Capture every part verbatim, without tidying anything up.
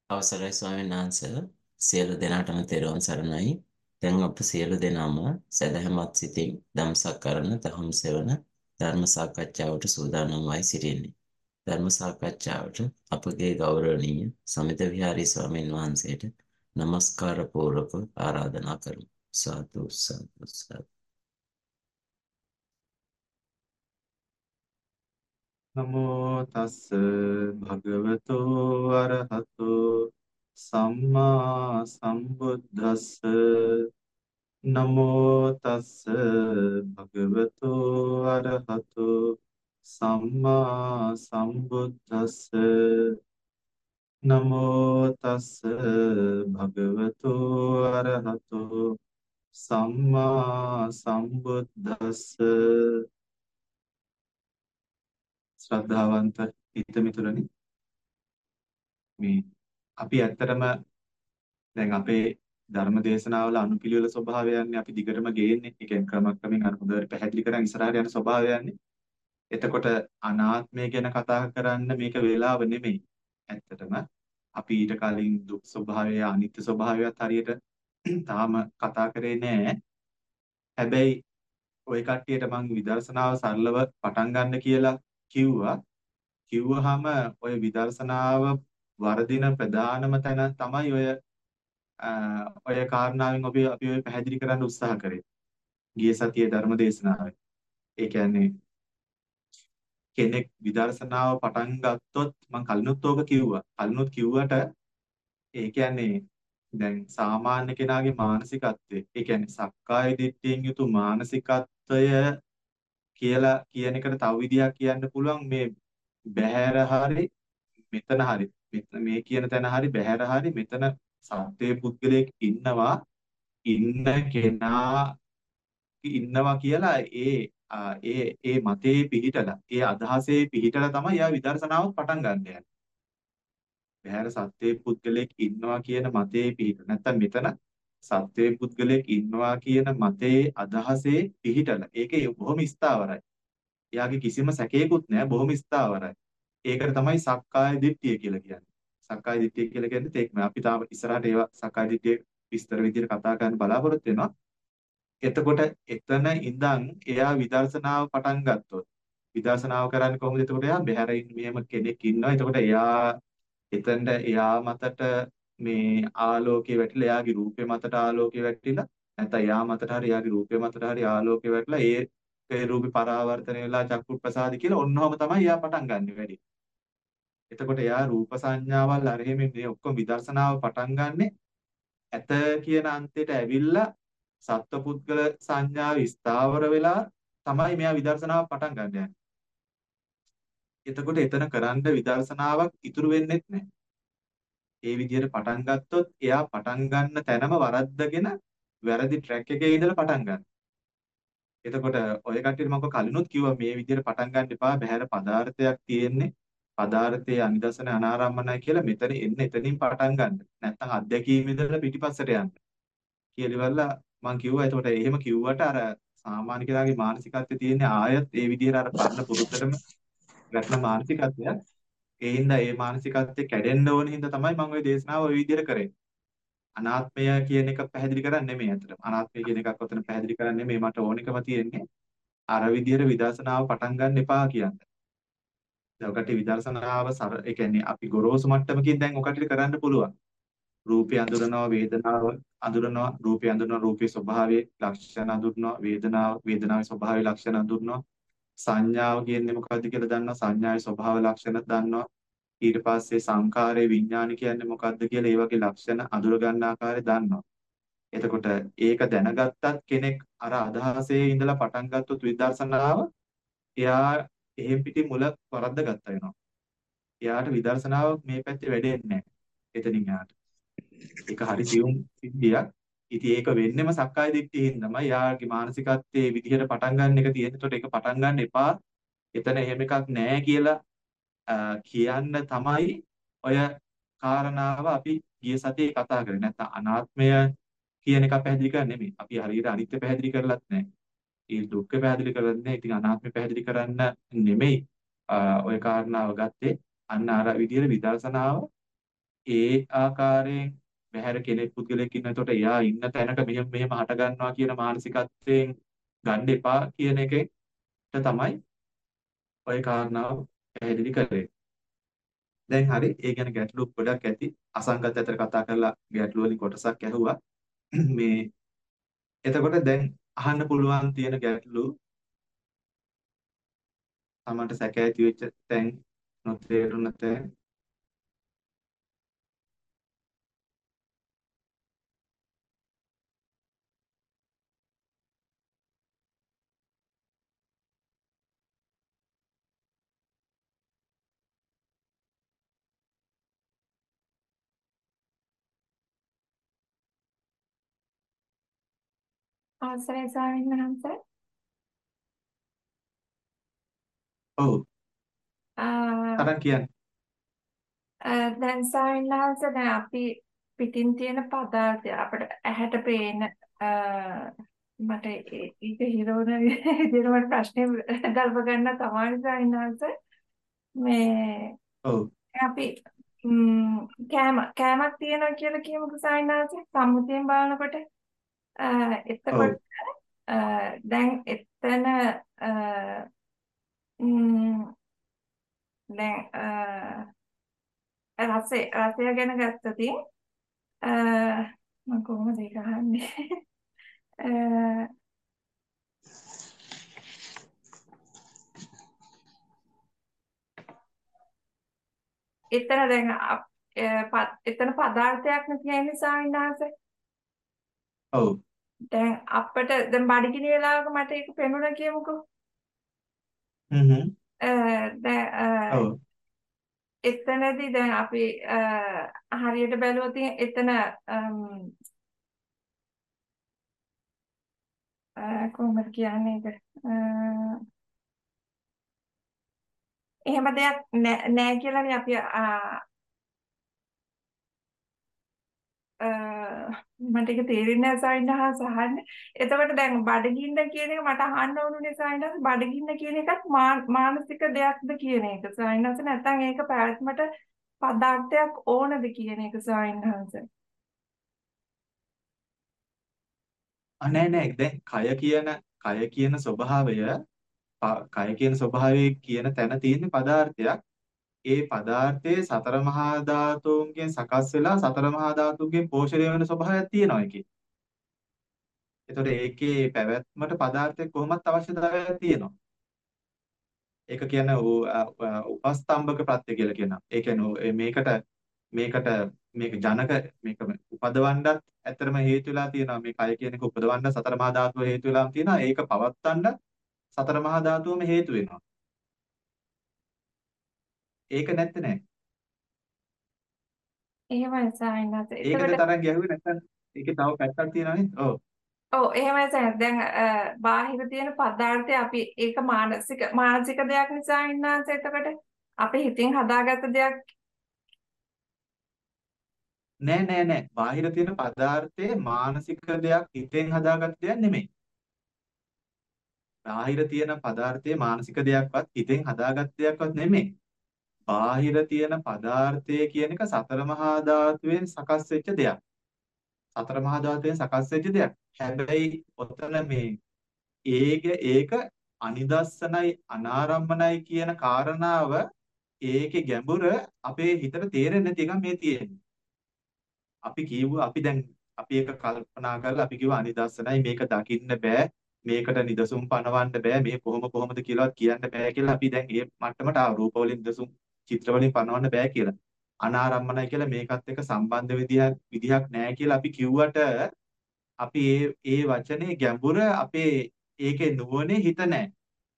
අවසරයි ස්වාමීන් වහන්සේ සියලු දෙනාටම තෙරුවන් සරණයි. දැන් අප සියලු දෙනාම සදහැමත් සිතින් ධම්සක්කරණ දහම් සෙවන ධර්ම සාකච්ඡාවට සූදානම් වයි සිටින්නේ. ධර්ම සාකච්ඡාවට අපගේ ගෞරවනීය සමිත විහාරී ස්වාමීන් වහන්සේට নমස්කාර පූර්වක ආරාධනා කරමු. සාදු සාදු සාදු. නමෝ තස්ස භගවතෝ අරහතෝ සම්මා සම්බුද්දස්ස නමෝ තස්ස භගවතෝ අරහතෝ සම්මා සම්බුද්දස්ස නමෝ තස්ස භගවතෝ අරහතෝ සම්මා සම්බුද්දස්ස ශ්‍රද්ධාවන්ත හිතමිතුරනි මේ අපි ඇත්තටම දැන් අපේ ධර්ම දේශනාවල අනුපිළිවෙල ස්වභාවයන්නේ අපි දිගටම ගේන්නේ. ඒ කියන්නේ ක්‍රමක්‍රමයෙන් අර හොඳට පැහැදිලි කරන් ඉස්සරහට යන ස්වභාවයන්නේ. එතකොට අනාත්මය ගැන කතා කරන්න මේක වේලාව නෙමෙයි. ඇත්තටම අපි ඊට කලින් දුක් ස්වභාවය, අනිත්‍ය ස්වභාවයත් හරියට තාම කතා කරේ නෑ. හැබැයි ওই කට්ටියට මං විදර්ශනාව සරලව පටන් ගන්න කියලා කිව්වා. කිව්වහම ඔය විදර්ශනාව වර්ධින ප්‍රධානම තැන තමයි ඔය අ, ඔය කාරණාවෙන් අපි අපි ඔය පැහැදිලි කරන්න උත්සාහ කරේ. ගිය සතියේ ධර්ම දේශනාවේ. ඒ කියන්නේ කෙනෙක් විදර්ශනාව පටන් ගත්තොත් මම කලිනුත් ඕක කිව්වා. කලිනුත් කිව්වට ඒ කියන්නේ දැන් සාමාන්‍ය කෙනාගේ මානසිකත්වය, ඒ කියන්නේ සක්කාය දිට්ඨියෙන් යුතු මානසිකත්වය කියලා කියන එකට තව විදිහක් කියන්න පුළුවන් මේ බහැර හරි මෙතන හරි මෙතන මේ කියන තැන හරි බහැර හරි මෙතන සත්වයේ පුද්ගලයෙක් ඉන්නවා ඉන්න කෙනා ඉන්නවා කියලා ඒ ආ, ඒ ඒ මතේ පිහිටලා ඒ අදහසේ පිහිටලා තමයි යා විදර්ශනාව පටන් ගන්න යන්නේ. බහැර සත්වයේ පුද්ගලයෙක් ඉන්නවා කියන මතේ පිහිට. නැත්තම් මෙතන සත්වයේ පුද්ගලයෙක් ඉන්නවා කියන මතේ අදහසේ පිහිටලා. ඒකේ බොහොම ස්ථාවරයි. එයාගේ කිසිම සැකයකුත් නැහැ බොහොම ස්ථාවරයි. ඒකට තමයි සක්කාය දිට්ඨිය කියලා කියන්නේ. සක්කාය දිට්ඨිය කියලා කියන්නේ ඒක අපි තාම ඉස්සරහට ඒවා සක්කාය දිට්ඨිය විස්තර විදිහට කතා කරන්න බලාපොරොත්තු වෙනවා. එතකොට එතන ඉඳන් එයා විදර්ශනාව පටන් ගත්තොත් විදර්ශනාව කරන්නේ කොහොමද? එතකොට එයා බහැර ඉන්න මෙහෙම කෙනෙක් ඉන්නවා. එතකොට එයා එතනට එයා මතට මේ ආලෝකය වැටිලා එයාගේ රූපේ මතට ආලෝකය වැටිලා නැත්නම් එයා මතට හරි එයාගේ රූපේ මතට හරි ආලෝකය වැටිලා ඒ ඒ රූපේ පරාවර්තන වෙලා චක්කු ප්‍රසාදි කියලා ඔන්නෝම තමයි එයා පටන් ගන්නෙ වැඩි. එතකොට එයා රූප සංඥාවල් අරහෙමින් මේ ඔක්කොම විදර්ශනාව පටන් ගන්නෙ ඇත කියන අන්තයට ඇවිල්ලා සත්පුද්ගල සංඥාව ස්ථාවර වෙලා තමයි මෙයා විදර්ශනාව පටන් ගන්න යන්නේ. එතකොට එතන කරන්න විදර්ශනාවක් ඉතුරු වෙන්නේ නැහැ. ඒ විදිහට පටන් ගත්තොත් එයා පටන් ගන්න තැනම වරද්දගෙන වැරදි ට්‍රැක් එකේ ඉඳලා පටන් ගන්නවා. එතකොට ඔය කට්ටියට මම කලිනුත් කිව්වා මේ විදිහට පටන් ගන්න එපා. බහැර පදාර්ථයක් තියෙන්නේ. පදාර්ථයේ අනිදසන අනාරම්මනයි කියලා මෙතන එන්න එතනින් පටන් ගන්න. නැත්තම් අත්දැකීම් ඉදලා පිටිපස්සට යන්න. කියලා ඉවරලා මම කිව්වා එතකොට එහෙම කිව්වට අර සාමාන්‍ය කෙනාගේ මානසිකත්වයේ තියෙන ආයත් ඒ විදිහට අර පරණ පුරුද්දටම වැටෙන මානසිකත්වයක්. ඒ හින්දා ඒ මානසිකත්වයේ කැඩෙන්න ඕන හින්දා තමයි මම ওই දේශනාව ওই විදිහට කරේ. අනාත්මය කියන එක පැහැදිලි කරන්නේ නෙමෙයි අතට. අනාත්මය කියන එකක් ඔතන පැහැදිලි කරන්නේ නෙමෙයි මට ඕනිකම තියෙන්නේ. අර විදිහට විදර්ශනාව පටන් ගන්න එපා කියන්නේ. දැන් ඔකට විදර්ශනාව සර ඒ කියන්නේ අපි ගොරෝසු මට්ටමකින් දැන් ඔකට කරන්න පුළුවන්. රූපය අඳුරනවා වේදනාව අඳුරනවා රූපය අඳුරනවා රූපේ ස්වභාවයේ ලක්ෂණ අඳුරනවා වේදනාව වේදනාවේ ස්වභාවයේ ලක්ෂණ අඳුරනවා සංඥාව කියන්නේ මොකක්ද කියලා දන්නවා සංඥාවේ ස්වභාව ලක්ෂණ දන්නවා ඊට පස්සේ සංකාරයේ විඥාන කියන්නේ මොකක්ද කියලා ඒ වගේ ලක්ෂණ අඳුර ගන්න ආකාරය දන්නවා එතකොට ඒක දැනගත්තත් කෙනෙක් අර අදහසේ ඉඳලා පටන් ගත්තොත් විදර්ශනාව එයා එහෙම් පිටින් මුල වරද්ද ගත්තා වෙනවා එයාට විදර්ශනාව මේ පැත්තේ වැඩෙන්නේ නැහැ එතනින් එහාට ඒක හරි සියුම් සිද්ධියක්. ඉතින් ඒක වෙන්නෙම සක්කාය දිට්ඨියෙන් තමයි. යාගේ මානසිකත්වයේ විදිහට පටන් ගන්න එක තියෙන. ඒකට ඒක පටන් ගන්න එපා. එතන එහෙම එකක් නැහැ කියලා අ, කියන්න තමයි ඔය කාරණාව අපි ගිය සතියේ කතා කරේ. නැත්නම් අනාත්මය කියන එක පැහැදිලි කරන්නේ නෙමෙයි. අපි හරියට අනිත්‍ය පැහැදිලි කරලත් නැහැ. ඒ දුක්ඛ පැහැදිලි කරන්නේ නැහැ. ඉතින් අනාත්මය පැහැදිලි කරන්න නෙමෙයි අ, ඔය කාරණාව ගත්තේ. අන්න අර විදිහට විදර්ශනාව ඒ ආකාරයෙන් බහැර කෙනෙක් පුද්ගලෙක් ඉන්න. එතකොට එයා ඉන්න තැනක මෙහෙම මෙහෙම හට ගන්නවා කියන මානසිකත්වයෙන් ගන්න එපා කියන එකට තමයි ওই කාරණාව පැහැදිලි කරේ. දැන් හරි ඒ ගැන ගැටලු ගොඩක් ඇති. අසංගත අතර කතා කරලා ගැටලු වලින් කොටසක් ඇහුවා. මේ එතකොට දැන් අහන්න පුළුවන් තියෙන ගැටලු තමන්ට සැක ඇති වෙච්ච තැන් නොතේරුණ තැන් අවසරයි ස්වාමීන් වහන්සේ. ඔව් ආ තරම් කියන්නේ. දැන් ස්වාමීන් වහන්සේ දැන් අපි පිටින් තියෙන පදාර්ථය අපිට ඇහැට පේන මට ඒක හිරවන විදිහට මට ප්‍රශ්නේ ගල්ප ගන්න තමයි ස්වාමීන් වහන්සේ. මේ ඔව් අපි කෑම කෑමක් තියෙනවා කියලා කියමුකෝ ස්වාමීන් වහන්සේ. සම්මුතියෙන් බලනකොට ඔව් එතකොට දැන් එතන දැන් රසය රසය ගැන ගත්තොතින් මම කොහොමද ඒක අහන්නේ එතන දැන් එතන පදාර්ථයක් නෙන්නේ ස්වාමීන් වහන්සේ. ඔව් දැන් අපිට දැන් බඩගිනි වෙලාවක මට ඒක පෙනුණා කියමුකෝ. හ්ම් හ්ම් දැන් ඔව් එතනදී දැන් අපි හරියට බැලුවොත් එතන කොහොමද කියන්නේ ඒක එහෙම දෙයක් නෑ කියලානේ අපි මට ඒක තේරෙන්නේ නැහැ සයින්හස් අහන්න. එතකොට දැන් බඩගින්න කියන එක මට අහන්න ඕනුනේ සයින්හස් බඩගින්න කියන එකත් මානසික දෙයක්ද කියන එක සයින්හස් නැත්නම් ඒක පැවැත්මට පදාර්ථයක් ඕනද කියන එක සයින්හස්. අනේ නෑ දැන් කය කියන කය කියන ස්වභාවය කය කියන ස්වභාවයේ කියන තැන තියෙන පදාර්ථයක්. ඒ පදාර්ථයේ සතර මහා ධාතුන්ගෙන් සකස් වෙලා සතර මහා ධාතුන්ගෙන් පෝෂණය වෙන ස්වභාවයක් තියෙනවා ඒකේ. ඒතකොට ඒකේ පැවැත්මට පදාර්ථයක් කොහොමත් අවශ්‍යතාවයක් තියෙනවා. ඒක කියන්නේ උපස්තම්භක ප්‍රත්‍ය කියලා කියනවා. ඒ කියන්නේ මේකට මේකට මේක ජනක මේක උපදවන්නත් ඇත්තටම හේතු වෙලා තියෙනවා. මේ කය කියන එක උපදවන්න සතර මහා ධාතුව හේතු වෙලාම තියෙනවා. ඒක පවත්තන්න සතර මහා ධාතුවම හේතු වෙනවා. ඒක නැත්te නෑ. එහෙමයි සයින්හස්. ඒකද තරම් ගැහුවේ නැත්නම් ඒකේ තව පැත්තක් තියෙනවා නේද? ඔව්. ඔව් එහෙමයි සයින්හස්. දැන් බාහිර තියෙන පදාර්ථය අපි ඒක මානසික මානසික දෙයක් නිසා ඉන්නාස එතකොට අපි හිතින් හදාගත්ත දෙයක් නෑ නෑ නෑ. බාහිර තියෙන පදාර්ථයේ මානසික දෙයක් හිතෙන් හදාගත්ත දෙයක් නෙමෙයි. බාහිර තියෙන පදාර්ථයේ මානසික දෙයක්වත් හිතෙන් හදාගත්ත දෙයක්වත් නෙමෙයි. බාහිර තියෙන පදාර්ථය කියන එක සතර මහා ධාතුවෙන් සකස් වෙච්ච දෙයක්. සතර මහා ධාතුවෙන් සකස් වෙච්ච දෙයක්. හැබැයි ඔතන මේ ඒක ඒක අනිදස්සනයි අනාරම්මනයි කියන කාරණාව ඒකේ ගැඹුර අපේ හිතට තේරෙන්නේ නැති එක මේ තියෙන්නේ. අපි කියුවා අපි දැන් අපි ඒක කල්පනා කරලා අපි කිව්වා අනිදස්සනයි මේක දකින්න බෑ මේකට නිදසුම් පනවන්න බෑ මේ කොහොම කොහොමද කියලාවත් කියන්න බෑ කියලා අපි දැන් ඒ මට්ටමට ආ රූප වලින් නිදසුම් චිත්‍ර වලින් පනවන්න බෑ කියලා. අනාරම්මනයි කියලා මේකත් එක්ක සම්බන්ධ විදියක් විදියක් නැහැ කියලා අපි කිව්වට අපි ඒ ඒ වචනේ ගැඹුර අපේ ඒකේ නුවණේ හිත නැහැ.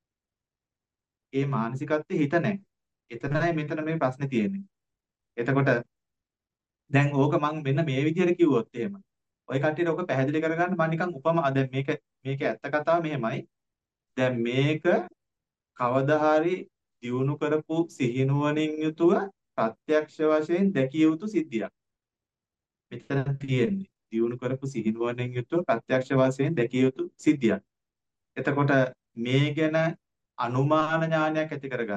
ඒ මානසිකත්වයේ හිත නැහැ. එතනයි මෙතන මේ ප්‍රශ්නේ තියෙන්නේ. එතකොට දැන් ඕක මම මෙන්න මේ විදිහට කිව්වොත් එහෙම. ඔය කට්ටියට ඕක පැහැදිලි කරගන්න මම නිකන් උපමා දැන් මේක මේක ඇත්ත කතාව මෙහෙමයි. දැන් මේක කවදා හරි දියුණු කරපු සිහිනුවණින් යුතුව ප්‍රත්‍යක්ෂ වශයෙන් දැකිය යුතු සිද්ධියක්. මෙතන තියෙන්නේ. දියුණු කරපු සිහිනුවණින් යුතුව ප්‍රත්‍යක්ෂ වශයෙන් දැකිය යුතු සිද්ධියක්. එතකොට මේ ගැන අනුමාන ඥානයක් ඇති කරගන්න.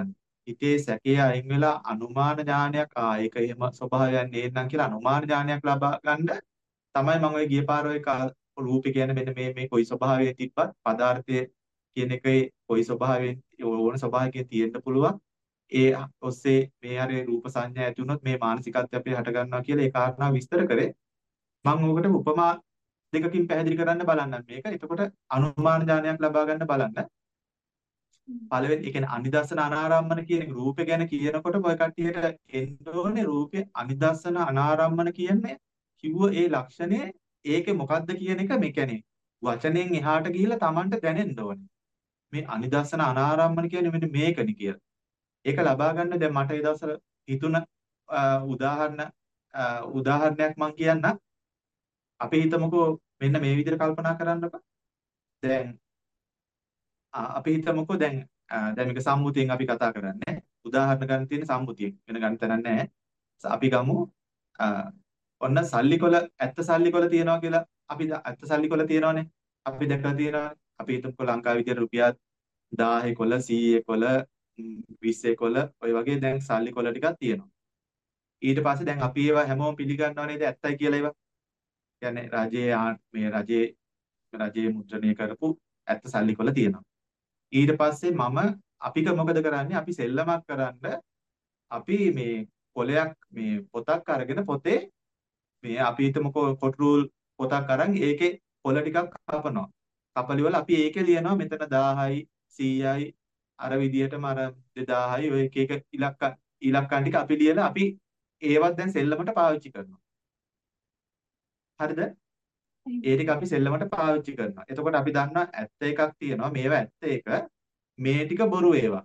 හිතේ සැකේ අයින් වෙලා අනුමාන ඥානයක් ආ ඒක එහෙම ස්වභාවයක් නේනම් කියලා අනුමාන ඥානයක් ලබා ගන්න තමයි මම ඔය ගිය පාර ඔය රූපේ කියන්නේ මෙන්න මේ මේ කොයි ස්වභාවයෙන් තිබ්බත් පදාර්ථය කියන එකේ කොයි ස්වභාවයෙන් ඕන ස්වභාවයකින් තියෙන්න පුළුවන් ඒ ඔස්සේ මේ හරි රූප සංඥා ඇති වුණොත් මේ මානසිකත්වය අපේ හට ගන්නවා කියලා ඒ කාරණා විස්තර කරේ මම ඕකට උපමා දෙකකින් පැහැදිලි කරන්න බලන්නම් මේක. එතකොට අනුමාන ඥානයක් ලබා ගන්න බලන්න. පළවෙනි ඒ කියන්නේ අනිදස්සන අනාරම්මන කියන එක රූපේ ගැන කියනකොට ඔය කට්ටියට එන්න ඕනේ රූපේ අනිදස්සන අනාරම්මන කියන්නේ කිව්ව ඒ ලක්ෂණය ඒකේ මොකද්ද කියන එක මේ කියන්නේ වචනෙන් එහාට ගිහිල්ලා Tamanට දැනෙන්න ඕනේ. මේ අනිදස්සන අනාරම්මන කියන්නේ මෙන්න මේකනි කියලා. ඒක ලබා ගන්න දැන් මට ඒ දවස්වල හිතුණ උදාහරණ උදාහරණයක් මම කියන්නම්. අපි හිතමුකෝ මෙන්න මේ විදිහට කල්පනා කරන්නකෝ. දැන් අපි හිතමුකෝ දැන් දැන් මේක සම්මුතියෙන් අපි කතා කරන්නේ. උදාහරණ ගන්න තියෙන සම්මුතියෙන් වෙන ගන්න තරක් නැහැ. අපි ගමු ඔන්න සල්ලිකොල ඇත්ත සල්ලිකොල තියනවා කියලා අපි ඇත්ත සල්ලිකොල තියනවානේ. අපි දැකලා තියෙනවා. අපි හිතමුකෝ ලංකාවේ විදියට රුපියල් දහය කොල සීය කොල විස්ස කොල ඔය වගේ දැන් සල්ලිකොල ටිකක් තියෙනවා. ඊට පස්සේ දැන් අපි ඒවා හැමෝම පිළිගන්නව නේද ඇත්තයි කියලා ඒවා. කියන්නේ රජයේ මේ රජයේ රජයේ මුද්‍රණය කරපු ඇත්ත සල්ලිකොල තියෙනවා. ඊට පස්සේ මම අපික මොකද කරන්නේ අපි සෙල්ලමක් කරන්න අපි මේ කොලයක් මේ පොතක් අරගෙන පොතේ මේ අපි හිතමුකෝ කොටරූල් පොතක් අරන් ඒකේ කොල ටිකක් කපනවා. කපලි වල අපි ඒකේ ලියනවා මෙතන දහයයි සීයයි අර විදියටම අර දෙදාහයි ඔය එක එක ඉලක්ක ඉලක්කන් ටික අපි ලියලා අපි ඒවත් දැන් සෙල්ලමට පාවිච්චි කරනවා. හරිද? ඒ ටික අපි සෙල්ලමට පාවිච්චි කරනවා. එතකොට අපි දන්නවා ඇත්ත එකක් තියෙනවා. මේවා ඇත්ත එක. මේ ටික බොරු ඒවා.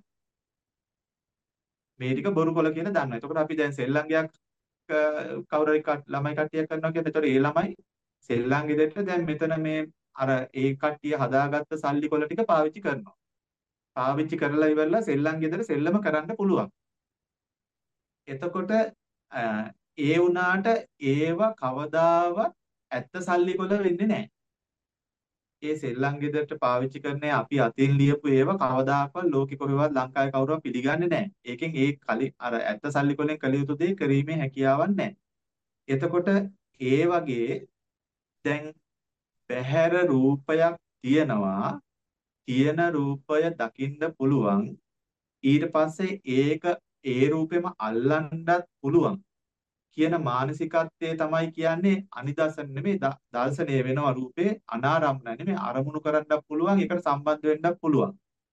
මේ ටික බොරු කොල කියලා දන්නවා. එතකොට අපි දැන් සෙල්ලංගයක් කවුරු හරි ළමයි කට්ටියක් කරනවා කියන්නේ එතකොට ඒ ළමයි සෙල්ලම් ගෙදරට දැන් මෙතන මේ අර ඒ කට්ටිය හදාගත්ත සල්ලි කොල ටික පාවිච්චි කරනවා. පාවිච්චි කරලා ඉවරලා සෙල්ලම් ගෙදර සෙල්ලම කරන්න පුළුවන්. එතකොට ඒ වුණාට ඒව කවදාවත් ඇත්ත සල්ලි කොල වෙන්නේ නැහැ. ඒ සෙල්ලම් ගෙදරට පාවිච්චි කරන්නේ අපි අතින් ලියපු ඒවා කවදාකවත් ලෝකෙ කොහෙවත් ලංකාවේ කවුරුවත් පිළිගන්නේ නැහැ. ඒකෙන් ඒ කලි අර ඇත්ත සල්ලි කොලෙන් කළ යුතු දේ කිරීමේ හැකියාවක් නැහැ. එතකොට ඒ වගේ දැන් බහැර රූපයක් තියෙනවා. තියෙන රූපය දකින්න පුළුවන්. ඊට පස්සේ ඒක ඒ රූපෙම අල්ලන්නත් පුළුවන්. කියන මානසිකත්වයේ තමයි කියන්නේ අනිදර්ශන නෙමෙයි දර්ශනය වෙනවා රූපේ අනාරම්මන නෙමෙයි අරමුණු කරන්නත් පුළුවන් ඒකට සම්බන්ධ වෙන්නත් පුළුවන්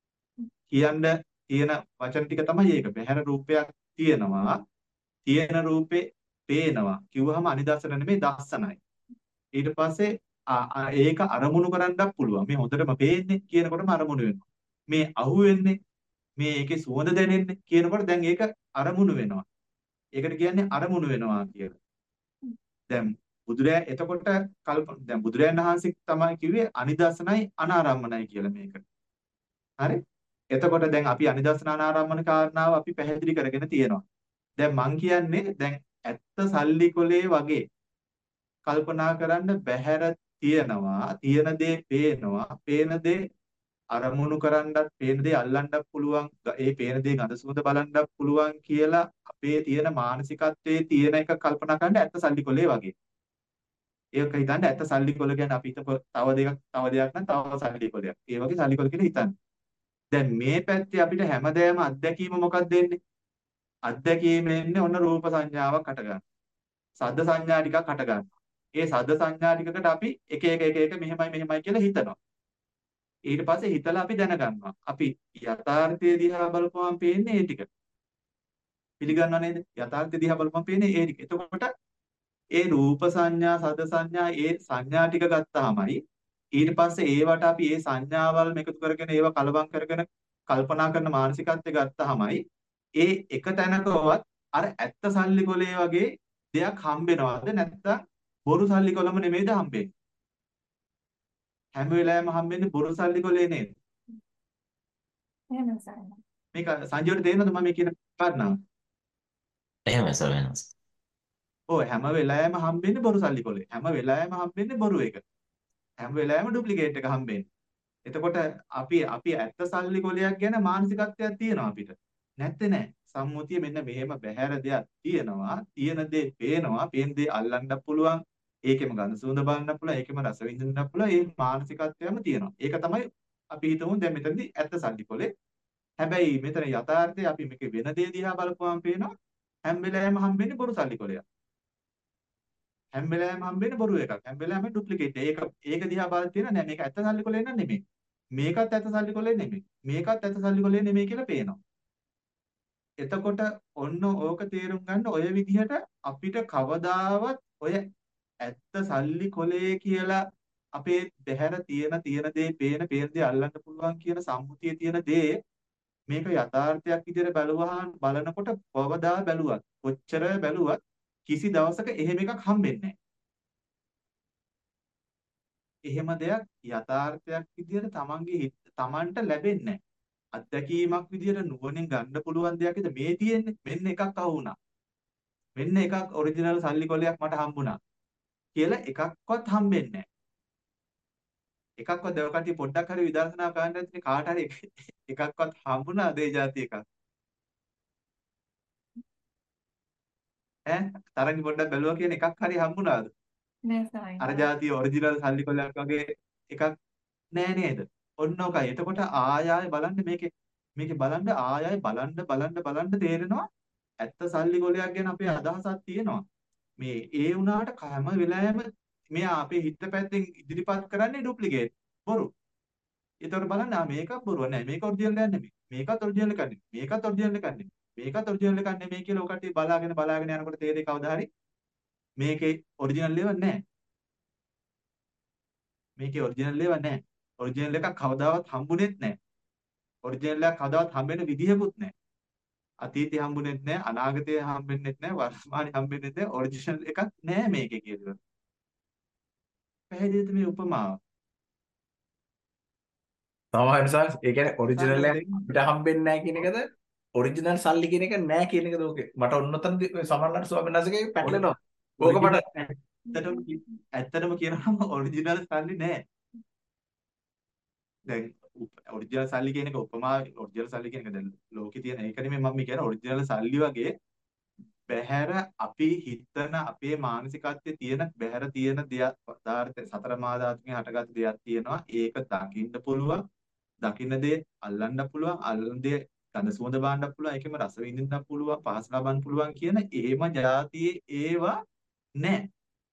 කියන්න තියෙන වචන ටික තමයි ඒක බහැර රූපයක් තියෙනවා තියෙන රූපේ පේනවා කිව්වහම අනිදර්ශන නෙමෙයි දර්ශනයි ඊට පස්සේ ඒක අරමුණු කරන්නත් පුළුවන් මේ හොඳටම පේන්නේ කියනකොටම අරමුණු වෙනවා මේ අහුවෙන්නේ මේ ඒකේ සුවඳ දැනෙන්නේ කියනකොට දැන් ඒක අරමුණු වෙනවා ඒකට කියන්නේ අරමුණු වෙනවා කියලා. දැන් බුදුරෑ එතකොට කල්ප දැන් බුදුරයන් වහන්සේ තමයි කිව්වේ අනිදර්ශනයි අනාරම්මනයි කියලා මේකට. හරි? එතකොට දැන් අපි අනිදර්ශන අනාරම්මන කාරණාව අපි පැහැදිලි කරගෙන තියෙනවා. දැන් මං කියන්නේ දැන් ඇත්ත සල්ලි කොලේ වගේ කල්පනා කරන්න බැහැර තියනවා, තියෙන දේ පේනවා, පේන දේ අරමුණු කරන්නත් පේන දේ අල්ලන්නත් පුළුවන් ඒ පේන දේ ගඳ සුවඳ බලන්නත් පුළුවන් කියලා අපේ තියෙන මානසිකත්වයේ තියෙන එක කල්පනා කරන්න ඇත්ත සල්ලි කොලේ වගේ. ඒක හිතන්න ඇත්ත සල්ලි කොල කියන්නේ අපි හිතපො තව දෙයක් තව දෙයක් නම් තව සල්ලි කොලයක්. ඒ වගේ සල්ලි කොල කියලා හිතන්න. දැන් මේ පැත්තේ අපිට හැමදේම අත්දැකීම මොකක්ද දෙන්නේ? අත්දැකීම එන්නේ ඔන්න රූප සංඥාවක් හට ගන්න. සද්ද සංඥා ටිකක් හට ගන්න. ඒ සද්ද සංඥා ටිකකට අපි එක එක එක එක මෙහෙමයි මෙහෙමයි කියලා හිතනවා. ඊට පස්සේ හිතලා අපි දැනගන්නවා. අපි යථාර්ථයේ දිහා බලපුවම පේන්නේ ඒ ටික. පිළිගන්නව නේද? යථාර්ථයේ දිහා බලපුවම පේන්නේ ඒ ටික. එතකොට ඒ රූප සංඥා, සද සංඥා, ඒ සංඥා ටික ගත්තාමයි ඊට පස්සේ ඒවට අපි ඒ සංඥාවල් එකතු කරගෙන ඒවා කලවම් කරගෙන කල්පනා කරන මානසිකත්වය ගත්තාමයි ඒ එක තැනකවත් අර ඇත්ත සල්ලි කොලේ වගේ දෙයක් හම්බෙනවද නැත්නම් බොරු සල්ලි කොලම නෙමෙයිද හම්බෙන්නේ? හැම වෙලාවෙම හම්බෙන්නේ බොරු සල්ලි කොලේ නේද? එහෙමයි සර්. මේක සංජීවට තේරෙනවද මම මේ කියන කාරණාව? එහෙමයි සර් වෙනස්. ඔව් හැම වෙලාවෙම හම්බෙන්නේ බොරු සල්ලි කොලේ. හැම වෙලාවෙම හම්බෙන්නේ බොරු එක. හැම වෙලාවෙම ඩුප්ලිකේට් එක හම්බෙන්නේ. එතකොට අපි අපි ඇත්ත සල්ලි කොලයක් ගැන මානසිකත්වයක් තියෙනවා අපිට. නැත්තේ නෑ. සම්මුතිය මෙන්න මෙහෙම බැහැර දෙයක් තියෙනවා. තියෙන දේ පේනවා. පේන දේ අල්ලන්න පුළුවන්. ඒකෙම ගඳ සුවඳ බලන්න පුළුවන්. ඒකෙම රස විඳින්න පුළුවන්. ඒ මානසිකත්වයම තියෙනවා. ඒක තමයි අපි හිතමු දැන් මෙතනදී ඇත්ත සල්ලිකොලේ. හැබැයි මෙතන යථාර්ථය අපි මේක වෙන දේ දිහා බලපුවම පේනවා හැම වෙලාවෙම හම්බෙන්නේ බොරු සල්ලිකොලයක්. හැම වෙලාවෙම හම්බෙන්නේ බොරු එකක්. හැම වෙලාවෙම ඩුප්ලිකේට්. ඒක ඒක දිහා බලලා තියෙන නෑ මේක ඇත්ත සල්ලිකොලේ නෑ නෙමෙයි. මේකත් ඇත්ත සල්ලිකොලේ නෙමෙයි. මේකත් ඇත්ත සල්ලිකොලේ නෙමෙයි කියලා පේනවා. එතකොට ඔන්න ඕක තේරුම් ගන්න ඔය විදිහට අපිට කවදාවත් ඔය ඇත්ත සල්ලි කොලේ කියලා අපේ බහැර තියෙන තියෙන දේ පේන පේන දේ අල්ලන්න පුළුවන් කියන සම්මුතියේ තියෙන දේ මේක යථාර්ථයක් විදිහට බලවහන් බලනකොට කවදා බැලුවත් කොච්චර බැලුවත් කිසි දවසක එහෙම එකක් හම්බෙන්නේ එහෙම දෙයක් යථාර්ථයක් විදිහට තමන්ගේ තමන්ට ලැබෙන්නේ අත්දැකීමක් විදිහට නුවණින් ගන්න පුළුවන් දෙයක්ද මේ තියෙන්නේ මෙන්න එකක් අහු වුණා මෙන්න එකක් ඔරිජිනල් සල්ලි කොලයක් මට හම්බුණා කියලා එකක්වත් හම්බෙන්නේ එකක්වත් දෙව කටි පොඩ්ඩක් හරි විදර්ශනා කරන්න ඇතිනේ කාට හරි එකක්වත් හම්බුණාද ඒ જાති එකක් ඈ තරංගි පොඩ්ඩක් බැලුවා කියන එකක් හරි හම්බුණාද නෑ සායි. අර જાති ඔරිජිනල් සල්ලි කොලයක් වගේ එකක් නෑ නේද ඔන්න ඔකයි එතකොට ආය ආය බලන්න මේකේ මේකේ බලන්න ආය ආය බලන්න බලන්න බලන්න තේරෙනවා ඇත්ත සල්ලි කොලයක් ගැන අපේ අදහසක් තියෙනවා මේ ඒ වුණාට හැම වෙලාවෙම මෙයා අපේ හිත පැත්තෙන් ඉදිරිපත් කරන්නේ ඩුප්ලිකේට් බොරු. ඒතකොට බලන්න ආ මේකක් බොරුව නෑ මේක ඔරිජිනල් එකක් නෙමෙයි. මේකත් ඔරිජිනල් එකක් නෙමෙයි. මේකත් ඔරිජිනල් එකක් නෙමෙයි. මේකත් ඔරිජිනල් එකක් නෙමෙයි කියලා ඔකට බලාගෙන බලාගෙන යනකොට තේරෙයි කවදා හරි මේකේ ඔරිජිනල් ඒවා නෑ. මේකේ ඔරිජිනල් ඒවා නෑ. ඔරිජිනල් එකක් කවදාවත් හම්බුනේත් නෑ. ඔරිජිනල් එකක් කවදාවත් හම්බෙන්න විදිහකුත් නෑ. අතීතේ හම්බුනේත් නෑ අනාගතේ හම්බෙන්නෙත් නෑ වර්තමානයේ හම්බෙන්නෙත් නෑ ඔරිජිනල් එකක් නෑ මේකේ කියලා. පැහැදිලිද මේ උපමාව? තමයි නිසා ඒ කියන්නේ ඔරිජිනල් එක දෙන්න. අපිට හම්බෙන්නේ නැහැ කියන එකද ඔරිජිනල් සල්ලි කියන එක නැහැ කියන එකද ඕකේ මට ඔන්නතනදී ඔය සමහරවිට ස්වාමීන් වහන්සේගේ පැටලෙනවා ඕක මට ඇත්තටම කි- ඇත්තටම කියනවාම ඔරිජිනල් සල්ලි නෑ. දැන් ඔරිජිනල් සල්ලි කියන එක උපමා ඔරිජිනල් සල්ලි කියන එක දැන් ලෝකේ තියෙන ඒක නෙමෙයි මම කියන්නේ ඔරිජිනල් සල්ලි වගේ බහැර අපි හිතන අපේ මානසිකත්වයේ තියෙන බහැර තියෙන දෙයක් පදාර්ථ සතර මා ධාතුන්ගෙන් හටගත් දෙයක් තියෙනවා ඒක දකින්න පුළුවන් දකින්න දේ අල්ලන්න පුළුවන් අල්ලන දේ ගඳ සුවඳ බලන්න පුළුවන් ඒකෙම රස විඳින්න පුළුවන් පහස ලබන්න පුළුවන් කියන එහෙම જાතියේ ඒවා නැහැ.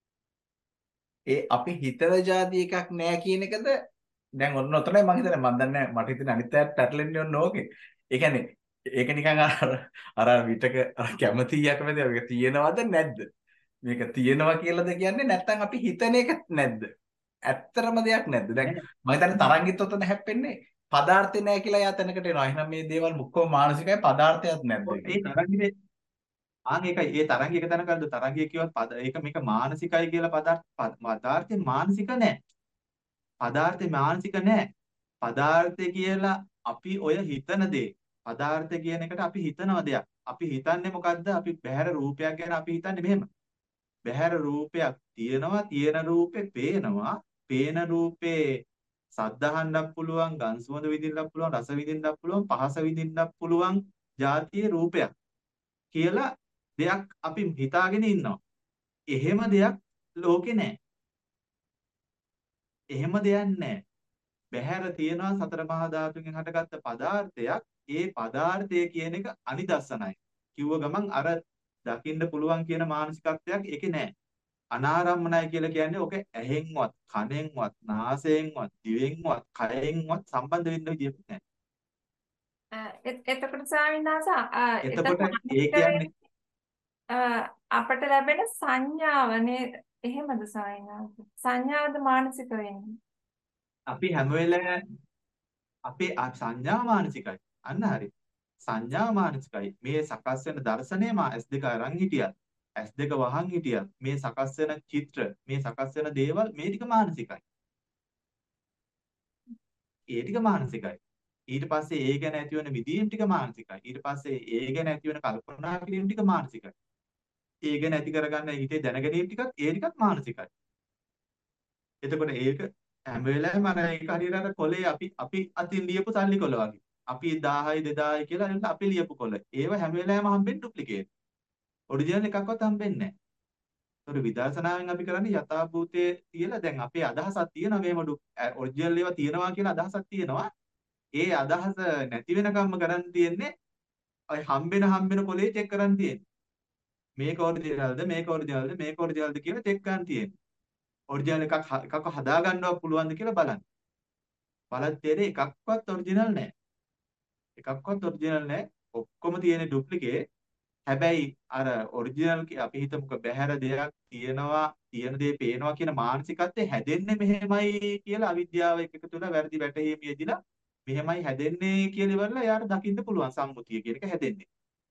ඒ අපි හිතන જાති එකක් නැහැ කියන එකද දැන් ඔන්න ඔතනයි මම හිතන්නේ මම දන්නේ නැහැ මට හිතෙන අනිත් පැත්ත පැටලෙන්නේ ඔන්න ඕකේ ඒ කියන්නේ ඒක නිකන් අර අර විතක අර කැමතියක් මැද මේක තියෙනවද නැද්ද මේක තියෙනවා කියලාද කියන්නේ නැත්නම් අපි හිතන එක නැද්ද ඇත්තරම දෙයක් නැද්ද දැන් මම හිතන්නේ තරංගිත් ඔතන හැප්පෙන්නේ පදාර්ථේ නැහැ කියලා යා තැනකට එනවා එහෙනම් මේ දේවල් මුක්කම මානසිකයි පදාර්ථයක් නැද්ද ඒ තරංගේ ආන් ඒකයි ඒ තරංගය එක තැන කරද තරංගය කියවත් පද ඒක මේක මානසිකයි කියලා පදාර්ථ පදාර්ථේ මානසික නැහැ. පදාර්ථේ මානසික නැහැ. පදාර්ථය කියලා අපි ඔය හිතන දේ පදාර්ථ කියන එකට අපි හිතනවා දෙයක්. අපි හිතන්නේ මොකද්ද? අපි බහැර රූපයක් ගැන අපි හිතන්නේ මෙහෙම. බහැර රූපයක් තියෙනවා, තියෙන රූපේ පේනවා, පේන රූපේ සද්ද අහන්නත් පුළුවන්, ගඳ සුවඳ විඳින්නත් පුළුවන්, රස විඳින්නත් පුළුවන්, පහස විඳින්නත් පුළුවන් જાතියේ රූපයක් කියලා දෙයක් අපි හිතාගෙන ඉන්නවා. එහෙම දෙයක් ලෝකේ නැහැ. එහෙම දෙයක් නැහැ. බහැර තියෙනවා සතර මහා ධාතුන්ගෙන් හටගත්ත පදාර්ථයක්. ඒ පදාර්ථය කියන එක අනිදස්සනයි. කිව්ව ගමන් අර දකින්න පුළුවන් කියන මානසිකත්වයක් ඒකේ නැහැ. අනාරම්මනයි කියලා කියන්නේ ඔක ඇහෙන්වත්, කනෙන්වත්, නාසයෙන්වත්, දිවෙන්වත්, කයෙන්වත් සම්බන්ධ වෙන්න විදියක් නැහැ. එතකොට ස්වාමීන් වහන්සේ එතකොට ඒ එතකොට කියන්නේ අපට ලැබෙන සංඥාව නේද? එහෙමද ස්වාමීන් වහන්සේ? සංඥාවද මානසික වෙන්නේ? අපි හැම වෙලාවෙම අපේ ආ සංඥා මානසිකයි. අන්න හරි. සංඥා මානසිකයි. මේ සකස් වෙන දර්ශනය මා ඇස් දෙක අරන් හිටියත්, ඇස් දෙක වහන් හිටියත් මේ සකස් වෙන චිත්‍ර, මේ සකස් වෙන දේවල් මේ ටික මානසිකයි. ඒ ටික මානසිකයි. ඊට පස්සේ ඒ ගැන ඇති වෙන විදීම් ටික මානසිකයි. ඊට පස්සේ ඒ ගැන ඇති වෙන කල්පනා කිරීම ටික මානසිකයි. ඒ ගැන ඇති කරගන්න හිතේ දැනගැනීම ටිකත් ඒ ටිකත් මානසිකයි. එතකොට ඒක හැම වෙලාවෙම අර ඒක හරියට අර කොලේ අපි අපි අතින් ලියපු සල්ලි කොල වගේ. අපි දහයයි දෙදාහයි කියලා එන්න අපි ලියපු කොළ. ඒව හැම වෙලාවෙම හම්බෙන්නේ ඩුප්ලිකේට්. ඔරිජිනල් එකක්වත් හම්බෙන්නේ නැහැ. ඒතකොට විදර්ශනාවෙන් අපි කරන්නේ යථාභූතයේ තියලා දැන් අපේ අදහසක් තියෙනවා මේව ඔරිජිනල් ඒවා තියෙනවා කියලා අදහසක් තියෙනවා. ඒ අදහස නැති වෙනකම්ම කරන්න තියෙන්නේ අය හම්බෙන හම්බෙන කොලේ චෙක් කරන්න තියෙන්නේ. මේක ඔරිජිනල්ද මේක ඔරිජිනල්ද මේක ඔරිජිනල්ද කියලා චෙක් කරන්න තියෙන්නේ. ඔරිජිනල් එකක් හ- එකක් හදා ගන්නව පුළුවන්ද කියලා බලන්න. බලද්දී එකක්වත් ඔරිජිනල් නැහැ. එකක්වත් ඔරිජිනල් නැහැ. ඔක්කොම තියෙන ඩුප්ලිකේට්. හැබැයි අර ඔරිජිනල් අපි හිතමුක බහැර දෙයක් තියෙනවා තියෙන දේ පේනවා කියන මානසිකත්වය හැදෙන්නේ මෙහෙමයි කියලා අවිද්‍යාව එක එක තුන වැරදි වැටහීම යෙදිලා මෙහෙමයි හැදෙන්නේ කියලා ඉවරලා යාට දකින්න පුළුවන් සම්මුතිය කියන එක හැදෙන්නේ.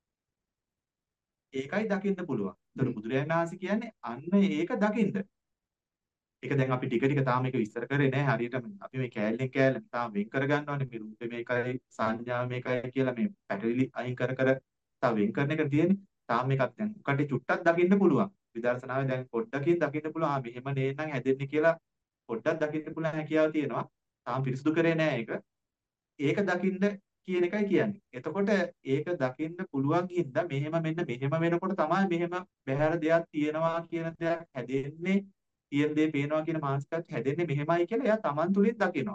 ඒකයි දකින්න පුළුවන්. ඒතර බුදුරජාණන් වහන්සේ කියන්නේ අන්න ඒක දකින්න. ඒක දැන් අපි ටික ටික තාම මේක විස්තර කරේ නෑ හරියටම අපි මේ කෑල්ලෙන් කෑල්ල තාම වෙන් කර ගන්නවනේ මේ රූපේ මේකයි සංඥා මේකයි කියලා මේ පැටලිලි අයින් කර කර තාම වෙන් කරන එක තියෙන්නේ තාම මේකක් දැන් උකට චුට්ටක් දකින්න පුළුවන් විදර්ශනාවේ දැන් පොඩ්ඩකින් දකින්න පුළුවන් ආ මෙහෙම නේනම් හැදෙන්නේ කියලා පොඩ්ඩක් දකින්න පුළුවන් හැකියාව තියෙනවා තාම පිරිසුදු කරේ නෑ ඒක ඒක දකින්න කියන එකයි කියන්නේ එතකොට ඒක දකින්න පුළුවන් හින්දා මෙහෙම මෙන්න මෙහෙම වෙනකොට තමයි මෙහෙම බහැර දෙයක් තියෙනවා කියන දෙයක් හැදෙන්නේ තියෙන දේ පේනවා කියන මානසිකත්වය හැදෙන්නේ මෙහෙමයි කියලා එයා Taman තුලින් දකිනවා.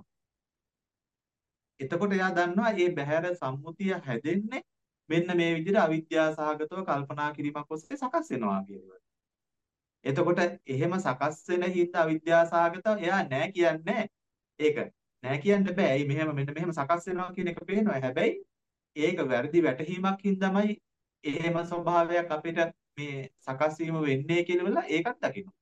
එතකොට එයා දන්නවා මේ බහැර සම්මුතිය හැදෙන්නේ මෙන්න මේ විදිහට අවිද්‍යාව සහගතව කල්පනා කිරීමක් ඔස්සේ සකස් වෙනවා කියනවා. එතකොට එහෙම සකස් වෙන හින්දා අවිද්‍යාව සහගතව එයා නෑ කියන්නේ ඒක. නෑ කියන්න බෑ. ඇයි මෙහෙම මෙන්න මෙහෙම සකස් වෙනවා කියන එක පේනවා. හැබැයි ඒක වැරදි වැටහීමක් හින්දාමයි එහෙම ස්වභාවයක් අපිට මේ සකස් වීම වෙන්නේ කියලා ඒකත් දකිනවා.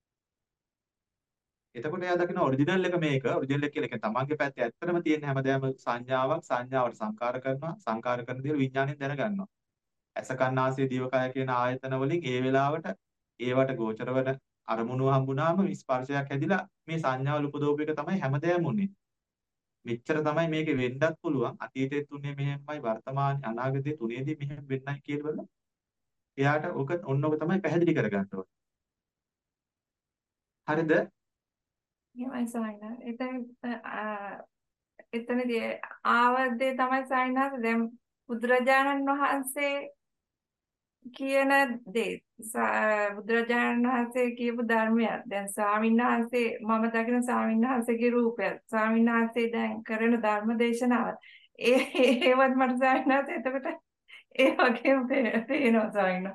එතකොට එයා දකින්න ඔරිජිනල් එක මේක ඔරිජිනල් එක කියලා කියන්නේ තමන්ගේ පැත්තේ ඇත්තටම තියෙන හැමදාම සංඥාවක් සංඥාවට සංකාර කරනවා සංකාර කරන දේ විඥාණයෙන් දැනගන්නවා ඇස කන් නාසය දිවකය කියන ආයතන වලින් ඒ වෙලාවට ඒවට ගෝචර වෙන අරමුණු හම්බුනාම ස්පර්ශයක් හැදිලා මේ සංඥාවල උපදෝප එක තමයි හැමදාම උනේ මෙච්චර තමයි මේක වෙන්නත් පුළුවන් අතීතයේ තුනේ මෙහෙමයි වර්තමාන අනාගතයේ තුනේදී මෙහෙම වෙන්නයි කියලා එයාට ඔක ඔන්න ඔක තමයි පැහැදිලි කරගන්න ඕනේ හරිද එහෙමයි සායනා. එතන අ, එතනදී ආවදේ තමයි සායනා දැන් බුදුරජාණන් වහන්සේ කියන දේ සා- බුදුරජාණන් වහන්සේ කියපු ධර්මයක්. දැන් ස්වාමීන් වහන්සේ මම දකින ස්වාමීන් වහන්සේගේ රූපය. ස්වාමීන් වහන්සේ දැන් කරන ධර්ම දේශනාව. ඒ ඒවත් මට සායනා එතකොට ඒ වගේම පේ- පේනවා සායනා.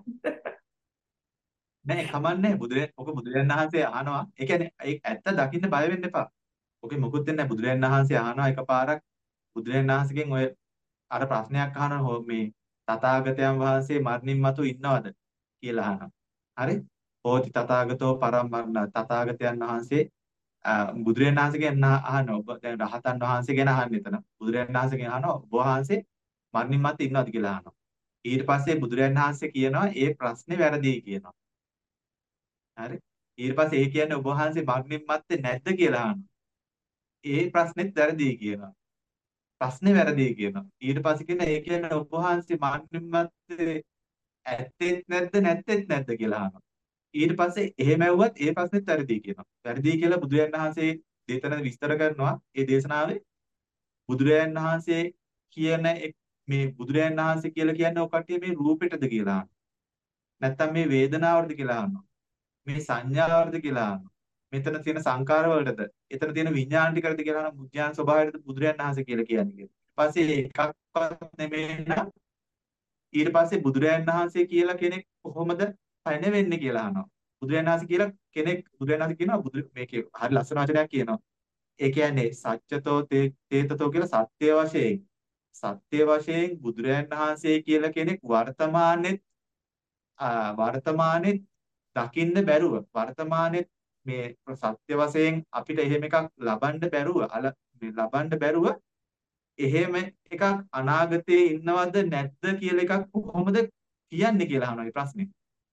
නෑ කමන්නේ බුදුරජාණන් ඔක බුදුරජාණන් වහන්සේ අහනවා ඒ කියන්නේ ඒ ඇත්ත දකින්න බය වෙන්න එපා. ඔකේ මොකුත් වෙන්නේ නෑ බුදුරජාණන් වහන්සේ අහනවා එකපාරක් බුදුරජාණන් වහන්සේගෙන් ඔය අර ප්‍රශ්නයක් අහනවා හෝ මේ තථාගතයන් වහන්සේ මරණින් මතු ඉන්නවද කියලා අහනවා. හරි? හෝති තථාගතෝ පරම්මරණ තථාගතයන් වහන්සේ අ, බුදුරජාණන් වහන්සේගෙන් අහනවා ඔබ දැන් රහතන් වහන්සේ ගැන අහන්නේ එතන. බුදුරජාණන් වහන්සේගෙන් අහනවා ඔබ වහන්සේ මරණින් මතු ඉන්නවද කියලා අහනවා. ඊට පස්සේ බුදුරජාණන් වහන්සේ කියනවා ඒ ප්‍රශ්නේ වැරදි කියනවා. හරි ඊට පස්සේ ඒ කියන්නේ ඔබ වහන්සේ මරණින් මත්තේ නැද්ද කියලා අහනවා. ඒ ප්‍රශ්නෙත් වැරදි කියනවා. ප්‍රශ්නේ වැරදි කියනවා. ඊට පස්සේ කියන ඒ කියන්නේ ඔබ වහන්සේ මරණින් මත්තේ ඇත්තෙත් නැද්ද නැත්තෙත් නැද්ද කියලා අහනවා. ඊට පස්සේ එහෙම ඇහුවත් ඒ ප්‍රශ්නෙත් වැරදි කියනවා. වැරදි කියලා බුදුරජාණන් වහන්සේ දේතන විස්තර කරනවා. ඒ දේශනාවේ බුදුරජාණන් වහන්සේ කියන මේ බුදුරජාණන් වහන්සේ කියලා කියන්නේ ඔය කට්ටිය මේ රූපෙටද කියලා අහනවා. නැත්තම් මේ වේදනාවටද කියලා අහනවා. මේ සංඥාවර්ධ කියලා අහනවා. මෙතන තියෙන සංකාර වලටද, එතන තියෙන විඥාන ටිකටද කියලා අහනවා. බුද්ධාන ස්වභාවයටද බුදුරයන් වහන්සේ කියලා කියන්නේ කියලා. ඊපස්සේ එකක්වත් නෙමෙයි නම් ඊට පස්සේ බුදුරයන් වහන්සේ කියලා කෙනෙක් කොහොමද පැන වෙන්නේ කියලා අහනවා. බුදුරයන් වහන්සේ කියලා කෙනෙක් බුදුරයන් වහන්සේ කියනවා බුදු මේකේ හරි ලස්සන වචනයක් කියනවා. ඒ කියන්නේ සත්‍යතෝ තේතතෝ කියලා සත්‍ය වශයෙන් සත්‍ය වශයෙන් බුදුරයන් වහන්සේ කියලා කෙනෙක් වර්තමානයේ වර්තමානයේ දකින්න බැරුව වර්තමානයේ මේ සත්‍ය වශයෙන් අපිට එහෙම එකක් ලබන්න බැරුව අල ලබන්න බැරුව එහෙම එකක් අනාගතේ ඉන්නවද නැද්ද කියලා එකක් කොහොමද කියන්නේ කියලා අහනවා මේ ප්‍රශ්නේ.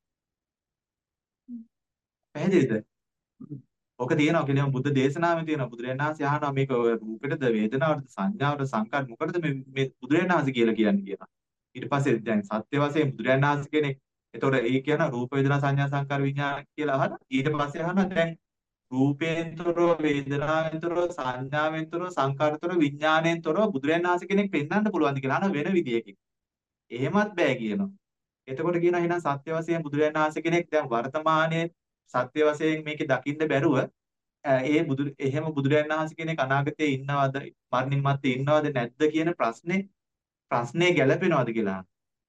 පැහැදිලිද? ඔක තියෙනවා කියලාම බුද්ධ දේශනාවේ තියෙනවා බුදුරජාණන් වහන්සේ අහනවා මේක රූපෙටද වේදනාවටද සංඥාවටද සංකාර මොකටද මේ මේ බුදුරජාණන් වහන්සේ කියලා කියන්නේ කියනවා. ඊට පස්සේ දැන් සත්‍ය වශයෙන් බුදුරජාණන් වහන්සේ කෙනෙක් එතකොට ඒ කියන රූප වේදනා සංඥා සංකාර විඥාන කියලා අහලා ඊට පස්සේ අහනවා දැන් රූපයෙන් තොරව, වේදනාවෙන් තොරව, සංඥාවෙන් තොරව, සංකාරයෙන් තොරව, විඥාණයෙන් තොරව බුදුරජාණන් වහන්සේ කෙනෙක් පෙන්වන්න පුළුවන්ද කියලා අහන වෙන විදියකින්. එහෙමත් බෑ කියනවා. එතකොට කියනවා එහෙනම් සත්‍ය වශයෙන් බුදුරජාණන් වහන්සේ කෙනෙක් දැන් වර්තමානයේ සත්‍ය වශයෙන් මේකේ දකින්න බැරුව ඒ බුදු එහෙම බුදුරජාණන් වහන්සේ කෙනෙක් අනාගතයේ ඉන්නවද මරණින් මත්තේ ඉන්නවද නැද්ද කියන ප්‍රශ්නේ ප්‍රශ්නේ ගැලපෙනවද කියලා.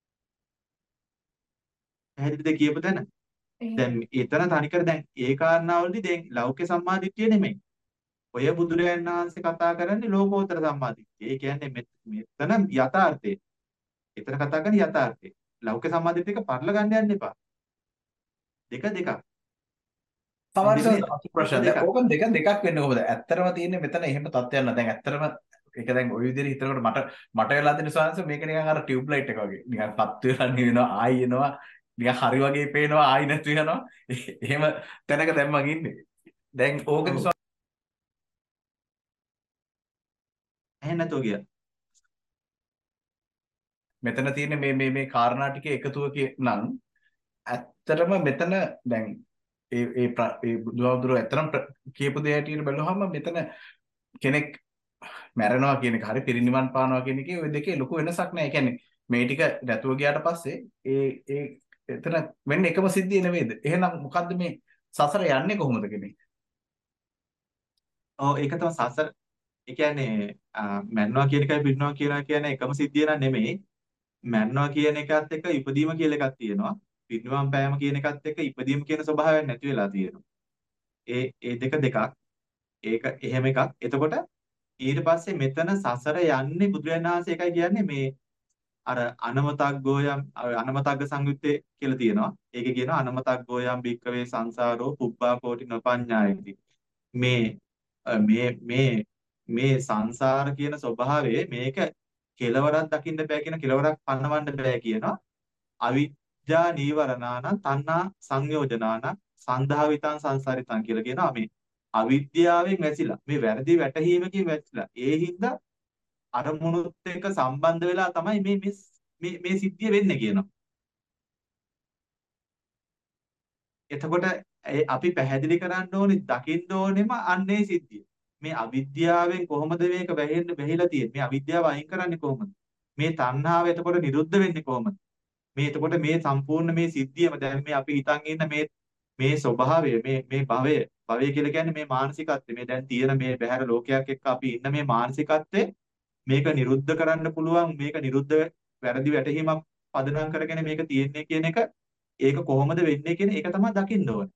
පැහැදිලිද කියපු තැන? දැන් එතන තනිකර දැන් ඒ කාරණාවලදී දැන් ලෞකික සම්මාදිට්ඨිය නෙමෙයි. ඔය බුදුරජාණන් වහන්සේ කතා කරන්නේ ලෝකෝත්තර සම්මාදිට්ඨිය. ඒ කියන්නේ මෙතන යථාර්ථය. එතන කතා කරන්නේ යථාර්ථය. ලෞකික සම්මාදිට්ඨිය එක පටල ගන්න යන්න එපා. දෙක දෙකක්. සමහරවිට ප්‍රශ්න දැන් ඕක දෙක දෙකක් වෙන්නේ කොහොමද? ඇත්තටම තියෙන්නේ මෙතන එහෙම තත්ත්වයක් නෑ. දැන් ඇත්තටම ඒක දැන් ওই විදිහට හිතනකොට මට මට වෙලා දෙන ස්වාංශ මේක නිකන් අර ටියුබ් ලයිට් එක වගේ. නිකන් පත් වෙලා නිවෙනවා ආයි එනවා. නිකන් හරි වගේ පේනවා ආයි නැති වෙනවා. එහෙම තැනක දැන් මම ඉන්නේ. දැන් ඕකද එහෙ නැතෝ කිය. මෙතන තියෙන මේ මේ මේ කාරණා ටික එකතුවක නම් ඇත්තටම මෙතන දැන් ඒ ඒ ඒ බුදුහාමුදුරුවෝ ඇත්තටම කියපු දේ හැටියට බැලුවහම මෙතන කෙනෙක් මැරෙනවා කියන එක හරි පිරිනිවන් පානවා කියන එකේ ওই දෙකේ ලොකු වෙනසක් නැහැ. ඒ කියන්නේ මේ ටික නැතුව ගියාට පස්සේ ඒ ඒ එතන වෙන්නේ එකම සිද්ධිය නෙවෙයිද? එහෙනම් මොකද්ද මේ සසර යන්නේ කොහොමද කෙනෙක්? ඔව් ඒක තමයි සසර. ඒ කියන්නේ මැරෙනවා කියන එකයි පිරිනිවන් කියලා කියන්නේ එකම සිද්ධිය නන් නෙමෙයි. මැරෙනවා කියන එකත් එක්ක ඉපදීම කියලා එකක් තියෙනවා. පිරිනිවන් පෑම කියන එකත් එක්ක ඉපදීම කියන ස්වභාවයක් නැති වෙලා තියෙනවා. ඒ ඒ දෙක දෙකක්. ඒක එහෙම එකක්. එතකොට ඊට පස්සේ මෙතන සසර යන්නේ බුදුරජාණන් වහන්සේ එකයි කියන්නේ මේ අර අනමතග්ගෝයම් අනමතග්ග සංයුත්තේ කියලා තියෙනවා. ඒකේ කියනවා අනමතග්ගෝයම් භික්කවේ සංසාරෝ පුබ්බා කෝටි නොපඤ්ඤායති. මේ මේ මේ මේ සංසාර කියන ස්වභාවය මේක කෙලවරක් දකින්න බෑ කියන කෙලවරක් පන්නවන්න බෑ කියනවා. අවිද්‍යා නීවරණාන තණ්හා සංයෝජනාන සන්ධාවිතං සංසාරිතං කියලා කියනවා. මේ අවිද්‍යාවෙන් වැසිලා මේ වැරදි වැටහීමකින් වැසිලා ඒ හින්දා අරමුණුත් එක්ක සම්බන්ධ වෙලා තමයි මේ මේ මේ සිද්ධිය වෙන්නේ කියනවා. එතකොට අපි පැහැදිලි කරන්න ඕනේ දකින්න ඕනෙම අන්නේ සිද්ධිය. මේ අවිද්‍යාවෙන් කොහොමද මේක වැහෙන්න වැහිලා තියෙන්නේ? මේ අවිද්‍යාව අයින් කරන්නේ කොහොමද? මේ තණ්හාව එතකොට නිරුද්ධ වෙන්නේ කොහොමද? මේ එතකොට මේ සම්පූර්ණ මේ සිද්ධියම දැන් මේ අපි හිතන් ඉන්න මේ මේ ස්වභාවය මේ මේ භවය භවය කියලා කියන්නේ මේ මානසිකත්වය මේ දැන් තියෙන මේ බහැර ලෝකයක් එක්ක අපි ඉන්න මේ මානසිකත්වය මේක නිරුද්ධ කරන්න පුළුවන් මේක නිරුද්ධ වැරදි වැටහීමක් පදනම් කරගෙන මේක තියෙන්නේ කියන එක ඒක කොහොමද වෙන්නේ කියන එක තමයි දකින්න ඕනේ.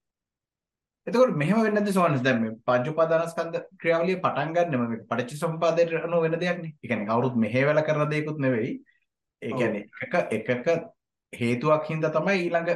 එතකොට මෙහෙම වෙන්නේ නැද්ද සෝනස් දැන් මේ පංච උපාදානස්කන්ධ ක්‍රියාවලිය පටන් ගන්නෙම මේක පටිච්චසමුපාදයට අනුව වෙන දෙයක් නේ. ඒ කියන්නේ කවුරුත් මෙහෙවල කරන දෙයක්ුත් නෙවෙයි. ඒ කියන්නේ එකක එකක හේතුවක් හින්දා තමයි ඊළඟ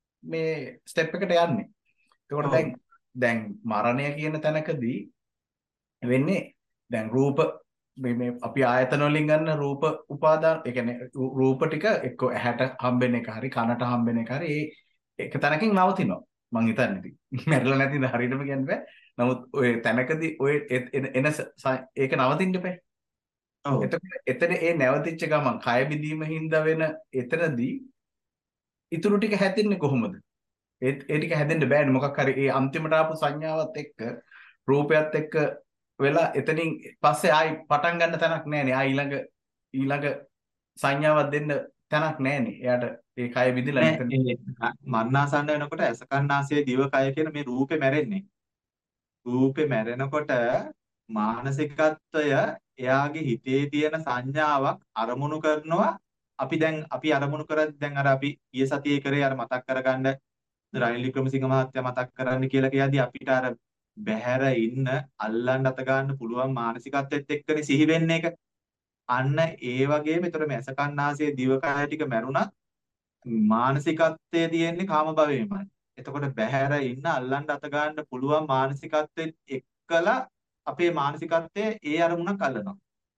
මේ ස්ටෙප් එකට යන්නේ. එතකොට දැන් දැන් මරණය කියන තැනකදී වෙන්නේ දැන් රූප මේ මේ අපි ආයතන වලින් ගන්න රූප උපාදාන ඒ කියන්නේ රූප ටික එක්ක ඇහැට හම්බෙන එක හරි කනට හම්බෙන එක හරි ඒ එක තැනකින් නවතිනවා. මං හිතන්නේ ඉතින් මැරෙලා නැතිද හරියටම කියන්න බෑ. නමුත් ඔය තැනකදී ඔය එන ඒක නවතින්න බෑ. ඔව්. එතකොට එතන ඒ නැවතිච්ච ගමන් කය බිඳීම හින්දා වෙන එතනදී ඉතුරු ටික හැදෙන්නේ කොහොමද? ඒ ඒ ටික හැදෙන්න බෑනේ මොකක් හරි ඒ අන්තිමට ආපු සංඥාවත් එක්ක රූපයත් එක්ක වෙලා එතනින් පස්සේ ආයි පටන් ගන්න තැනක් නැහැනේ. ආයි ඊළඟ ඊළඟ සංඥාවක් දෙන්න තැනක් නැහැනේ. එයාට ඒ කය විදිලා නැත්නම් මරණාසන්න වෙනකොට අසකන්නාසයේ දිවකය කියන මේ රූපේ මැරෙන්නේ. රූපේ මැරෙනකොට මානසිකත්වය එයාගේ හිතේ තියෙන සංඥාවක් අරමුණු කරනවා. අපි දැන් අපි අරමුණු කරද්දී දැන් අර අපි ඊයේ සතියේ කරේ අර මතක් කරගන්න රනිල් වික්‍රමසිංහ මහත්තයා මතක් කරන්න කියලා කියද්දී අපිට අර බහැර ඉන්න අල්ලන්න අත ගන්න පුළුවන් මානසිකත්වෙත් එක්කනේ සිහි වෙන්නේ එක. අන්න ඒ වගේ මෙතන මේ අසකන්නාසයේ දිවකය ටික මැරුණා මානසිකත්වයේ තියෙන්නේ කාම භවෙමයි. එතකොට බහැර ඉන්න අල්ලන්න අත ගන්න පුළුවන් මානසිකත්වෙත් එක්කලා අපේ මානසිකත්වයේ ඒ අරමුණක් අල්ලනවා.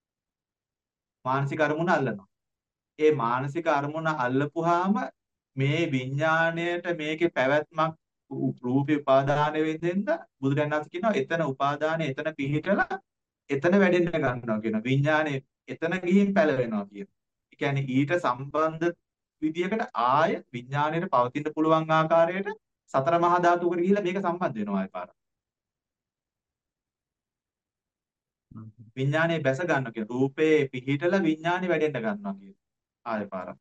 මානසික අරමුණ අල්ලනවා. ඒ මානසික අරමුණ අල්ලපුවාම මේ විඥාණයට මේකේ පැවැත්මක් රූපේ උපාදාන වෙන්නෙන්ද බුදුරජාණන් වහන්සේ කියනවා එතන උපාදානය එතන පිහිටලා එතන වැඩෙන්න ගන්නවා කියන විඥාණය එතන ගිහින් පැලවෙනවා කියන. ඒ කියන්නේ ඊට සම්බන්ධ විදියකට ආය විඥාණයට පවතින්න පුළුවන් ආකාරයට සතර මහා ධාතුකට ගිහිල්ලා මේක සම්බන්ධ වෙනවා ආය පාර. විඥානේ බැස ගන්නවා කියන රූපේ පිහිටලා විඥානේ වැඩෙන්න ගන්නවා කියන ආය පාරක්.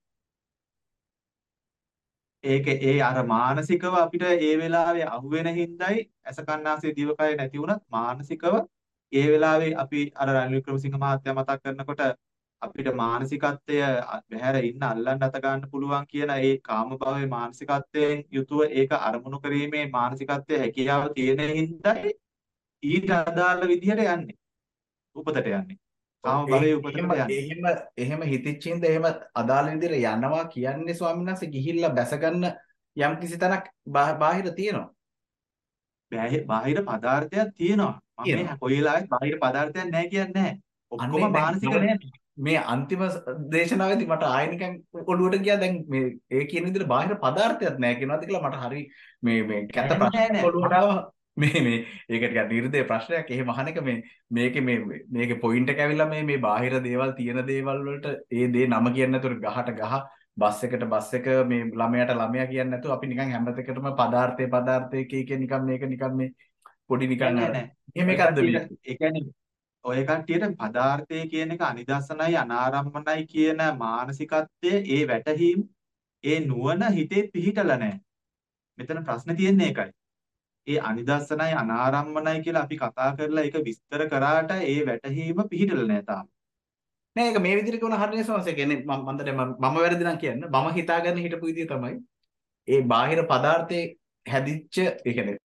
ඒක ඒ අර මානසිකව අපිට ඒ වෙලාවේ අහුවෙන හිඳයි ඇස කන්නාසේ දිවකය නැති වුණත් මානසිකව ඒ වෙලාවේ අපි අර රනිල් වික්‍රමසිංහ මහත්තයා මතක් කරනකොට අපිට මානසිකත්වය බහැර ඉන්න අල්ලන්න අත ගන්න පුළුවන් කියන ඒ කාම භවයේ මානසිකත්වයෙන් යුතුව ඒක අරමුණු කිරීමේ මානසිකත්වයේ හැකියාව තියෙන හිඳයි ඊට අදාළ විදිහට යන්නේ උපතට යන්නේ කාම භවයේ උපතට එහෙම යන්නේ. එහෙම එහෙම හිතිච්චින්ද එහෙම අදාළ විදිහට යනවා කියන්නේ ස්වාමීන් වහන්සේ ගිහිල්ලා බැස ගන්න යම් කිසි තැනක් බා- බාහිර තියෙනවා. බාහිර බාහිර පදාර්ථයක් තියෙනවා. මම මේ තියෙනවා. කොයි වෙලාවෙත් බාහිර පදාර්ථයක් නැහැ කියන්නේ නැහැ. ඔක්කොම අන්නේ දැන් මානසික මම නෑ. මේ අන්තිම දේශනාවේදී මට ආයෙ නිකන් ඔළුවට ගියා දැන් මේ ඒ කියන විදිහට බාහිර පදාර්ථයක් නැහැ කියනවාද කියලා මට හරි මේ මේ කැත නෑ නෑ ප්‍රශ්නයක් නෑ. ඔළුවට ආවා. මේ මේ ඒක ටිකක් නිර්දේ ප්‍රශ්නයක්. එහෙම අහන එක මේ මේකේ මේ මේකේ පොයින්ට් එක ඇවිල්ලා මේ මේ බාහිර දේවල් තියෙන දේවල් වලට ඒ දේ නම කියන්නේ නැතුව ගහට ගහ බස් එකට බස් එක මේ ළමයාට ළමයා කියන්නේ නැතුව අපි නිකන් හැම එකටම පදාර්ථය පදාර්ථය කිය කිය නිකන් මේක නිකන් මේ පොඩි නෑ නිකන් නෑ අර නෑ. එහෙම ඔය එකක්ද මේ? කට්ටියට ඒ කියන්නේ ඔය කට්ටියට පදාර්ථය කියන එක අනිදස්සනයි අනාරම්මනයි කියන මානසිකත්වය ඒ වැටහීම් ඒ නුවණ හිතේ පිහිටලා නැහැ. මෙතන ප්‍රශ්නේ තියෙන්නේ ඒකයි. ඒ අනිදස්සනයි අනාරම්මනයි කියලා අපි කතා කරලා ඒක විස්තර කරාට ඒ වැටහීම පිහිටලා නැහැ තාම. නෑ ඒක මේ විදිහට කරන හරිනේ සමහරවිට කියන්නේ මම මන්දට මම වැරදි නම් කියන්න මම හිතාගෙන හිටපු විදිය තමයි ඒ බාහිර පදාර්ථයේ හැදිච්ච ඒ කියන්නේ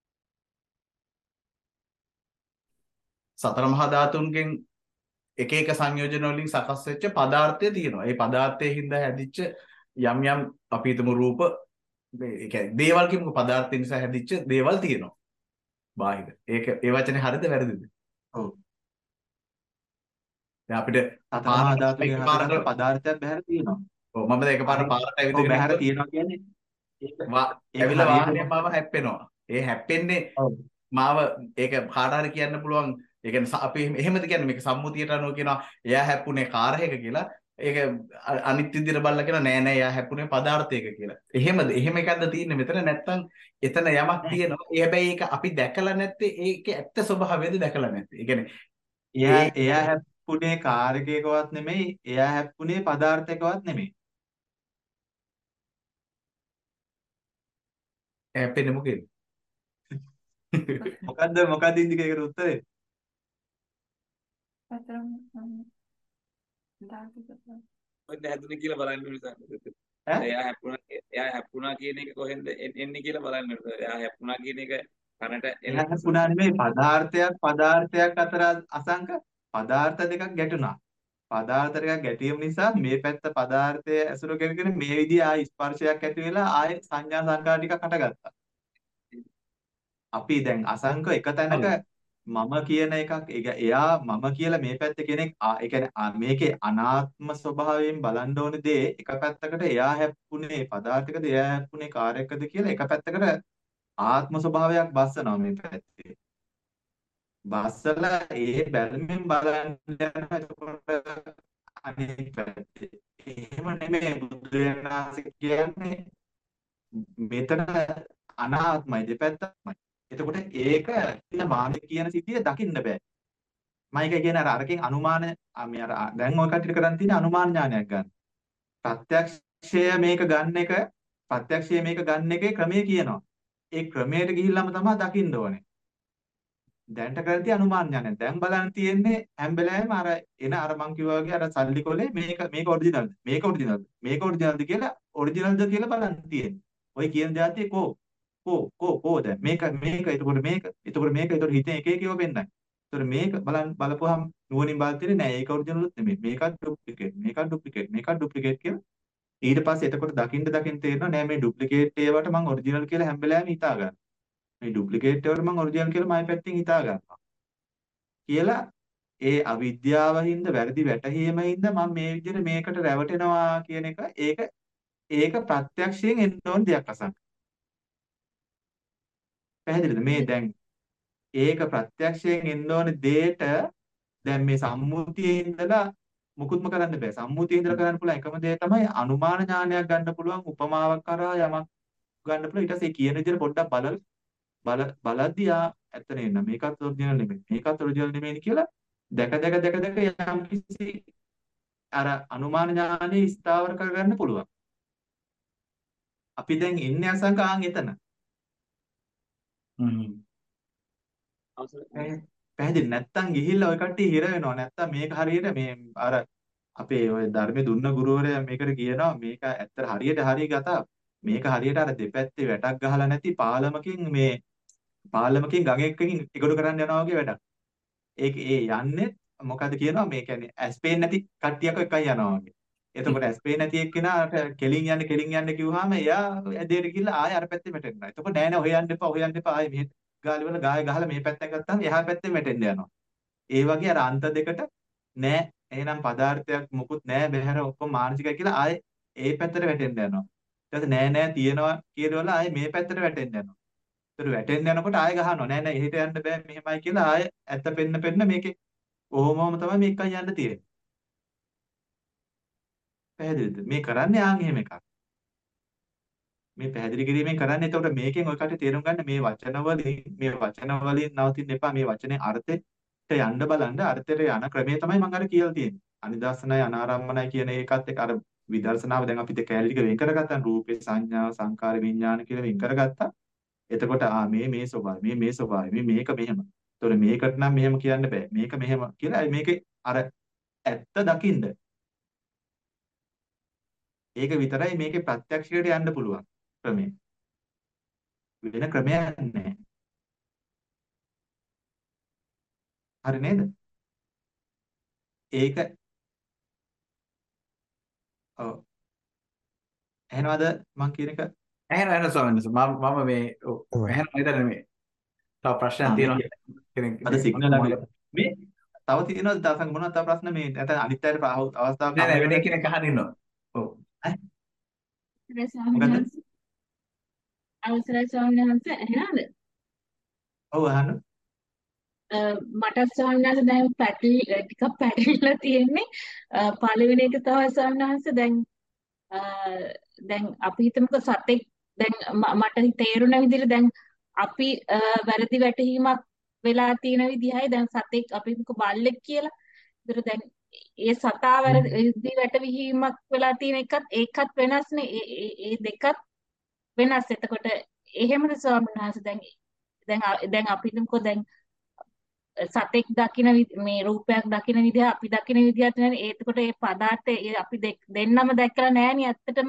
සතර මහා ධාතුන්ගෙන් එක එක සංයෝජන වලින් සකස් වෙච්ච පදාර්ථය තියෙනවා. ඒ පදාර්ථයේ හින්දා හැදිච්ච යම් යම් අපි හිතමු රූප මේ ඒ කියන්නේ දේවල් කියමුකෝ පදාර්ථය නිසා හැදිච්ච දේවල් තියෙනවා. බාහිර. ඒක ඒ වචනේ හරිද වැරදිද? ඔව්. දැන් අපිට සතර මහා ධාතුන්ගෙන් එකපාරට හටගත්ත පදාර්ථයක් බහැර තියෙනවා. ඔව් මම දැන් එකපාරට හරි. පාරට ඔව් ඇවිදගෙන බහැර යනකොට තියෙනවා කියන්නේ ඒක වා ඒක ඇවිල්ලා වාහනය හරියට මාව හැප්පෙනවා. ඒ හැප්පෙන්නේ ඔව්. මාව ඒක කාට හරි කියන්න පුළුවන්. ඒ කියන්නේ ස- අපි එහෙම- එහෙමද කියන්නේ මේක සම්මුතියට අනුව කියනවා එයා හැප්පුණේ කාර් එකක කියලා. ඒක අ- අනිත් විදිහට බලලා කියනවා නෑ නෑ එයා හැප්පුණේ පදාර්ථයක කියලා. එහෙමද? එහෙම එකක්ද තියෙන්නේ මෙතන නැත්තම් එතන යමක් නෑ. තියෙනවා. ඒ හැබැයි ඒක අපි දැකලා නැත්තේ ඒකේ ඇත්ත ස්වභාවයද දැකලා නැත්තේ. ඒ කියන්නේ එයා ඒ එයා හැප්පුණේ කාර් එකකවත් නෙමෙයි. එයා හැප්පුණේ පදාර්ථයකවත් නෙමෙයි. හැප්පෙන්නේ මොකේද? මොකද්ද මොකද්ද ඉන්දිකේකට උත්තරේ? අතරම දාපු කරලා ඔන්න හැදුනේ කියලා බලන්න නිසා. ඈ එයා හැප්පුණා එයා හැප්පුණා කියන එක කොහෙන්ද එන්- එන්නේ කියලා බලන්න ඕනේ. එයා හැප්පුණා කියන එක කනට එන එයා හැප්පුණා නෙමෙයි පදාර්ථයක් පදාර්ථයක් අතර අසංක පදාර්ථ දෙකක් ගැටුණා. පදාර්ථ දෙකක් ගැටීම නිසා මේ පැත්ත පදාර්ථය ඇසුරු කරගෙන මේ විදිහ ආයි ස්පර්ශයක් ඇති වෙලා ආයි සංඥා සංකාර ටිකක් හටගත්තා. අපි දැන් අසංක එක තැනක හරි. මම කියන එකක් ඒ- එයා මම කියලා මේ පැත්තේ කෙනෙක් ආ- ඒ කියන්නේ ආ- මේකේ අනාත්ම ස්වභාවයෙන් බලන්න ඕන දේ එක පැත්තකට එයා හැප්පුණේ පදාර්ථයකද එයා හැප්පුණේ කාර්යයකද කියලා එක පැත්තකට ආත්ම ස්වභාවයක් බස්සනවා මේ පැත්තේ. බස්සලා ඒ බැලමින් බලන්න යනවා එතකොට අනිත් පැත්තේ. එහෙම නෙමෙයි බුදුරජාණන් වහන්සේ කියන්නේ මෙතන අනාත්මයි දෙපැත්තමයි. එතකොට ඒක ඉන්න මානෙ කියන සිද්ධිය දකින්න බෑ. මම ඒක කියන්නේ අර අරකින් අනුමාන ආ මේ අර දැන් ඔය කටියට කරන් තියෙන අනුමාන ඥානයක් ගන්න. ප්‍රත්‍යක්ෂය මේක ගන්න එක ප්‍රත්‍යක්ෂය මේක ගන්න එකේ ක්‍රමය කියනවා. ඒ ක්‍රමයට ගිහිල්ලාම තමයි දකින්න ඕනේ. දැන්ට කරති අනුමාන ඥානය. දැන් බලන්න තියෙන්නේ හැම වෙලාවෙම අර එන අර මං කිව්වා වගේ අර සල්ලි කොලේ මේක මේක ඔරිජිනල්ද මේක ඔරිජිනල්ද මේක ඔරිජිනල්ද කියලා ඔරිජිනල්ද කියලා බලන්න තියෙන්නේ. ඔය කියන જાතිය කෝ කෝ කෝ කෝ දැන් මේක මේක එතකොට මේක එතකොට මේක එතකොට හිතේ එක එක ඒවා පෙන්නයි. එතකොට මේක බලන්න බලපුවාම නුවණින් බලද්දී තියෙන්නේ නෑ ඒක ඔරිජිනල්ුත් නෙමෙයි. මේකත් ඩුප්ලිකේට් මේකත් ඩුප්ලිකේට් මේකත් ඩුප්ලිකේට් කියලා. ඊට පස්සේ එතකොට දකින්න දකින්න තේරෙනවා නෑ මේ ඩුප්ලිකේට් ඒවට මං ඔරිජිනල් කියලා හැම වෙලාවෙම හිතා ගන්නවා. මේ ඩුප්ලිකේට් ඒවට මං ඔරිජිනල් කියලා මගේ පැත්තෙන් හිතා ගන්නවා. කියලා ඒ අවිද්‍යාව හින්දා වැරදි වැටහීම හින්දා මම මේ විදිහට මේකට රැවටෙනවා කියන එක ඒක ඒක ප්‍රත්‍යක්ෂයෙන් එන්න ඕන දෙයක් අසංක. පැහැදිලිද මේ දැන් ඒක ප්‍රත්‍යක්ෂයෙන් එන්න ඕන දෙයට දැන් මේ සම්මුතියේ ඉඳලා මුකුත්ම කරන්න බෑ. සම්මුතියේ ඉඳලා කරන්න පුළුවන් එකම දේ තමයි අනුමාන ඥානයක් ගන්න පුළුවන් උපමාවක් කරා යමක් ගන්න පුළුවන්. ඊට පස්සේ කියන විදිහට පොඩ්ඩක් බලලා බල බලද්දී ආ ඇත්ත නේද මේකත් ඔරිජිනල් නෙමෙයි මේකත් ඔරිජිනල් නෙමෙයි කියලා දැක දැක දැක දැක යම් කිසි අර අනුමාන ඥානෙ ස්ථාවර කරගන්න පුළුවන්. අපි දැන් ඉන්නේ අසංකාන් එතන. හ්ම් අවසරයි. පැහැදිලි නැත්තම් ගිහිල්ලා ඔය කට්ටිය හිර වෙනවා. නැත්තම් මේක හරියට මේ අර අපේ ඔය ධර්මයේ දුන්න ගුරුවරයා මේකට කියනවා මේක ඇත්තට හරියට හරිය කතාව. මේක හරියට අර දෙපැත්තේ වැටක් ගහලා නැති පාලමකින් මේ පාලමකින් ගඟකින් එකතු කරන්න යනවා වගේ වැඩක්. ඒක ඒ යන්නේ මොකද කියනවා මේ කියන්නේ ඇස්පේන් නැති කට්ටියක එකයි යනවා වගේ. එතකොට ඇස්පේන් නැති එක්කෙනාට කෙලින් යන්න කෙලින් යන්න කිව්වහම එයා ඇදේට ගිහලා ආයෙ අර පැත්තේ වැටෙනවා. එතකොට නෑ නෑ හොයන්න එපා හොයන්න එපා ආයෙ මෙහෙ ගාලි වල ගාය ගහලා මේ පැත්තෙන් ගත්තාම එහා පැත්තෙන් වැටෙන්න යනවා. ඒ වගේ අර අන්ත දෙකට නෑ එහෙනම් පදාර්ථයක් මොකුත් නෑ බහැර ඔක්කොම මානසිකයි කියලා ආයෙ ඒ පැත්තට වැටෙන්න යනවා. ඊට පස්සේ නෑ නෑ තියෙනවා කියනවල ආයෙ මේ පැත්තට වැටෙන්න යනවා. ඒතර වැටෙන්න යනකොට ආයෙ ගහනවා නෑ නෑ එහෙට යන්න බෑ මෙහෙමයි කියලා ආයෙ ඇත්ත පෙන්න පෙන්න මේකේ ඔහොමම තමයි මේකයි යන්න තියෙන්නේ. පැහැදිලිද? මේ කරන්නේ ආන් එහෙම එකක්. මේ පැහැදිලි කිරීමෙන් කරන්නේ එතකොට මේකෙන් ඔය කටේ තේරුම් ගන්න මේ වචන වලින් මේ වචන වලින් නවතින්න එපා මේ වචනේ අර්ථෙට යන්න බලන්න අර්ථයට යන ක්‍රමය තමයි මම අර කියලා තියෙන්නේ. අනිදර්ශනයි අනාරම්මනයි කියන එකත් එක්ක අර විදර්ශනාව දැන් අපි දෙක කැලේ ටික වෙන් කරගත්තා රූපේ සංඥා සංකාර විඥාන කියලා වෙන් කරගත්තා. එතකොට ආ මේ මේ ස්වභාවය මේ මේ ස්වභාවය මේ මේක මෙහෙම. ඒතකොට මේකට නම් මෙහෙම කියන්න බෑ. මේක මෙහෙම කියලා මේකේ අර ඇත්ත දකින්න. ඒක විතරයි මේකේ ප්‍රත්‍යක්ෂයට යන්න පුළුවන් ක්‍රමය. වෙන ක්‍රමයක් නැහැ. හරි නේද? ඒක ඔව්. එහෙනවද මං කියන එක? එහෙනම් එහෙනම් ස්වාමීන් වහන්සේ මම මම මේ ඔව් ඔව්. එහෙනම් හිතන්නේ මේ තව ප්‍රශ්නයක් ආ මේ තියෙනවා කිය- කෙනෙක් අද මේ සිග්නල් මම අඩුයි. මේ තව තියෙනවද දාසංග මොනවද තව ප්‍රශ්න මේ නැත්නම් අනිත් අයට ප්‍රාහ- අවස්ථාවක් නෑ හම්බ නෑ වෙන වෙනවද? කෙනෙක් අහන්න ඉන්නවා. ඔව්. ඈ අවසරයි ස්වාමීන් මොකද්ද? වහන්සේ. අවසරයි ස්වාමීන් වහන්සේ ඇහෙනවද? ඔව් අහන්න. අ, මට ස්වාමීන් වහන්සේ දැන් පැටලි ටිකක් පැටලිලා තියෙන්නේ. අ, පළවෙනි එක තමයි ස්වාමීන් වහන්සේ දැන් අ, දැන් අපි හිතමුකෝ සතෙක් දැන් ම- මට තේරුණ විදිහට දැන් අපි අ, වැරදි වැටහීමක් වෙලා තියෙන විදිහයි දැන් සතෙක් අපි හිතමුකෝ බල්ලෙක් කියලා. ඒතර දැන් ඒ සතා වැරදි වැටහීමක් වෙලා තියෙන එකත් ඒකත් වෙනස්නේ. ඒ ඒ ඒ දෙකත් වෙනස්. එතකොට එහෙමද ස්වාමීන් වහන්සේ දැන් දැන් අ- දැන් අපි හිතමුකෝ දැන් සතෙක් දකින විදි- මේ රූපයක් දකින විදිහ අපි දකින විදිහත් නේ. එතකොට ඒ පදාර්ථය ඒ අපි දෙක්- දෙන්නම දැක්කලා නෑනේ ඇත්තටම.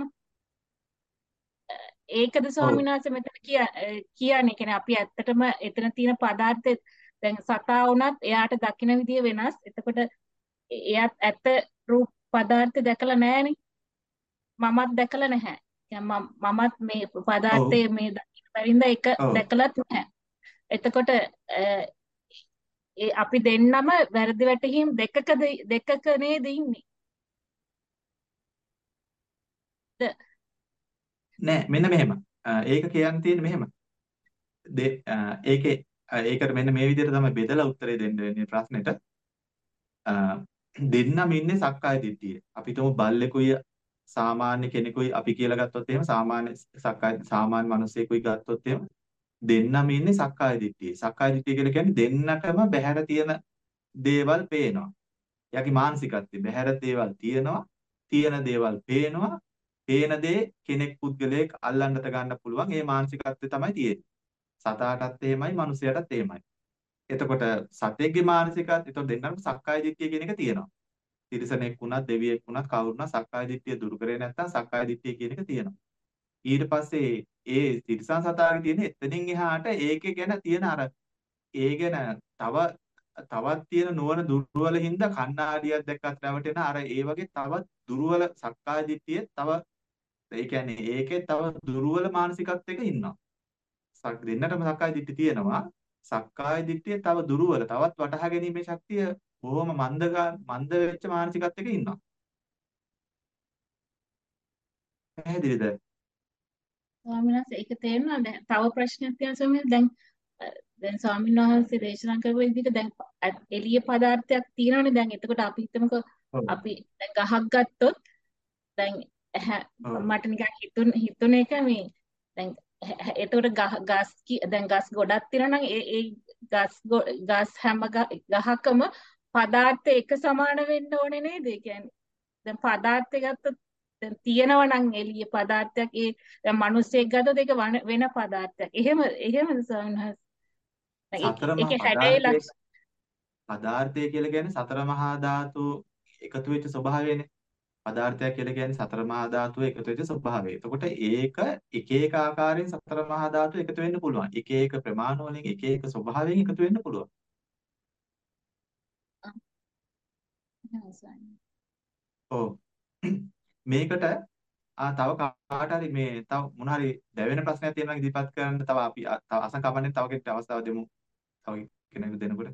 ඒකද ඔව්. ස්වාමීන් වහන්සේ මෙතන කිය කියන්නේ. කියන්නේ අපි ඇත්තටම එතන තියෙන පදාර්ථය දැන් සතා වුණත් එයාට දකින විදිය වෙනස්. එතකොට එයාත් ඇත්ත රූප පදාර්ථය දැකලා නෑනේ. මමත් දැකලා නැහැ. කියන්නේ මම- මමත් මේ ඔව්. පදාර්ථයේ මේ දකින්න බැරිඳ ඒක ඔව්. දැකලත් නැහැ. එතකොට අ, ඒ අපි දෙන්නම වැරදි වැටහීම් දෙකක දෙකක නේද ඉන්නේ. ද- නෑ මෙන්න මෙහෙම. අ, ඒක කියන්න තියෙන්නේ මෙහෙම. දෙ අ, ඒකේ අ, ඒකට මෙන්න මේ විදිහට තමයි බෙදලා උත්තරේ දෙන්න වෙන්නේ ප්‍රශ්නෙට. අ, දෙන්නම ඉන්නේ සක්කාය දිට්ඨිය. අපි තුමු බල්ලෙකුයි සාමාන්‍ය කෙනෙකුයි අපි කියලා ගත්තොත් එහෙම සාමාන්‍ය සක්කාය සාමාන්‍ය මිනිසෙකුයි ගත්තොත් එහෙම දෙන්නම ඉන්නේ සක්කාය දිට්ඨිය. සක්කාය දිට්ඨිය කියලා කියන්නේ දෙන්නටම බහැර තියෙන දේවල් පේනවා. එයාගේ මානසිකත්වයේ බහැර දේවල් තියෙනවා, තියෙන දේවල් පේනවා, පේන දේ කෙනෙක් පුද්ගලයෙක් අල්ලන්නට ගන්න පුළුවන්. ඒ මානසිකත්වය තමයි තියෙන්නේ. සතාටත් එහෙමයි, මිනිසයාටත් එහෙමයි. එතකොට සතෙක්ගේ මානසිකත් එතකොට දෙන්නම සක්කාය දිට්ඨිය කියන එක තියෙනවා. තිරිසනෙක් වුණත් දෙවියෙක් වුණත් කවුරු වුණත් සක්කාය දිට්ඨිය දුරු කරේ නැත්නම් සක්කාය දිට්ඨිය කියන එක තියෙනවා. ඊට පස්සේ ඒ තිරිසන් සතාගේ තියෙන එතනින් එහාට ඒකේ ගැන තියෙන අර ඒ ගැන තව තවත් තියෙන නුවණ දුර්වල හින්දා කණ්ණාඩියක් දැක්කත් රැවටෙන අර ඒ වගේ තවත් දුර්වල සක්කාය දිට්ඨිය තව ඒ කියන්නේ ඒකේ තව දුර්වල මානසිකත්වයක ඉන්නවා. සක් දෙන්නටම සක්කාය දිට්ඨිය තියෙනවා. සක්කාය දිට්ඨිය තව දුර්වල තවත් වටහා ගැනීමේ ශක්තිය බොහොම මන්දගා මන්ද වෙච්ච මානසිකත්වයක ඉන්නවා. පැහැදිලිද? ස්වාමීන් වහන්සේ ඒක තේරුණා. දැන් තව ප්‍රශ්නයක් තියෙනවා ස්වාමීන් වහන්සේ. දැන් අ, දැන් ස්වාමීන් වහන්සේ දේශනා කරපු විදිහට දැන් අ- එළිය පදාර්ථයක් තියෙනවනේ. දැන් එතකොට අපි හිතමුකෝ ඔව්. අපි දැන් ගහක් ගත්තොත් දැන් ඇහැ ඔව්. මට නිකන් හිතුන හිතුන එක මේ දැන් හැ- හැ- එතකොට ගහ ගස් කි- දැන් ගස් ගොඩක් තියෙනවා නම් ඒ ඒ ගස් ගො- ගස් හැම ගහ- ගහකම පදාර්ථ එක සමාන වෙන්න ඕනේ නේද? ඒ කියන්නේ දැන් පදාර්ථය ගත්තොත් දැන් තියෙනවා නම් එළිය පදාර්ථයක් ඒ දැන් මිනිස්සෙක් ගත්තොත් ඒක වන- වෙන පදාර්ථයක්. එහෙම එහෙමද ස්වාමීන් වහන්සේ? දැන් ඒක සතර මහා ඒකේ හැඩය පදාර්ථයේ ලක්ෂ පදාර්ථය කියලා කියන්නේ සතර මහා ධාතු එකතු වෙච්ච ස්වභාවයනේ. පදාර්ථයක් කියලා කියන්නේ සතර මහා ධාතු එකතු වෙච්ච ස්වභාවය. එතකොට ඒක එක එක ආකාරයෙන් සතර මහා ධාතු එකතු වෙන්න පුළුවන්. එක එක ප්‍රමාණ වලින් එක එක ස්වභාවයෙන් එකතු වෙන්න පුළුවන්. ඔව්. මේකට ආ තව කාට හරි මේ තව මොන හරි දැවෙන ප්‍රශ්නයක් තියෙනවා නම් ඉදිරිපත් කරන්න. තව අපි අ- තව අසං කමන්නේ තව කෙනෙක්ට අවස්ථාව දෙමු. තව කෙනෙකුට දෙනකොට.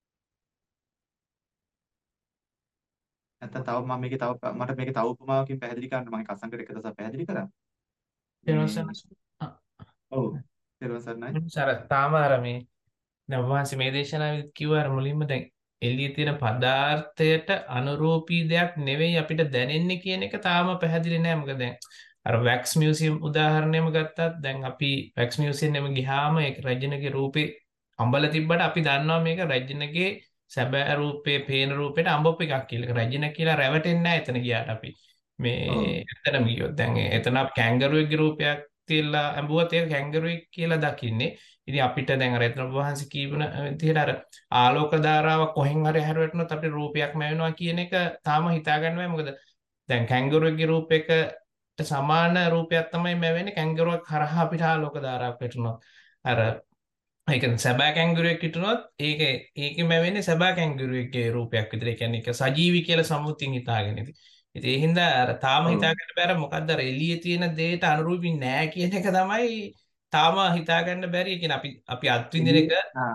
නැත්නම් තව මම මේකේ තව මට මේකේ තව උපමාවකින් පැහැදිලි කරන්න මම ඒක අසංකට එක දවසක් පැහැදිලි කරා. මේ ඔව්. ඊළඟ සර්ණයි. සර තාම අර මේ දැන් ඔබ වහන්සේ මේ දේශනාවෙත් කිව්වා අර මුලින්ම දැන් එළියේ තියෙන පදාර්ථයට අනුරූපී දෙයක් නෙවෙයි අපිට දැනෙන්නේ කියන එක තාම පැහැදිලි නෑ. මොකද දැන් අර වැක්ස් මියුසියම් උදාහරණයම ගත්තත් දැන් අපි වැක්ස් මියුසියම් එම ගියාම ඒක රැජිනගේ රූපේ අඹල තිබ්බට අපි දන්නවා මේක රැජිනගේ සැබෑ රූපේ පේන රූපෙට අඹපු එකක් කියලා. රැජින කියලා රැවටෙන්නේ නැහැ එතන ගියාට අපි. මේ ඔව්. එතනම ගියොත් දැන් එතන කැංගරුවෙක්ගේ රූපයක් තියලා ඇඹුවත් ඒක කැංගරුවෙක් කියලා දකින්නේ. ඉතින් අපිට දැන් අර එතන වහන්සේ කියවන විදිහට අර ආලෝක ධාරාවක් කොහෙන් හරි හැරවැටුනොත් අපිට රූපයක් ලැබෙනවා කියන එක තාම හිතා ගන්න බෑ. මොකද දැන් කැංගරුවෙක්ගේ රූපයකට සමාන රූපයක් තමයි ලැබෙන්නේ කැංගරුවක් හරහා අපිට ආලෝක ධාරාවක් වැටුනොත්. අර ඒ කියන්නේ සැබෑ කැංගරුවෙක් හිටුනොත් ඒක ඒකෙම වෙන්නේ සැබෑ කැංගරුවෙක්ගේ රූපයක් විතර. ඒ කියන්නේ ඒක සජීවි කියලා සම්මුතියෙන් හිතාගෙන ඉතින්. ඉතින් ඒ හින්දා අර තාම ඔව්. හිතාගන්න බැර මොකද්ද අර එළියේ තියෙන දෙයට අනුරූපී නෑ කියන එක තමයි තාම හිතාගන්න බැරි. ඒ කියන්නේ අපි අපි අත්විඳින එක එළිය ආ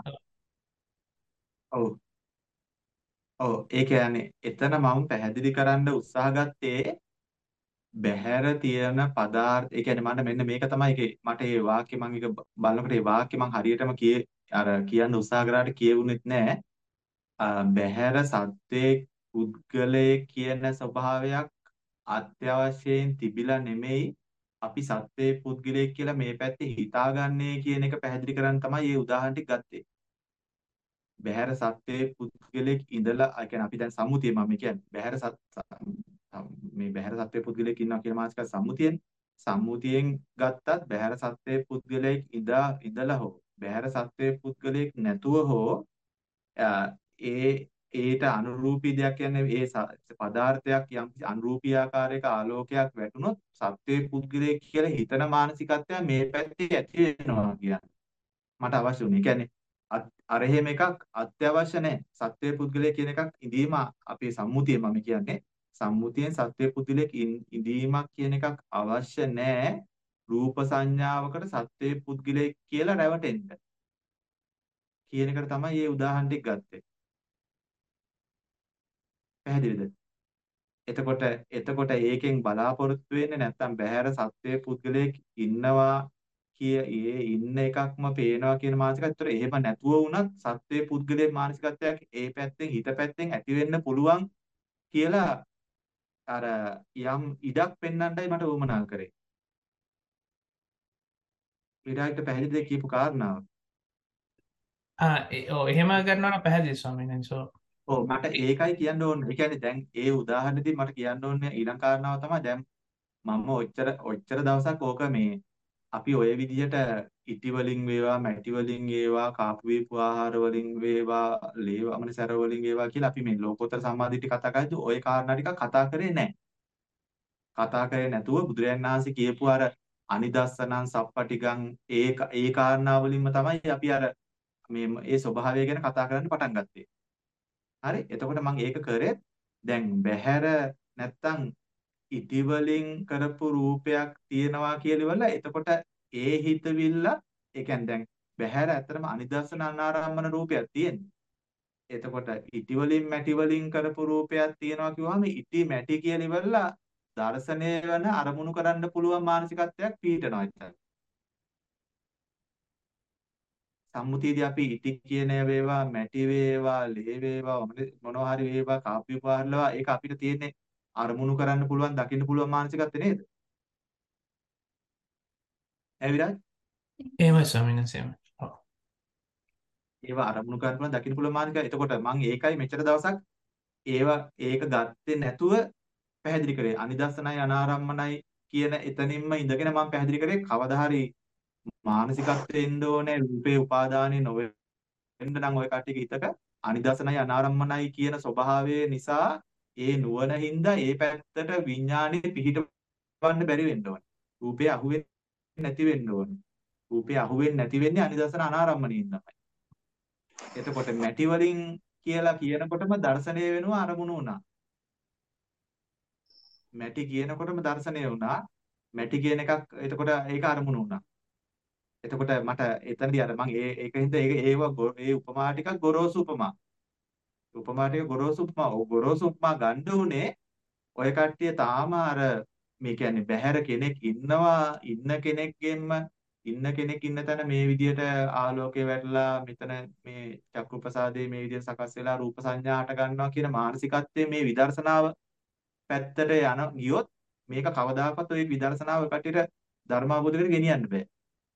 ඔව්. ඔව්. ඒ කියන්නේ එතන මම පැහැදිලි කරන්න උත්සාහ ගත්තේ බහැර තියෙන පදාර්ථ ඒ කියන්නේ මට මෙන්න මේක තමයි ඒකේ මට ඒ වාක්‍ය මම ඒක බලනකොට ඒ වාක්‍ය මම හරියටම කියේ අර කියන්න උත්සාහ කරාට කියෙවුනෙත් නෑ. බහැර සත්වයේ පුද්ගලයේ කියන ස්වභාවයක් අත්‍යවශ්‍යයෙන් තිබිලා නෙමෙයි අපි සත්වයේ පුද්ගලයෙක් කියලා මේ පැත්තේ හිතාගන්නේ කියන එක පැහැදිලි කරන්න තමයි මේ උදාහරණ ටික ගත්තේ. බහැර සත්වයේ පුද්ගලයෙක් ඉඳලා ඒ කියන්නේ අපි දැන් සම්මුතිය මම කියන්නේ බහැර සත් මේ බහැර සත්වයේ පුද්ගලයෙක් ඉන්නවා කියන මානසික සම්මුතියෙන් සම්මුතියෙන් ගත්තත් බහැර සත්වයේ පුද්ගලයෙක් ඉඳා ඉඳලා හෝ බහැර සත්වයේ පුද්ගලයෙක් නැතුව හෝ ඒ ඒට අනුරූපී දෙයක් කියන්නේ ඒ පදාර්ථයක් යම් අනුරූපී ආකාරයක ආලෝකයක් වැටුනොත් සත්වයේ පුද්ගලයෙක් කියලා හිතන මානසිකත්වය මේ පැත්තේ ඇති වෙනවා කියන්නේ මට අවශ්‍ය උනේ. කියන්නේ අර එහෙම එකක් අත්‍යවශ්‍ය නැහැ. සත්වයේ පුද්ගලයෙක් කියන එකක් ඉඳීම අපේ සම්මුතිය මම කියන්නේ සම්මුතියෙන් සත්වයේ පුද්ගලයෙක් ඉඳීමක් කියන එකක් අවශ්‍ය නැහැ. රූප සංඥාවකට සත්වයේ පුද්ගලයෙක් කියලා රැවටෙන්න කියන එකට තමයි මේ උදාහරණ ටික ගත්තේ. පැහැදිලිද? එතකොට එතකොට ඒකෙන් බලාපොරොත්තු වෙන්නේ නැත්තම් බහැර සත්වයේ පුද්ගලයෙක් ඉන්නවා කිය ඒ ඉන්න එකක්ම පේනවා කියන මානසිකත්වය. ඒතර එහෙම නැතුව වුණත් සත්වයේ පුද්ගලයේ මානසිකත්වයක් ඒ පැත්තෙන් හිත පැත්තෙන් ඇති වෙන්න පුළුවන් කියලා අර යම් ඉඩක් පෙන්වන්නයි මට උවමනා කරේ. විරාජ්ට පැහැදිලිද කියපු කාරණාව? ආ ඒ- ඔව් එහෙම ගන්නවා නම් පැහැදිලි ස්වාමීන් වහන්සේ. ඔව් මට ඒකයි කියන්න ඕනේ. ඒ කියන්නේ දැන් ඒ උදාහරණෙදී මට කියන්න ඕනේ ඊළඟ කාරණාව තමයි දැන් මම ඔච්චර ඔච්චර දවසක් ඕක මේ අපි ඔය විදිහට ඉටි වලින් වේවා මැටි වලින් වේවා කාපු වේපු ආහාර වලින් වේවා ලේවමන සැර වලින් වේවා කියලා අපි මේ ලෝකෝත්තර සම්මාදිට්ඨිය කතා කරද්දී ওই කාරණා ටික කතා කරේ නැහැ. කතා කරේ නැතුව බුදුරජාණන් වහන්සේ කියපු අර අනිදස්සනං සප්පටිගං ඒ ඒ කාරණා වලින්ම තමයි අපි අර මේ ඒ ස්වභාවය ගැන කතා කරන්න පටන් ගත්තේ. හරි එතකොට මම ඒක කරේ දැන් බහැර නැත්තම් ඉටි වලින් කරපු රූපයක් තියෙනවා කියලා ඉවරලා එතකොට ඒ හිතවිල්ල ඒ කියන්නේ දැන් බහැර ඇත්තටම අනිදර්ශන අනාරම්මන රූපයක් තියෙන්නේ. එතකොට ඉටි වලින් මැටි වලින් කරපු රූපයක් තියෙනවා කිව්වම ඉටි මැටි කියලා ඉවරලා දර්ශනය වෙන අරමුණු කරන්න පුළුවන් මානසිකත්වයක් පීඩනවා ඉතින්. සම්මුතියදී අපි ඉටි කියන වේවා මැටි වේවා ලේ වේවා මොනවා හරි වේවා කාපි උපහාරලවා ඒක අපිට තියෙන්නේ අරමුණු කරන්න පුළුවන් දකින්න පුළුවන් මානසිකත්වය නේද? ඈ විරාජ්? එහෙමයි ස්වාමීන් වහන්සේ. ඔව්. ඒවා අරමුණු කරන්න පුළුවන් දකින්න පුළුවන් මානසික. එතකොට මම ඒකයි මෙච්චර දවසක් ඒවා ඒක ගත්තේ නැතුව පැහැදිලි කරේ. අනිදස්සනයි අනාරම්මනයි කියන එතනින්ම ඉඳගෙන මම පැහැදිලි කරේ කවදා හරි මානසිකත්වයේ එන්න ඕනේ රූපේ උපාදානෙ නොවෙන්න නම් ඔය කට්ටියක හිතක අනිදස්සනයි අනාරම්මනයි කියන ස්වභාවය නිසා ඒ නුවණ හින්දා ඒ පැත්තට විඥානෙ පිහිටවන්න බැරි වෙන්න ඕනේ. රූපේ අහුවෙන්නේ නැති වෙන්න ඕනේ. රූපේ අහුවෙන්නේ නැති වෙන්නේ අනිදස්සන අනාරම්මණයෙන් තමයි. එතකොට මැටි වලින් කියලා කියනකොටම දර්ශනය වෙනවා අරමුණු වුණා. මැටි කියනකොටම දර්ශනය වුණා. මැටි කියන එකක් එතකොට ඒක අරමුණු වුණා. එතකොට මට එතනදී අර මම ඒ ඒකින්ද ඒ ඒව ඒ උපමා ටිකක් ගොරෝසු උපමා. උපමා ටික ගොරෝසු උපමා. ඔය ගොරෝසු උපමා ගන්න උනේ ඔය කට්ටිය තාම අර මේ කියන්නේ බහැර කෙනෙක් ඉන්නවා ඉන්න කෙනෙක්ගෙන්ම ඉන්න කෙනෙක් ඉන්න තැන මේ විදියට ආලෝකය වැටලා මෙතන මේ චක්කු ප්‍රසාදේ මේ විදියට සකස් වෙලා රූප සංඥා හට ගන්නවා කියන මානසිකත්වයේ මේ විදර්ශනාව පැත්තට යන ගියොත් මේක කවදාකවත් ඔය විදර්ශනාව කටියට ධර්මාවබෝධයකට ගෙනියන්න බෑ.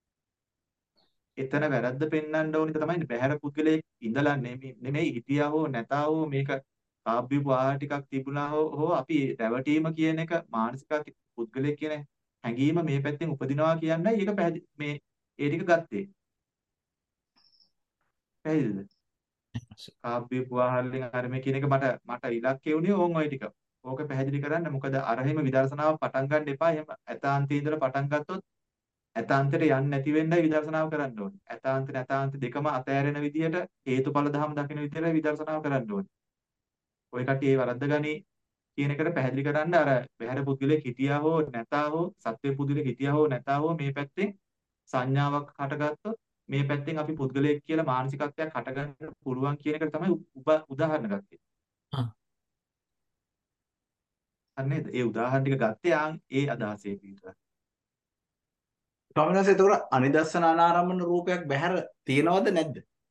එතන වැරද්ද පෙන්වන්න ඕනිත තමයි බහැර පුද්ගලයෙක් ඉඳලා නෙමෙයි හිටියා හෝ නැතා හෝ මේක කාබ්බි වාහ ටිකක් තිබුණා හෝ හෝ අපි රැවටීම කියන එක මානසික පුද්ගලයෙක් කියන හැඟීම මේ පැත්තෙන් උපදිනවා කියන්නයි ඒක මේ ඒ ටික ගත්තේ. පැහැදිලිද? කාබ්බි වාහල්ලෙන් අර මේ කියන එක මට මට ඉලක්කය උනේ ඕන් ඔය ටික. ඕක පැහැදිලි කරන්න මොකද අරහිම විදර්ශනාව පටන් ගන්න එපා. එහෙම ඇතාන්තේ ඉඳලා පටන් ගත්තොත් ඇතාන්තයට යන්නේ නැති වෙන්නයි විදර්ශනාව කරන්න ඕනේ. ඇතාන්ත නැතාන්ත දෙකම අතෑරෙන විදිහට හේතුඵල ධම දකින විදිහට විදර්ශනාව කරන්න ඕනේ. ඔය කට්ටිය ඒ වරද්ද ගනි කියන එකට පැහැදිලි කරන්න අර බහැර පුද්ගලයෙක් හිටියා හෝ නැතා හෝ සත්‍ය පුද්ගලයෙක් හිටියා හෝ නැතා හෝ මේ පැත්තෙන් සංඥාවක් හටගත්තොත් මේ පැත්තෙන් අපි පුද්ගලයෙක් කියලා මානසිකත්වයක් හටගන්න පුළුවන් කියන එකට තමයි උදාහරණ ගත්තේ. ආ. අන්නේද? ඒ උදාහරණ ටික ගත්තේ ආන් ඒ අදහසේ විතර. ස්වාමීන් වහන්සේ එතකොට අනිදස්සන අනාරම්මන රූපයක් බහැර තියනවද නැද්ද?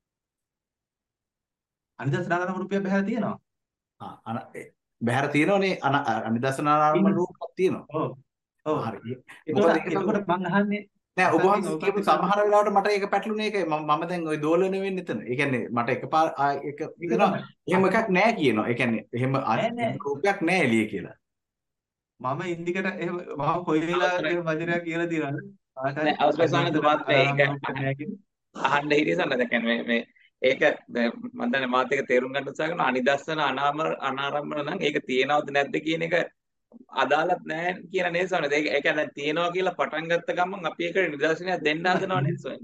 අනිදස්සන අනාරම්මන රූපයක් බහැර තියෙනවා. ආ අන බහැර තියෙනවනේ අනිදස්සන අනාරම්මන රූපයක් තියෙනවා. ඔව්. ඔව්. හරි. මොකද එතකොට මම අහන්නේ නෑ ඔබ වහන්සේ කියපු සමහර වෙලාවට මට ඒක පැටළුනේ ඒකයි මම මම දැන් ওই දෝලන වෙන්නේ එතන. ඒ කියන්නේ මට එකපාර එක හිතනවා එහෙම එකක් නෑ කියනවා. ඒ කියන්නේ එහෙම රූපයක් නෑ එළියේ කියලා. මම ඉන්දිකට එහෙම මම කොයි වෙලාවකද වදිරයක් කියලා තියනවද? නෑ අවශ්‍ය සානද මාත් මේක අහන්න හිටියේ සන්න දැන් කියන්නේ මේ ඒක මම දන්නේ මාත් එක තේරුම් ගන්න උත්සාහ කරනවා අනිදස්සන අනාම අනාරම්මන නම් ඒක තියෙනවද නැද්ද කියන එක අදාළත් නැහැ කියන නේද සන්න. ඒක ඒක දැන් තියෙනවා කියලා පටන් ගත්ත ගමන් අපි ඒකට නිදර්ශනයක් දෙන්න හදනවා නේද සන්න.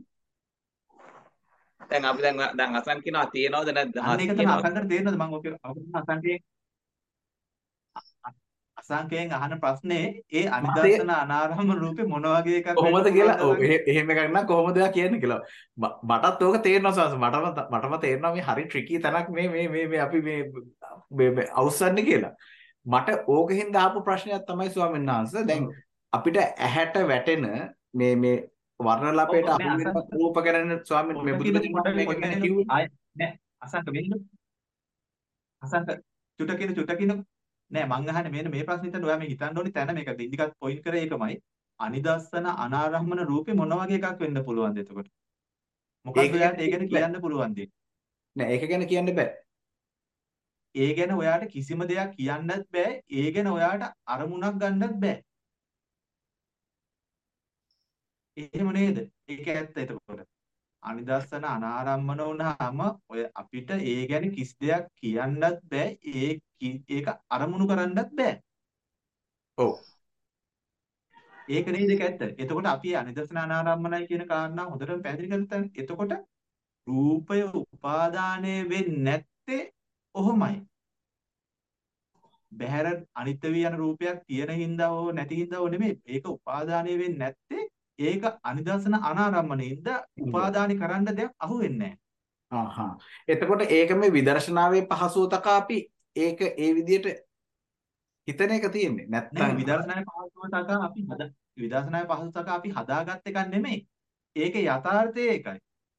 දැන් අපි දැන් දැන් අසන් කියනවා තියෙනවද නැද්ද? අන්න ඒක තමයි අසන්ට තේරෙනවද මම ඔක අසන්ට අසංකයෙන් අහන ප්‍රශ්නේ ඒ අනිදර්ශන අනාරම්ම රූපේ මොන වගේ එකක් කොහොමද කියලා ඔව් එහෙම එකක් නම් කොහොමද කියන්නේ කියලා මටත් ඕක තේරෙනවා සාස මටම මටම තේරෙනවා මේ හරි ට්‍රිකි තැනක් මේ මේ මේ මේ අපි මේ මේ අවසන්නේ කියලා මට ඕකෙන් දාපු ප්‍රශ්නයක් තමයි ස්වාමීන් වහන්සේ දැන් අපිට ඇහැට වැටෙන මේ මේ වර්ණ ලපේට අහු වෙන රූප ගැන ස්වාමීන් මේ බුදුදහම මේක ගැන කිව්වේ නෑ අසංක වෙන්න අසංක චුටකින චුටකින නෑ මං අහන්නේ මෙන්න මේ ප්‍රශ්නේ හිතන්න ඔයා මේ හිතන්න ඕනි තැන මේක ඉන්දිකත් පොයින්ට් කරේ ඒකමයි අනිදස්සන අනාරම්මන රූපේ මොන වගේ එකක් වෙන්න පුළුවන්ද එතකොට මොකක්ද ඔයාට ඒ ගැන කියන්න පුළුවන් දෙයක් නෑ ඒක ගැන කියන්න බෑ ඒ ගැන ඔයාට කිසිම දෙයක් කියන්නත් බෑ ඒ ගැන ඔයාට අරමුණක් ගන්නත් බෑ එහෙම නේද ඒක ඇත්ත එතකොට අනිදස්සන අනාරම්මන වුණාම ඔය අපිට ඒ ගැන කිසි දෙයක් කියන්නත් බෑ ඒ ඒක අරමුණු කරන්නත් බෑ. ඔව්. ඒක නේද ඒක ඇත්ත. එතකොට අපි අනිදර්ශන අනාරම්මනයි කියන කාරණා හොඳටම පැහැදිලි කරගත්තා. එතකොට රූපය උපාදානය වෙන්නේ නැත්තේ ඔහොමයි. බහැර අනිත්‍ය වී යන රූපයක් තියෙන හින්දා හෝ නැති හින්දා හෝ නෙමෙයි. ඒක උපාදානය වෙන්නේ නැත්තේ ඒක අනිදර්ශන අනාරම්මනෙින්ද උපාදානි කරන්න දෙයක් අහු වෙන්නේ නැහැ. ආහා. එතකොට ඒක මේ විදර්ශනාවේ පහසුව තකා අපි ඒක ඒ විදිහට හිතන එක තියෙන්නේ නැත්නම් විදර්ශනාවේ පහසුව තකා අපි හදා විදර්ශනාවේ පහසුව තකා අපි හදාගත්ත එකක් නෙමෙයි. ඒකේ යථාර්ථය ඒකයි.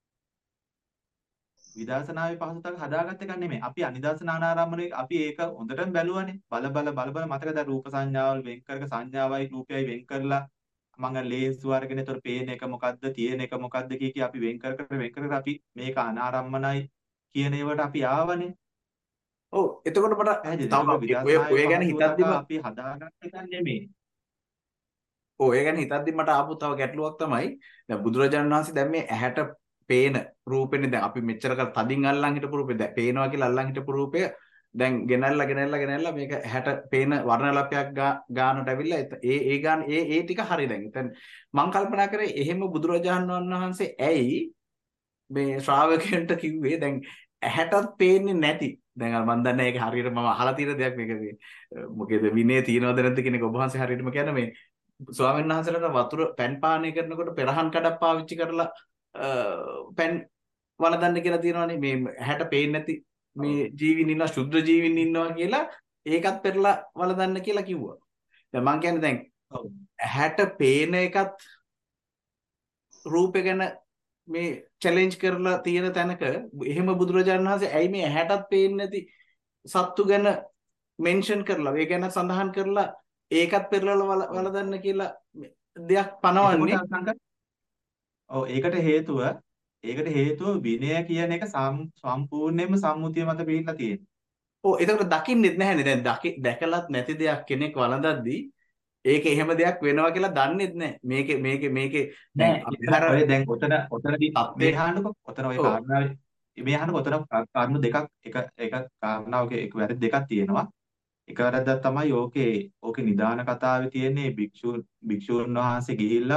විදර්ශනාවේ පහසුව තකා හදාගත්ත එකක් නෙමෙයි. අපි අනිදර්ශන අනාරම්මනේ අපි ඒක හොඳටම බැලුවානේ. බල බල බල බල මතකද රූප සංඥාවල් වෙන් කරක සංඥාවයි රූපයයි වෙන් කරලා මම ලේන්සු අරගෙන ඒතර පේන එක මොකද්ද තියෙන එක මොකද්ද කිය කී අපි වෙන් කර කර වෙන් කර කර අපි මේක අනාරම්මනයි කියන ඒවට අපි ආවනේ. ඔව් එතකොට මට පැහැදිලිද? තව ඒතකොට ඔය විදර්ශනාවේ ඔය ගැන පහසුව හිතද්දිම දක්වා අපි හදාගන්න එක නෙමෙයි. ඔය ගැන හිතද්දි මට ආපු තව ගැටලුවක් තමයි දැන් බුදුරජාණන් වහන්සේ දැන් මේ ඇහැට පේන රූපෙනේ දැන් අපි මෙච්චර කල් තදින් අල්ලන් හිටපු රූපේ දැන් පේනවා කියලා අල්ලන් හිටපු රූපය දැන් ගෙනල්ලා ගෙනල්ලා ගෙනල්ලා මේක ඇහැට පේන වර්ණලපයක් ගානට ඇවිල්ලා ඒ ඒ ගාන ඒ ඒ ටික හරි දැන් එතන මම කල්පනා කරේ එහෙම බුදුරජාණන් වහන්සේ ඇයි මේ ශ්‍රාවකයන්ට කිව්වේ දැන් ඇහැටත් පේන්නේ නැති දැන් අර මම දන්නේ ඒක හරියට මම අහලා තියෙන දෙයක් මේක මේ මොකේද විනය තියනවද නැද්ද කියන එක ඔබ වහන්සේ හරියටම කියන්නේ මේ ස්වාමීන් වහන්සේලාට වතුර පැන් පානය කරනකොට පෙරහන් කඩක් පාවිච්චි කරලා පැන් වළඳන්න කියලා තියෙනවානේ මේ ඇහැට පේන්නේ නැති මේ ජීවින් ඉන්නවා ශුද්ධ ජීවින් ඉන්නවා කියලා ඒකත් පෙරලා වළඳන්න කියලා කිව්වා. දැන් මම කියන්නේ දැන් ඇහැට පේන එකත් රූපේ ගැන මේ චැලෙන්ජ් කරලා තියෙන තැනක එහෙම බුදුරජාණන් වහන්සේ ඇයි මේ ඇහැටත් පේන්නේ නැති සත්තු ගැන මෙන්ෂන් කරලා ඒ ගැන සඳහන් කරලා ඒකත් පෙරලලා වලදන්න කියලා දෙයක් පනවන්නේ. ඔව් ඒකට හේතුව ඒකට හේතුව විනය කියන එක සම්පූර්ණයෙන්ම සම්මුතිය මත පිළිලා තියෙනවා. ඔව් ඒකට දකින්නෙත් නැහැනේ. දැන් දැකලත් නැති දෙයක් කෙනෙක් වළඳද්දී ඒක එහෙම දෙයක් වෙනවා කියලා දන්නෙත් නැහැ. මේකේ මේකේ මේකේ දැන් අපි ඔය දැන් ඔතන ඔතනදී මේ අහන්නකො ඔතන ඔය කාරණාවේ මේ අහන්නකො ඔතන කාරණා දෙකක් එක එක කාරණාවක එක වැරදි දෙකක් තියෙනවා. එක වැරද්දක් තමයි ඕකේ ඕකේ නිදාන කතාවේ තියෙන්නේ භික්ෂුන් භික්ෂුන් වහන්සේ ගිහිල්ලා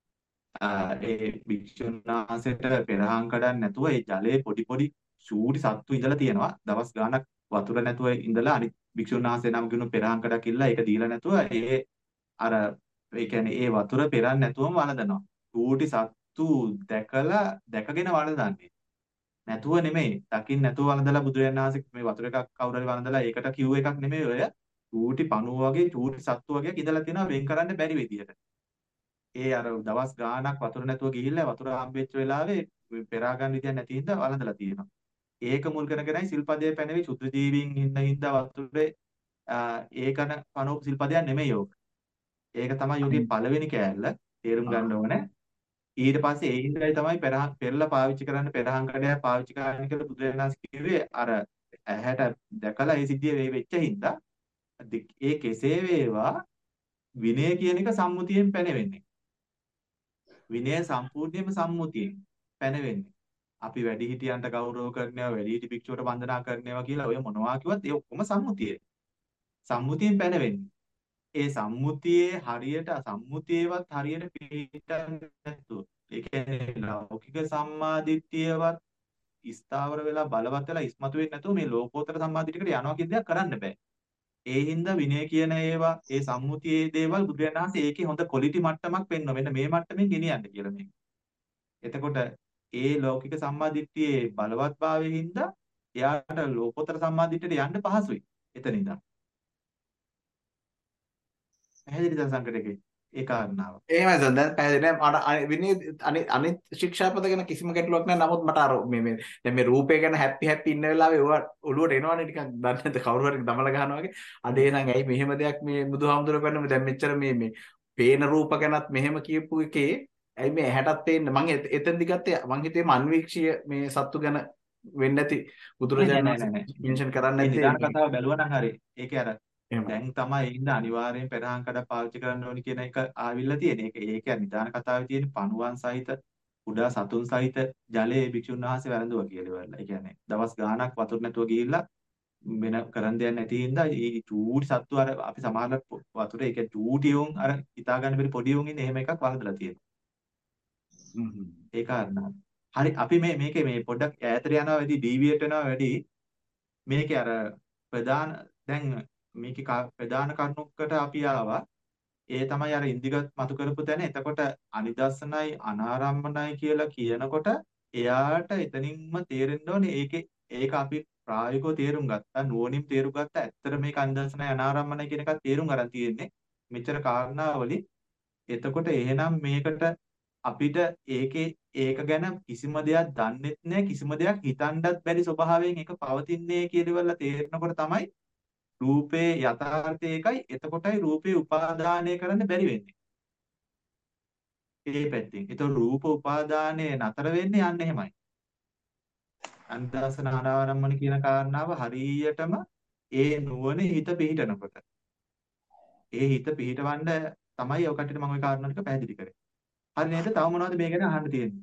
ඒ භික්ෂුන් වහන්සේට පෙරහන් කඩන්න නැතුව ඒ ජලයේ පොඩි පොඩි චූටි සත්තු ඉඳලා තියෙනවා. දවස් ගාණක් වතුර නැතුව ඉඳලා අනිත් භික්ෂුන් වහන්සේ නම් කිනු පෙරහන් කඩක් ඉල්ලා ඒක දීලා නැතුව ඒ අර ඒ කියන්නේ ඒ වතුර පෙරන් නැතුවම වළඳනවා. චූටි සත්තු දැකලා දැකගෙන වළඳන්නේ. නැතුව නෙමෙයි. දකින්න නැතුව වළඳලා බුදුරජාණන් වහන්සේ මේ වතුර එකක් කවුරු හරි වළඳලා ඒකට කිව්ව එකක් නෙමෙයි ඔය. චූටි පණුව වගේ චූටි සත්තු වගේ ඉඳලා තියෙනවා වෙන් කරන්න බැරි විදියට. ඒ අර දවස් ගාණක් වතුර නැතුව ගිහිල්ලා වතුර හම්බෙච්ච වෙලාවේ පෙරා ගන්න විදියක් නැති හින්දා වළඳලා තියෙනවා. ඒක මුල් කරගෙනයි සිල්පදයේ පැනවි සුද්ධ ජීවීන් ඉන්න හින්දා වතුරේ ඒකන පණුව සිල්පදයක් නෙමෙයි ඕක. ඒක තමයි යෝගේ පළවෙනි කෑල්ල තේරුම් ගන්න ඕනේ. ඊට පස්සේ ඒ හින්දායි තමයි පෙරහන් පෙරලා පාවිච්චි කරන්න පෙරහන් කඩයක් පාවිච්චි කරන්න කියලා බුදුරජාණන් වහන්සේ කිව්වේ අර ඇහැට දැකලා ඒ සිද්ධිය වේ වෙච්ච හින්දා ඒ කෙසේ වේවා විනය කියන එක සම්මුතියෙන් පැනවෙන්නේ. විනය සම්පූර්ණයෙන්ම සම්මුතියෙන් පැනවෙන්නේ. අපි වැඩිහිටියන්ට ගෞරව කරනවා වැඩිහිටි භික්ෂුවට වන්දනා කරනවා කියලා ඔය මොනවා කිව්වත් ඒ ඔක්කොම සම්මුතිය. සම්මුතියෙන් පැනවෙන්නේ. ඒ සම්මුතියේ හරියට සම්මුතියේවත් හරියට පිළිටන්නේ නැතුව ඒ කියන්නේ ලෞකික සම්මාදිට්ඨියවත් ස්ථාවර වෙලා බලවත් වෙලා ඉස්මතු වෙන්නේ නැතුව මේ ලෝකෝත්තර සම්මාදිට්ඨියකට යනවා කියන දෙයක් කරන්න බෑ. ඒ හින්දා විනය කියන ඒවා ඒ සම්මුතියේ දේවල් බුදුරජාණන් වහන්සේ ඒකේ හොඳ ක්වොලිටි මට්ටමක් පෙන්වනවා. මෙන්න මේ මට්ටමින් ගෙනියන්න කියලා මේක. එතකොට ඒ ලෞකික සම්මාදිට්ඨියේ බලවත්භාවයෙන් හින්දා එයාට ලෝකෝත්තර සම්මාදිට්ඨියට යන්න පහසුයි. එතන ඉඳන්. පැහැදිලිද සංකටකේ ඒ කාරණාව. එහෙමයි සර් දැන් පැහැදිලි නෑ මට විනය අනිත් අනිත් ශික්ෂාපද ගැන කිසිම ගැටලුවක් නෑ. නමුත් මට අර මේ මේ දැන් මේ රූපය ගැන හැපි හැපි ඉන්න වෙලාවේ ඔය ඔළුවට එනවනේ ටිකක් දන්නේ නැද්ද කවුරු හරි දමලා ගහනවා වගේ. අඩේ නම් ඇයි මෙහෙම දෙයක් මේ බුදුහාමුදුරුවෝ කරන්නේ දැන් මෙච්චර මේ මේ පේන රූප ගැනත් මෙහෙම කියපු එකේ ඇයි මේ ඇහැටත් පේන්නේ මම එතෙන්දි ගත්තේ මං හිතේ මන්වීක්ෂීය මේ සත්තු ගැන වෙන්නේ නැති බුදුරජාණන් වහන්සේ මෙන්ෂන් කරන්නේ නැති නිදාන කතාව බැලුවා නම් හරි. ඒකේ අර දැන් තමයි ඉන්න අනිවාර්යෙන් පෙරහන් කඩ පාවිච්චි කරන්න ඕනි කියන එක ආවිල්ලා තියෙන. ඒක ඒක නිදාන කතාවේ තියෙන පණුවන් සහිත කුඩා සතුන් සහිත ජලයේ භික්ෂුන් වහන්සේ වැළඳුවා කියලා ඉවරලා. ඒ කියන්නේ දවස් ගාණක් වතුර නැතුව ගිහිල්ලා වෙන කරන් දෙයක් නැති හින්දා මේ චූටි සත්තු අර අපි සමහරවල් වතුරේ ඒක චූටි උන් අර හිතා ගන්න බැරි පොඩි උන් ඉන්නේ එහෙම එකක් වළඳලා තියෙනවා. ඒ කාරණා. හරි අපි මේ මේකේ මේ පොඩ්ඩක් ඈතට යනවා වැඩි ඩීවියේට් වෙනවා වැඩි මේකේ අර ප්‍රධාන දැන් මේකේ ප්‍රධාන කරුණුකට අපි ආවා. ඒ තමයි අර ඉන්දිගත් මතු කරපු තැන. එතකොට අනිදස්සනයි අනාරම්මනයි කියලා කියනකොට එයාට එතනින්ම තේරෙන්න ඕනේ ඒකේ ඒක අපි ප්‍රායෝගිකව තේරුම් ගත්තා. නුවණින් තේරුම් ගත්තා. ඇත්තට මේක අනිදස්සනයි අනාරම්මනයි කියන එකත් තේරුම් අරන් තියෙන්නේ. මෙච්චර කාරණාවලින්. එතකොට එහෙනම් මේකට අපිට ඒකේ ඒක ගැන කිසිම දෙයක් දන්නෙත් නැහැ කිසිම දෙයක් හිතන්නත් බැරි ස්වභාවයෙන් ඒක පවතින්නේ කියලා තේරෙනකොට තමයි රූපේ යථාර්ථය එකයි එතකොටයි රූපේ උපාදානය කරන්න බැරි වෙන්නේ. ඒ පැත්තෙන්. ඒතකොට රූප උපාදානයේ නතර වෙන්නේ යන්න එහෙමයි. අනිදස්සන අනාවරම්මන කියන කාරණාව හරියටම ඒ නුවණ හිත පිහිටනකොට. ඒ හිත පිහිටවන්න තමයි ඔය කට්ටියට මම ওই කාරණා ටික පැහැදිලි කරේ. හරි නේද? තව මොනවද මේ ගැන අහන්න තියෙන්නේ?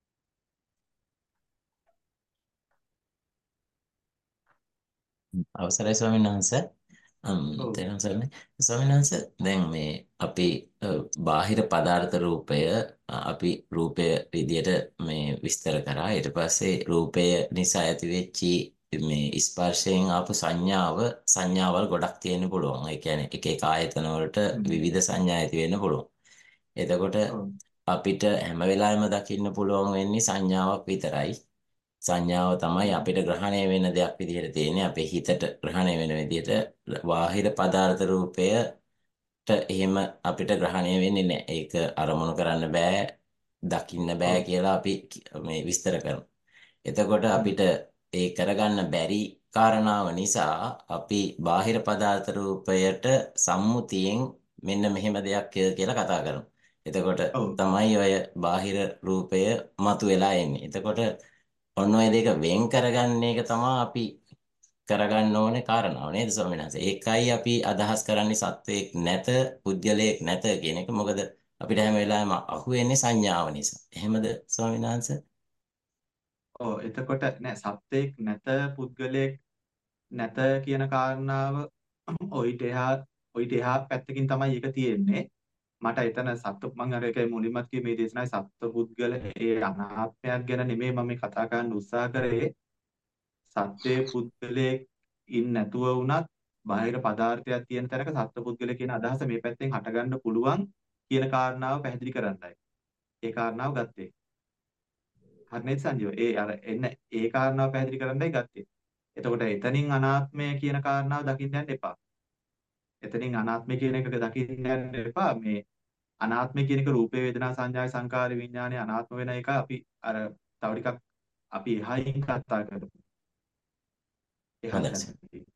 අවසරයි ස්වාමීන් වහන්සේ. අම් ඔව්. තේරුම් ගන්න. ස්වාමීන් වහන්සේ දැන් මේ අපි අ, බාහිර පදාර්ථ රූපය අ, අපි රූපය විදියට මේ විස්තර කරා. ඊට පස්සේ රූපය නිසා ඇති වෙච්චි මේ ස්පර්ශයෙන් ආපු සංඥාව සංඥාවල් ගොඩක් තියෙන්න පුළුවන්. ඒ කියන්නේ එක එක ආයතන වලට හ්ම්. විවිධ සංඥා ඇති වෙන්න පුළුවන්. එතකොට ඔව්. අපිට හැම වෙලාවෙම දකින්න පුළුවන් වෙන්නේ සංඥාවක් විතරයි. සංඥාව තමයි හ්ම්. අපිට ග්‍රහණය වෙන දෙයක් විදිහට තියෙන්නේ. අපේ හිතට ග්‍රහණය වෙන විදිහට බාහිර පදාර්ථ රූපයට එහෙම අපිට ග්‍රහණය වෙන්නේ නැහැ. ඒක අරමුණු කරන්න බෑ, දකින්න බෑ ඔව්. කියලා අපි කි- මේ විස්තර කරනවා. එතකොට හ්ම්. අපිට ඒ කරගන්න බැරි කාරණාව නිසා අපි බාහිර පදාර්ථ රූපයට සම්මුතියෙන් මෙන්න මෙහෙම දෙයක් කියලා කතා කරනවා. එතකොට ඔව්. තමයි ඔය බාහිර රූපය මතුවලා එන්නේ. එතකොට ඔන්න ඔය දෙක වෙන් කරගන්න එක තමයි අපි කරගන්න ඕනේ කාරණාව නේද ස්වාමීන් වහන්සේ? ඒකයි අපි අදහස් කරන්නේ සත්වයක් නැත, පුද්ගලයෙක් නැත කියන එක. මොකද අපිට හැම වෙලාවෙම අහුවෙන්නේ සංඥාව නිසා. එහෙමද ස්වාමීන් වහන්සේ? ඔව්. එතකොට නෑ සත්‍යයක් නැත පුද්ගලයෙක් නැත කියන කාරණාව ඔයිට එහා ඔයිට එහා පැත්තකින් තමයි ඒක තියෙන්නේ. මට එතන සත්ව මම අර එකයි මුලින්මත් කිව්වේ මේ දේශනාවේ සත්ව පුද්ගල ඒ අනාත්මයක් ගැන නෙමෙයි මම මේ කතා කරන්න උත්සාහ කරේ. සත්වයේ පුද්ගලයෙක් ඉන්න නැතුව වුණත් බාහිර පදාර්ථයක් තියෙන තැනක සත්ව පුද්ගල කියන අදහස මේ පැත්තෙන් හටගන්න පුළුවන් කියන කාරණාව පැහැදිලි කරන්නයි. ඒ කාරණාව ගත්තේ. හරි නේද සංජීව? ඒ අර එන්න ඒ කාරණාව පැහැදිලි කරන්නයි ගත්තේ. එතකොට එතනින් අනාත්මය කියන කාරණාව දකින්න යන්න එපා. එතනින් අනාත්මය කියන එක දකින්න යන්න එපා. මේ අනාත්මය කියන එක රූපේ වේදනා සංඥායි සංකාරي විඥානේ අනාත්ම වෙන එක අපි අර තව ටිකක් අපි එහයින් කතා කරමු. එහා හොඳයි. තැනකදී.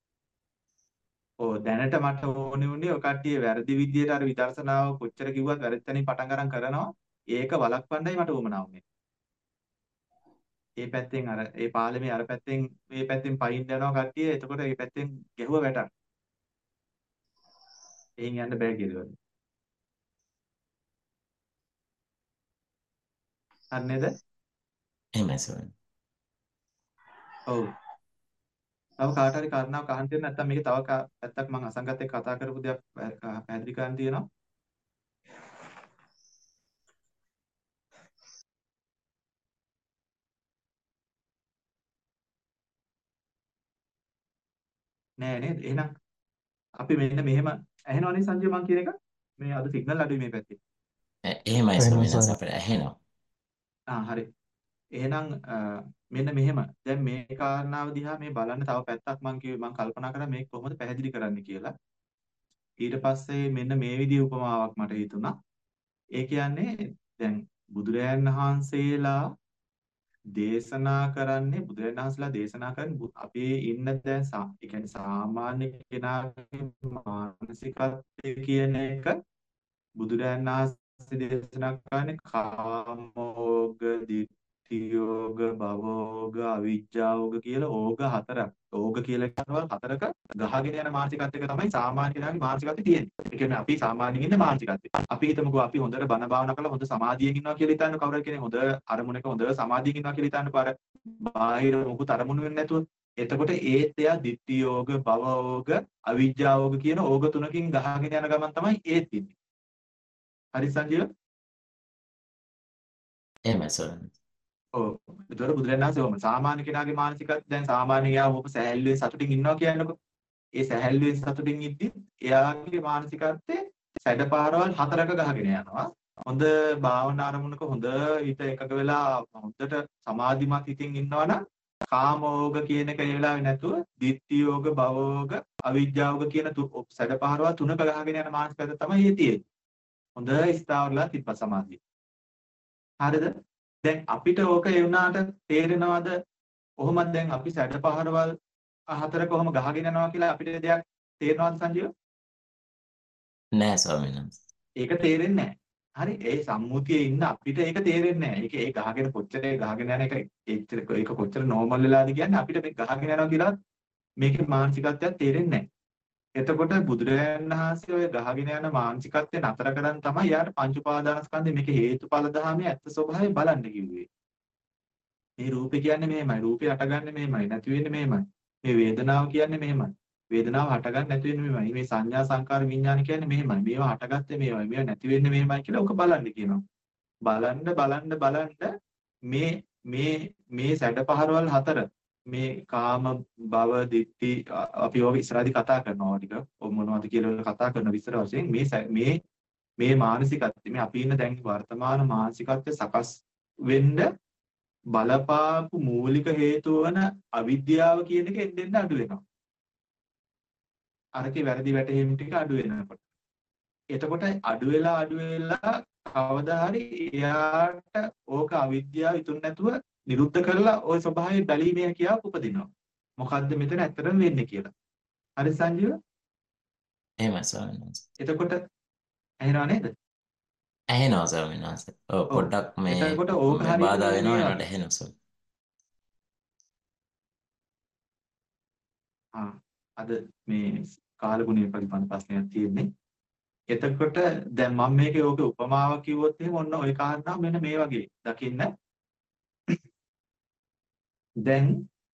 ඔව් දැනට මට ඕනේ උනේ ඔය කට්ටිය වැරදි විදියට අර විදර්ශනාව කොච්චර කිව්වත් වැරදි තැනින් පටන් ගන්න කරනවා. ඒක වළක්වන්නයි මට උවමනා වුනේ. ඒ පැත්තෙන් අර ඒ පාලමේ අර පැත්තෙන් මේ පැත්තෙන් පයින් යනවා කට්ටිය. එතකොට මේ පැත්තෙන් ගැහුව වැටක්. එහෙන් යන්න බෑ කියලා. හරි නේද? එහෙමයි ස්වාමීන්. ඔව්. තව කාට හරි කාරණාවක් අහන්න තියෙන නැත්නම් මේක තව කා- පැත්තක් මම අසංගතේ කතා කරපු දෙයක් පැ- කා- පැහැදිලි කරන්න තියෙනවා. නෑ නේද? එහෙනම් අපි මෙන්න මෙහෙම ඇහෙනවනේ සංජය මං කියන එක. මේ අද සිග්නල් අඩුයි මේ පැත්තේ. එ- එහෙමයි එහෙනම් ස්වාමීන් වහන්සේ සර් අපිට ඇහෙනවා. ආ හරි. එහෙනම් අ, මෙන්න මෙහෙම. දැන් මේ කාරණාව දිහා මේ බලන්න තව පැත්තක් මං කිව්වේ මං කල්පනා කරා මේක කොහොමද පැහැදිලි කරන්න කියලා. ඊට පස්සේ මෙන්න මේ විදිහේ උපමාවක් මට හිතුණා. ඒ කියන්නේ දැන් බුදුරජාණන් වහන්සේලා දේශනා කරන්නේ බුදුරජාණන් වහන්සේලා දේශනා කරන්නේ බු- අපි ඉන්න දැන් සා ඒ කියන්නේ සාමාන්‍ය කෙනාගේ මානසිකත්වය කියන එක බුදුරජාණන් වහන්සේ දේශනා කරන්නේ කාමෝග, ditthියෝග, භවෝග, අවිජ්ජාෝග කියලා ඕග හතරක්. ඕග කියලා කියනවා හතරක ගහගෙන යන මානසිකත්වයක තමයි සාමාන්‍ය කෙනාගේ මානසිකත්වය තියෙන්නේ. ඒ කියන්නේ අපි සාමාන්‍යයෙන් ඉන්න මානසිකත්වය. අපි හිතමුකෝ අපි හොඳට බණ භාවනා කරලා හොඳ සමාධියෙන් ඉන්නවා කියලා හිතන්න කවුරු කෙනෙක් හොඳ අරමුණක හොඳ සමාධියෙන් ඉන්නවා කියලා හිතන්නකෝ අර බාහිර මොකුත් අරමුණු වෙන්නේ නැතුව. එතකොට ඒත් එයා ditthියෝග, භවෝග, අවිජ්ජාෝග කියන ඕග තුනකින් ගහගෙන යන ගමන් තමයි ඒත් ඉන්නේ. හරි සංජීව? එහෙමයි ස්වාමීන් වහන්සේ. ඔව්. ඒතකොට බුදුරජාණන් වහන්සේ ඔහොම සාමාන්‍ය කෙනාගේ මානසිකත් දැන් සාමාන්‍ය එයා ඔහොම සැහැල්ලුවෙන් සතුටින් ඉන්නවා කියන්නකො. ඒ සැහැල්ලුවෙන් සතුටින් ඉද්දි එයාගේ මානසිකත්වයේ සැඩපාරවල් හතරක ගහගෙන යනවා. හොඳ භාවනා අරමුණක හොඳ හිත එකඟ වෙලා හොඳට සමාධිමත් හිතින් ඉන්නවනම් කාමෝග කියන එක ඒ වෙලාවේ නැතුව ditthියෝග, භවෝග, අවිජ්ජාෝග කියන සැඩපාරවල් තුනක ගහගෙන යන මානසිකත්වය තමයි ඒ තියෙන්නේ. හොඳ ස්ථාවරලා තිබ්බ සමාධිය. හරිද? දැන් අපිට ඕක ඒ වුණාට තේරෙනවද? කොහොමද දැන් අපි සැඩපහරවල් හතර කොහොම ගහගෙන යනවා කියලා අපිට දෙයක් තේරෙනවද සංජීව? නෑ ස්වාමීන් වහන්සේ. ඒක තේරෙන්නේ නැහැ. හරි ඒ සම්මුතියේ ඉන්න අපිට ඒක තේරෙන්නේ නැහැ. ඒක ඒ ගහගෙන කොච්චර ඒ ගහගෙන යන එක එච්චර ඒක කොච්චර නෝමල් වෙලාද කියන්නේ අපිට මේ ගහගෙන යනවා කියලා මේකේ මානසිකත්වයක් තේරෙන්නේ නැහැ. එතකොට බුදුරජාණන් වහන්සේ ඔය ගහගෙන යන මානසිකත්වය නතර කරන් තමයි යාට පංච උපාදානස්කන්ධේ මේක හේතුඵල ධාමයේ ඇත්ත ස්වභාවය බලන්න කිව්වේ. මේ රූපේ කියන්නේ මෙහෙමයි. රූපේ හටගන්නේ මෙහෙමයි. නැති වෙන්නේ මෙහෙමයි. මේ වේදනාව කියන්නේ මෙහෙමයි. වේදනාව හටගන්නේ නැති වෙන්නේ මෙහෙමයි. මේ සංඥා සංකාර විඥාන කියන්නේ මෙහෙමයි. මේවා හටගත්තේ මේවයි. මේවා නැති වෙන්නේ මෙහෙමයි කියලා ඔක බලන්න කියනවා. බලන්න බලන්න බලන්න මේ මේ මේ සැඩ පහරවල් හතර මේ කාම භව දිට්ඨි අපි ඔය ඉස්සරහදී කතා කරනවා ටික ඔය මොනවද කියලා කතා කරන විස්තර වශයෙන් මේ මේ මේ මානසිකත්වය මේ අපි ඉන්න දැන් වර්තමාන මානසිකත්වය සකස් වෙන්න බලපාපු මූලික හේතුව වන අවිද්‍යාව කියන එක එන්න අඩු වෙනවා. අරකේ වැරදි වැටහීම් ටික අඩු වෙනකොට. එතකොට අඩු වෙලා අඩු වෙලා කවදා හරි එයාට ඕක අවිද්‍යාව ඉතුරු නැතුව නිරුද්ධ කරලා ওই ස්වභාවය බැලීමේ හැකියාව උපදිනවා. මොකද්ද මෙතන ඇත්තටම වෙන්නේ කියලා. හරි සංජීව? එහෙමයි ස්වාමීන් වහන්සේ. එතකොට ඇහෙනව නේද? ඇහෙනවා ස්වාමීන් වහන්සේ. ඔව් ඔව්. පොඩ්ඩක් මේ එතකොට ඕක මේ හරියට බාධා මේ වෙනවා මේ ඒකට ඇහෙනවා ස්වාමීන්. ආ අද මේ කාලගුණය පරිපන්න ප්‍රශ්නයක් තියෙන්නේ. එතකොට දැන් මම මේකේ ඕකේ උපමාවක් කිව්වොත් එහෙම ඔන්න ওই කාරණා මෙන්න මේ වගේ දකින්න. දැන්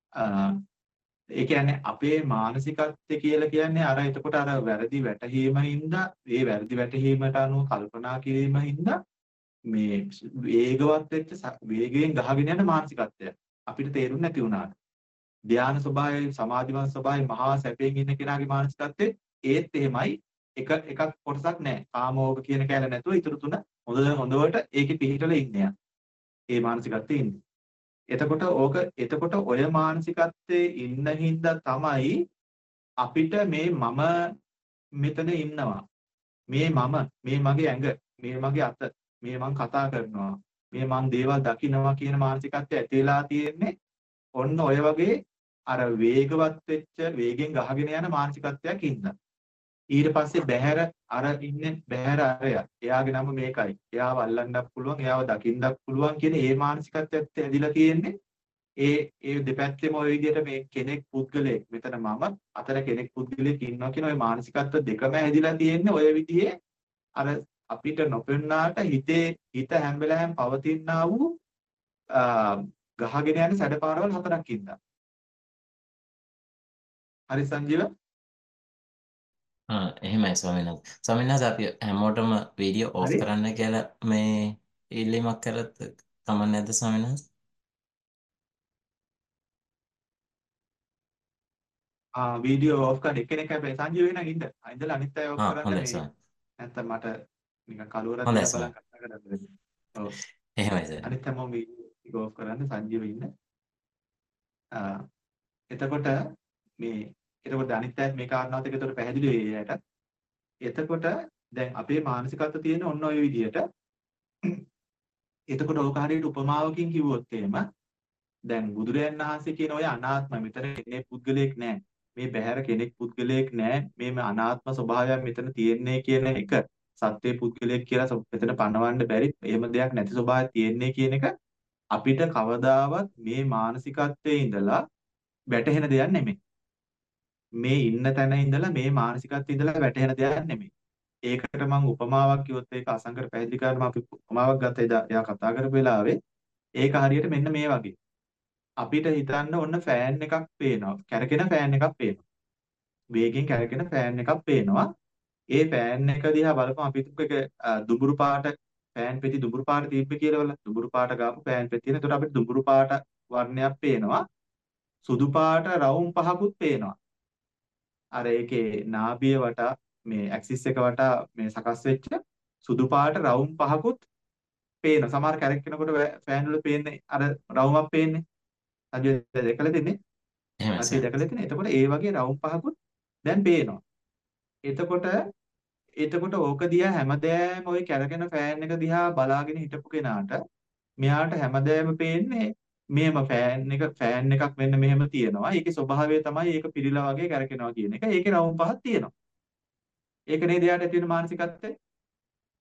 ඒ කියන්නේ අපේ මානසිකත්වය කියලා කියන්නේ අර එතකොට අර වැරදි වැටහීම හින්දා ඒ වැරදි වැටහීමට අනුව කල්පනා කිරීම හින්දා මේ වේගවත් වෙච්ච වේගයෙන් ගහගෙන යන මානසිකත්වය අපිට තේරුම් නැති වුණාට ධානා ස්වභාවය සමාධිමත් ස්වභාවය මහා සැපයෙන් ඉන්න කෙනාගේ මානසිකත්වයේ ඒත් එහෙමයි එක එකක් කොටසක් නැහැ කාමෝග කියන කැල නැතුව ඊටු තුන හොඳ හොඳවට ඒකේ පිහිටලා ඉන්නේ. ඒ මානසිකත්වයේ ඉන්නේ. එතකොට ඕක එතකොට ඔය මානසිකත්වයේ ඉන්න හින්දා තමයි අපිට මේ මම මෙතන ඉන්නවා. මේ මම මේ මගේ ඇඟ මේ මගේ අත මේ මං කතා කරනවා. මේ මං දේවල් දකින්නවා කියන මානසිකත්වය ඇති වෙලා තියෙන්නේ ඔන්න ඔය වගේ අර වේගවත් වෙච්ච වේගෙන් ගහගෙන යන මානසිකත්වයක් ඉඳලා. ඊට පස්සේ බහැර අර ඉන්නේ බහැර අරයා. එයාගේ නම මේකයි. එයාව අල්ලන්නත් පුළුවන්, එයාව දකින්නත් පුළුවන් කියන ඒ මානසිකත්වයට ඇදිලා තියෙන්නේ. ඒ ඒ දෙපැත්තෙම ওই විදිහට මේ කෙනෙක් පුද්ගලයෙක් මෙතන මම අතර කෙනෙක් පුද්ගලයෙක් ඉන්නවා කියන ওই මානසිකත්ව දෙකම ඇදිලා තියෙන්නේ ඔය විදිහේ අර අපිට නොපෙන්නාට හිතේ හිත හැම වෙලාවෙම පවතිනා වූ ගහගෙන යන සැඩපාරවල් හතරක් ඉඳලා. හරි සංජීව? ආ එහෙමයි ස්වාමීන් වහන්සේ. ස්වාමීන් වහන්සේ අපි හැමෝටම වීඩියෝ ඕෆ් හරි. කරන්න කියලා මේ ඉල්ලීමක් කරත් කමක් නැද්ද ස්වාමීන් වහන්සේ? ආ වීඩියෝ ඔෆ් කරන එක්කෙනෙක් හැබැයි සංජීව වෙනා ඉන්න. ඉඳලා අනිත් අය ඔෆ් ආ කරන්න හොඳයි මේ ස්වාමීන්. නැත්තම් මට නිකන් කලවරක් හොඳයි දිහා බලන් ස්වාමීන්. කතා කරන්න බැහැ. ඔව්. එහෙමයි ස්වාමීන්. අනිත් හැමෝම වීඩියෝ ටික ඔෆ් කරන්න සංජීව ඉන්න. ආ එතකොට මේ එතකොට අනිත් අයත් මේ කාරණාවත් එක්ක එතකොට පැහැදිලි වෙයි එයාට. එතකොට දැන් අපේ මානසිකත්වය තියෙන ඔන්න ඔය විදිහට. එතකොට ඕක හරියට උපමාවකින් කිව්වොත් එහෙම දැන් බුදුරයන් වහන්සේ කියන ඔය අනාත්ම මෙතන කෙනෙක් පුද්ගලයෙක් නැහැ. මේ බහැර කෙනෙක් පුද්ගලයෙක් නැහැ. මේ අනාත්ම ස්වභාවයක් මෙතන තියෙන්නේ කියන එක සත්‍ය පුද්ගලයෙක් කියලා මෙතන පනවන්න බැරි එහෙම දෙයක් නැති ස්වභාවයක් තියෙන්නේ කියන එක අපිට කවදාවත් මේ මානසිකත්වයේ ඉඳලා වැටහෙන දෙයක් නෙමෙයි. මේ ඉන්න තැන ඉඳලා මේ මානසිකත්වයේ ඉඳලා වැටහෙන දෙයක් නෙමෙයි. ඒකට මම උපමාවක් කිව්වොත් ඒක අසංකර පැහැදිලි කරන්න මම අපි උපමාවක් ගත්තා එදා එයා කතා කරපු වෙලාවේ ඒක හරියට මෙන්න මේ වගේ. අපිට හිතන්න ඔන්න ෆෑන් එකක් පේනවා. කැරකෙන ෆෑන් එකක් පේනවා. වේගෙන් කැරකෙන ෆෑන් එකක් පේනවා. ඒ ෆෑන් එක දිහා බලපුවම අපි හිතමු ඒක දුඹුරු පාට ෆෑන් පෙති දුඹුරු පාට තිබ්බ කියලා වල දුඹුරු පාට ගාපු ෆෑන් පෙති තියෙන. ඒකට අපිට දුඹුරු පාට වර්ණයක් පේනවා. සුදු පාට රවුම් පහකුත් පේනවා. අර ඒකේ නාභිය වටා මේ ඇක්සිස් එක වටා මේ සකස් වෙච්ච සුදු පාට රවුම් පහකුත් පේනවා. සමහර කැරක්කෙනකොට ෆෑන් වල පේන්නේ අර රවුමක් පේන්නේ. අද දැකලා තින්නේ. එහෙමයි අපි ස්වාමීන්. දැකලා තින්නේ. එතකොට ඒ වගේ රවුම් පහකුත් දැන් පේනවා. එතකොට එතකොට ඕක දිහා හැමදෑම ওই කැරකෙන ෆෑන් එක දිහා බලාගෙන හිටපු කෙනාට මෙයාට හැමදෑම පේන්නේ මෙහෙම ෆෑන් එක ෆෑන් එකක් මෙන්න මෙහෙම තියෙනවා. ඒකේ ස්වභාවය තමයි ඒක පිළිලා වගේ කැරකෙනවා කියන එක. ඒකේ රවුම් පහක් තියෙනවා. ඒක නේද එයාට ඇති වෙන මානසිකත්වය.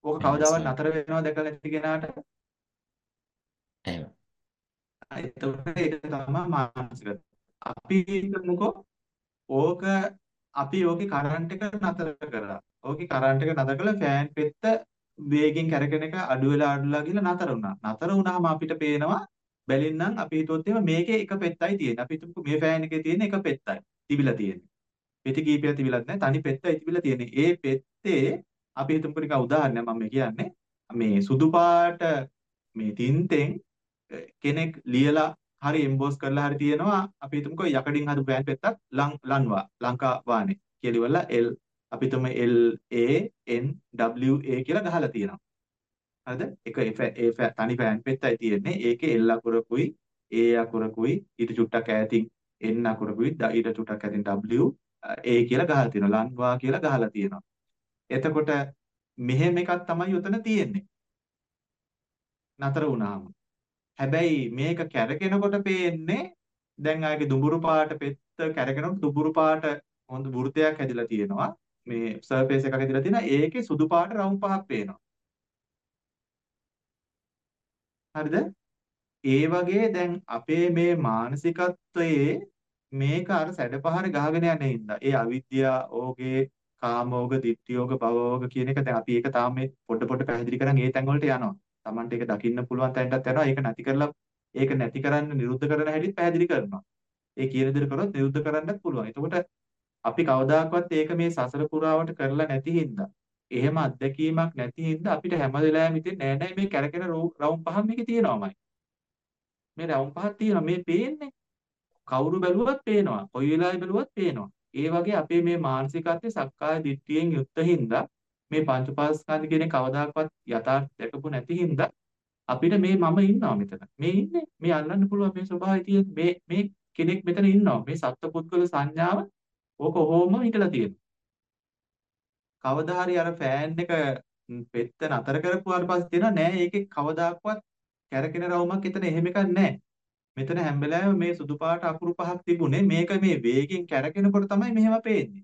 ඕක එහෙමයි කවදාවත් ස්වාමී. නතර වෙනවා දැකලා නැති කෙනාට එහෙම. එතකොට ඒක තමයි මානසික. අපි හිතමුකෝ ඕක අපි ඕකේ කරන්ට් එක නතර කරා. ඕකේ කරන්ට් එක නතර කළා ෆෑන් පෙත්ත වේගෙන් කැරකෙන එක අඩු වෙලා අඩුලා ගිහලා නතර වුණා. නතර වුණාම අපිට පේනවා බැලින්නම් අපි හිතුවොත් එහෙම මේකේ එක පෙත්තයි තියෙන්නේ. අපි හිතමුකෝ මේ ෆෑන් එකේ තියෙන එක පෙත්තයි තිබිලා තියෙන්නේ. පෙති කීපයක් තිබිලත් නැහැ. තනි පෙත්තයි තිබිලා තියෙන්නේ. ඒ පෙත්තේ අපි හිතමුකෝ නිකන් උදාහරණයක් මම කියන්නේ. මේ සුදු පාට මේ තින්තෙන් කෙනෙක් ලියලා හරි එම්බෝස් කරලා හරි තියෙනවා අපි හිතමුකෝ යකඩින් හදපු පෑන් පෙත්තක් ලංවා ලංකා වානේ කියලා ඉවරලා L අපි හිතමු L A N W A කියලා ගහලා තියෙනවා හරිද එක ඒ තනි පෑන් පෙත්තයි තියෙන්නේ ඒකේ L අකුරකුයි A අකුරකුයි ඊට චුට්ටක් ඈතින් N අකුරකුයි ඊට චුට්ටක් ඈතින් W A කියලා ගහලා තියෙනවා ලංවා කියලා ගහලා තියෙනවා එතකොට මෙහෙම එකක් තමයි උතන තියෙන්නේ නතර වුණාම හැබැයි මේක කැරකෙනකොට පේන්නේ දැන් ආයේ දුඹුරු පාට පෙත්ත කැරකෙනකොට දුඹුරු පාට හොඳ වෘතයක් හැදිලා තියෙනවා මේ සර්ෆේස් එකක් හැදිලා තියෙනවා ඒකේ සුදු පාට රවුම් පහක් පේනවා හරිද ඒ වගේ දැන් අපේ මේ මානසිකත්වයේ මේක අර සැඩපහර ගහගෙන යන හින්දා ඒ අවිද්‍යාව ඕගේ කාමෝග ditthiyෝග භවෝග කියන එක දැන් අපි ඒක තාම මේ පොඩ පොඩ පැහැදිලි කරන් ඒ තැන් වලට යනවා Tamanට ඒක දකින්න පුළුවන් තැනටත් යනවා ඒක නැති කරලා ඒක නැති කරන්න නිරුද්ධ කරන හැටිත් පැහැදිලි කරනවා. ඒ කියන විදිහට කරොත් නිරුද්ධ කරන්නත් පුළුවන්. එතකොට අපි කවදාකවත් ඒක මේ සසර පුරාවට කරලා නැති හින්දා එහෙම අත්දැකීමක් නැති හින්දා අපිට හැම වෙලාවෙම හිතෙන්නේ නෑ නෑ මේ කැරකෙන රවුම් පහක් මේකේ තියෙනවාමයි. මේ රවුම් පහක් තියෙනවා මේ පේන්නේ. කවුරු බැලුවත් පේනවා. කොයි වෙලාවෙ බැලුවත් පේනවා. ඒ වගේ අපේ මේ මානසිකත්වයේ සක්කාය දිට්ඨියෙන් යුක්ත හින්දා මේ පංච උපාස්කන්ධ කියන කවදාකවත් යථාර්ථ දැකපු නැති හින්දා අපිට මේ මම ඉන්නවා මෙතන. මේ ඉන්නේ. මේ අල්ලන්න පුළුවන් මේ ස්වභාවය තියෙන මේ මේ කෙනෙක් මෙතන ඉන්නවා. මේ සත්පුද්ගල සංඥාව ඕක කොහොම හිටලා තියෙනවා. කවදා හරි අර ෆෑන් එක පෙත්ත නතර කරපුවාට පස්සේ තියෙනවා නෑ ඒකේ කවදාකවත් කැරකෙන රවුමක් එතන එහෙම එකක් නෑ. මෙතන හැම වෙලාවෙම මේ සුදු පාට අකුරු පහක් තිබුණේ මේක මේ වේගෙන් කැරකෙනකොට තමයි මෙහෙම පේන්නේ.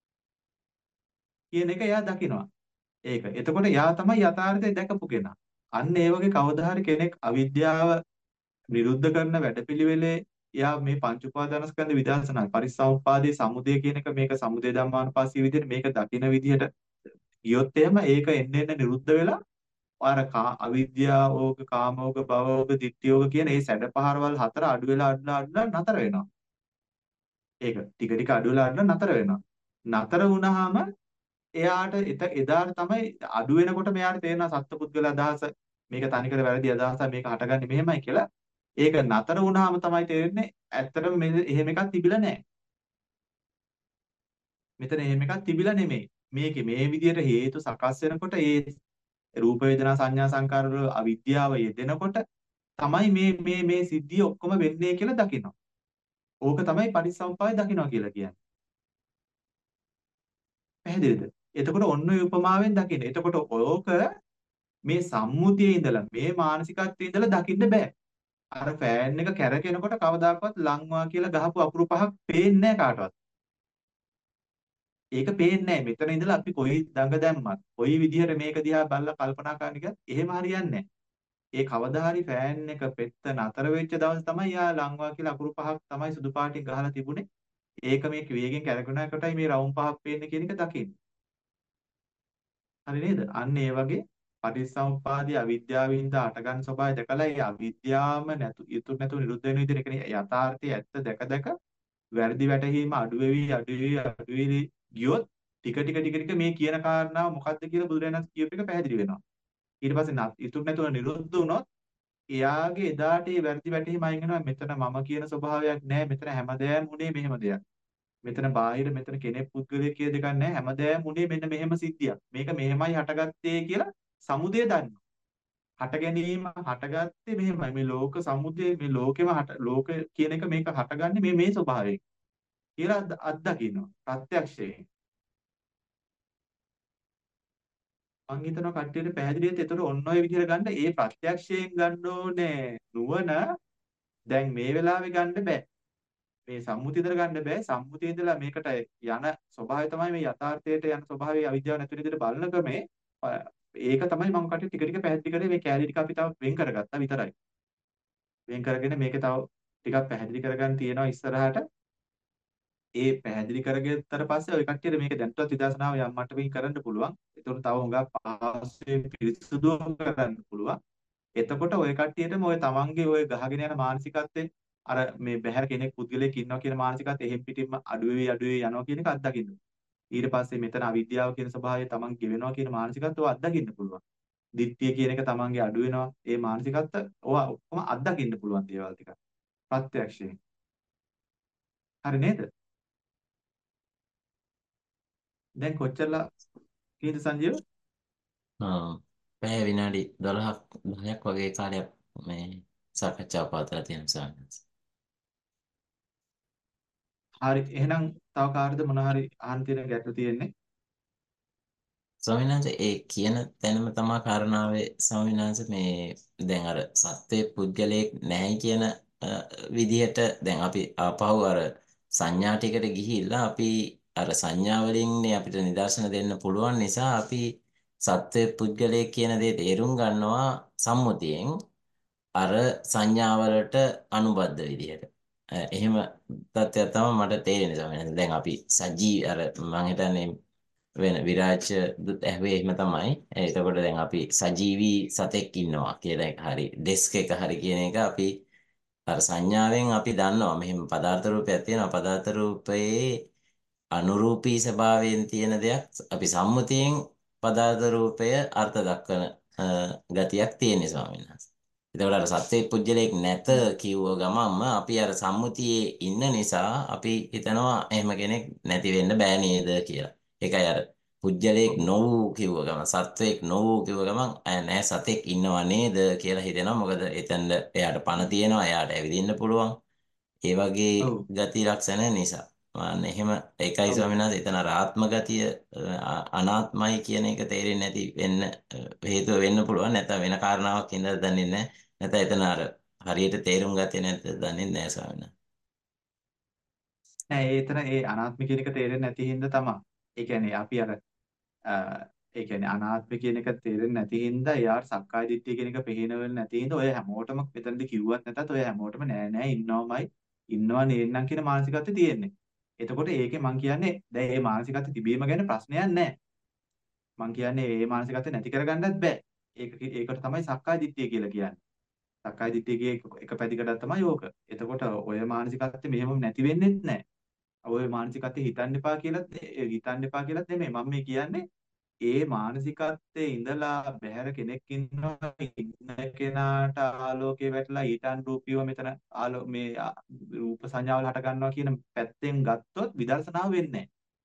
කියන එක එයා දකිනවා. ඒක. එතකොට එයා තමයි යථාර්ථය දැකපු කෙනා. අන්න ඒ වගේ කවදා හරි කෙනෙක් අවිද්‍යාව නිරුද්ධ කරන වැඩපිළිවෙලේ එයා මේ පංච උපාදානස්කන්ධ විදර්ශනා පරිසම්පාදේ සමුදය කියන එක මේක සමුදය ධම්මානුපස්සී විදිහට මේක දකින විදිහට ගියොත් එහෙම ඒක එන්න එන්න නිරුද්ධ වෙලා අර අවිද්‍යාව ඕක කාමෝග භවෝග ditthiyෝග කියන ඒ සැඩපහරවල් හතර අඩු වෙලා අඩුලා අඩුලා නතර වෙනවා. ඒක ටික ටික අඩු වෙලා අඩුලා නතර වෙනවා. නතර වුණාම එයාට එදාට තමයි අඩු වෙනකොට මෙයාට තේරෙනවා සත්පුද්ගල අදහස මේක තනිකර වැරදි අදහසක් මේක හටගන්නේ මෙහෙමයි කියලා. ඒක නතර වුණාම තමයි තේරෙන්නේ ඇත්තටම මේ එහෙම එකක් තිබිලා නැහැ. මෙතන එහෙම එකක් තිබිලා නෙමෙයි. මේකේ මේ විදිහට හේතු සකස් වෙනකොට ඒ රූප වේදනා සංඥා සංකාර වල අවිද්‍යාව යෙදෙනකොට තමයි මේ මේ මේ සිද්ධිය ඔක්කොම වෙන්නේ කියලා දකිනවා. ඕක තමයි පටිච්චසමුප්පාදය දකිනවා කියලා කියන්නේ. පැහැදිලිද? එතකොට ඔන්න ඔය උපමාවෙන් දකින්න. එතකොට ඕක මේ සම්මුතියේ ඉඳලා මේ මානසිකත්වයේ ඉඳලා දකින්න බෑ. අර ෆෑන් එක කැරකෙනකොට කවදාකවත් ලංවා කියලා ගහපු අකුරු පහක් පේන්නේ නැහැ කාටවත්. ඒක පේන්නේ නැහැ. මෙතන ඉඳලා අපි කොයි දඟ දැම්මත්, කොයි විදිහට මේක දිහා බලලා කල්පනා කරන්න ගියත් එහෙම හරියන්නේ නැහැ. ඒ කවදා හරි ෆෑන් එක පෙත්ත නතර වෙච්ච දවස් තමයි යා ලංවා කියලා අකුරු පහක් තමයි සුදු පාටින් ගහලා තිබුණේ. ඒක මේ වේගෙන් කැරකෙනකොටයි මේ රවුම් පහක් පේන්නේ කියන එක දකින්න. හරි නේද? අන්න ඒ වගේ පටිච්චසමුප්පාදයේ අවිද්‍යාවින්ද අටගන් ස්වභාවය දැකලා ඒ අවිද්‍යාවම නැතු ඉතුරු නැතු නිරුද්ධ වෙන විදිහට කියන්නේ යථාර්ථයේ ඇත්ත දැක දැක වැරදි වැටහීම අඩු වෙවි අඩු වෙවි අඩු වෙවි ගියොත් ටික ටික ටික ටික මේ කියන කාරණාව මොකක්ද කියලා බුදුරජාණන් කියපු එක පැහැදිලි වෙනවා. ඊට පස්සේ ඉතුරු නැතුව නිරුද්ධ වුණොත් එයාගේ එදාට ඒ වැරදි වැටහීම අයින් වෙනවා. මෙතන මම කියන ස්වභාවයක් නැහැ. මෙතන හැමදේම උනේ මෙහෙම දෙයක්. මෙතන බාහිර මෙතන කෙනෙක් පුද්ගලයෙක් කියලා දෙකක් නැහැ. හැමදේම උනේ මෙන්න මෙහෙම සිද්ධියක්. මේක මෙහෙමයි හටගත්තේ කියලා සමුදය දන්නවා. හට ගැනීම හටගත්තේ මෙහෙමයි. මේ ලෝක සමුදය මේ ලෝකෙම හට ලෝක කියන එක මේක හටගන්නේ මේ මේ ස්වභාවයෙන් කියලා අත්දකින්නවා. ප්‍රත්‍යක්ෂයෙන්. මං හිතනවා කට්ටියට පැහැදිලිද? ඒතර ඔන්න ඔය විදිහට ගන්න ඒ ප්‍රත්‍යක්ෂයෙන් ගන්න ඕනේ නුවණ දැන් මේ වෙලාවේ ගන්න බෑ. මේ සම්මුතිය ඉදලා ගන්න බෑ. සම්මුතිය ඉදලා මේකට යන ස්වභාවය තමයි මේ යථාර්ථයට යන ස්වභාවය අවිද්‍යාව නැති විදිහට බලන ක්‍රමේ ඒක තමයි මම කටට ටික ටික පැහැදිලි කරේ මේ කැලේ ටික අපි තව වෙන් කරගත්තා විතරයි. වෙන් කරගෙන මේක තව ටිකක් පැහැදිලි කරගන්න තියෙනවා ඉස්සරහට. ඒ පැහැදිලි කරගත්තට පස්සේ ඔය කට්ටියට මේක දැන්ටවත් විදර්ශනාව යම් මට්ටමකින් කරන්න පුළුවන්. ඒතකොට තව හුඟක් පහසුවෙන් පිරිසුදුව කරන්න පුළුවන්. එතකොට ඔය කට්ටියටම ඔය තමන්ගේ ඔය ගහගෙන යන මානසිකත්වයේ අර මේ බහැර කෙනෙක් පුද්ගලයෙක් ඉන්නවා කියන මානසිකත්වය එහෙම් පිටින්ම අඩු වෙවි අඩු වෙවි යනවා කියන එක අත්දකින්න. ඊට පස්සේ මෙතන අවිද්‍යාව කියන ස්වභාවය තමන් ගෙවෙනවා කියන මානසිකත්වය අත්දකින්න පුළුවන්. දිට්ඨිය කියන එක තමන්ගේ අඩු වෙනවා. ඒ මානසිකත්ව ඔවා ඔක්කොම අත්දකින්න පුළුවන් දේවල් ටික. ප්‍රත්‍යක්ෂයෙන්. හරි නේද? දැන් කොච්චරලා කීයද සංජීව? ආ පැය විනාඩි දොළහක් දහයක් වගේ කාලයක් මේ සාකච්ඡාව පවත්ලා තියෙන සාකච්ඡා. හරි එහෙනම් තව කාටද මොන හරි අහන්න තියෙන ගැටලු තියෙන්නේ? ස්වාමීන් වහන්සේ ඒ කියන තැනම තමා කාරණාවේ ස්වාමීන් වහන්සේ මේ දැන් අර සත්වයේ පුද්ගලයෙක් නැහැ කියන අ, විදිහට දැන් අපි ආපහු අර සංඥා ටිකට ගිහිල්ලා අපි අර සංඥා වලින්නේ අපිට නිදර්ශන දෙන්න පුළුවන් නිසා අපි සත්වයේ පුද්ගලයෙක් කියන දේ තේරුම් ගන්නවා සම්මුතියෙන් අර සංඥාවලට අනුබද්ධ විදිහට. අ, එහෙම තත්ත්වයක් තමයි මට තේරෙන්නේ ස්වාමීන් වහන්සේ. දැන් අපි සජී අර මම හිතන්නේ වෙන විරාජ දුත් ඇහුවේ එහෙම තමයි. එතකොට දැන් අපි සජීවී සතෙක් ඉන්නවා කියලා එක හරි ඩෙස්ක් එක හරි කියන එක අපි අර සංඥාවෙන් අපි දන්නවා මෙහෙම පදාර්ථ රූපයක් තියෙනවා. පදාර්ථ රූපයේ අනුරූපී ස්වභාවයෙන් තියෙන දෙයක් අපි සම්මුතියෙන් පදාර්ථ රූපය අර්ථ දක්වන අ, ගතියක් තියෙන ස්වාමීන් වහන්සේ. එතකොට අර සත්වේ පුජ්‍යලයක් නැත කිව්ව ගමන්ම අපි අර සම්මුතියේ ඉන්න නිසා අපි හිතනවා එහෙම කෙනෙක් නැති වෙන්න බෑ නේද කියලා. ඒකයි අර පුජ්‍යලයක් නොවූ කිව්ව ගමන් සත්වයක් නොවූ කිව්ව ගමන් "අය නෑ සතෙක් ඉන්නව නේද කියලා හිතෙනවා. මොකද එතනද එයාට පණ තියෙනවා, එයාට ඇවිදින්න පුළුවන්. ඒ වගේ ඔව්. ගති ලක්ෂණ නිසා මම එහෙම ඒකයි ඔව්. ස්වාමීන් වහන්සේ එතන අර ආත්ම ගතිය අ, අනාත්මයි කියන එක තේරෙන්නේ නැති වෙන්න අ, හේතුව වෙන්න පුළුවන්. නැත්නම් වෙන කාරණාවක් ඉඳලා දන්නේ නැහැ. නැත්නම් එතන අර හරියට තේරුම් ගත්තේ නැත්නම් දන්නේ නැහැ ස්වාමීන් වහන්සේ. නෑ ඒ එතන ඒ අනාත්ම කියන එක තේරෙන්නේ නැති හින්දා තමයි. ඒ කියන්නේ අපි අර අ, ඒ කියන්නේ අනාත්ම කියන එක තේරෙන්නේ නැති හින්දා යාර සක්කාය දිට්ඨිය කියන එක පේන වෙන්නේ නැති හින්දා ඔය හැමෝටම මෙතනදී කිව්වත් නැතත් ඔය හැමෝටම නෑ නෑ ඉන්නවමයි ඉන්නවා නේන්නම් කියන මානසිකත්වය තියෙන්නේ. එතකොට ඒකේ මං කියන්නේ දැන් මේ මානසිකත්වය තිබීම ගැන ප්‍රශ්නයක් නෑ. මං කියන්නේ මේ මානසිකත්වය නැති කරගන්නත් බෑ. ඒක ඒකට තමයි සක්කාය දිට්ඨිය කියලා කියන්නේ. සක්කාය දිට්ඨියගේ එක පැතිකඩක් තමයි ඕක. එතකොට ඔය මානසිකත්වය මෙහෙම නැති වෙන්නේත් නෑ. ඔය මානසිකත්වය හිතන්න එපා කියලාත් හිතන්න එපා කියලාත් නෙමෙයි මම මේ කියන්නේ ඒ මානසිකත්වයේ ඉඳලා බැහැර කෙනෙක් ඉන්නවා ඉන්න කෙනාට ආලෝකේ වැටලා ඊටන් රූපීව මෙතන ආලෝ මේ ආ, රූප සංඥාවල් හට ගන්නවා කියන පැත්තෙන් ගත්තොත් විදර්ශනාව වෙන්නේ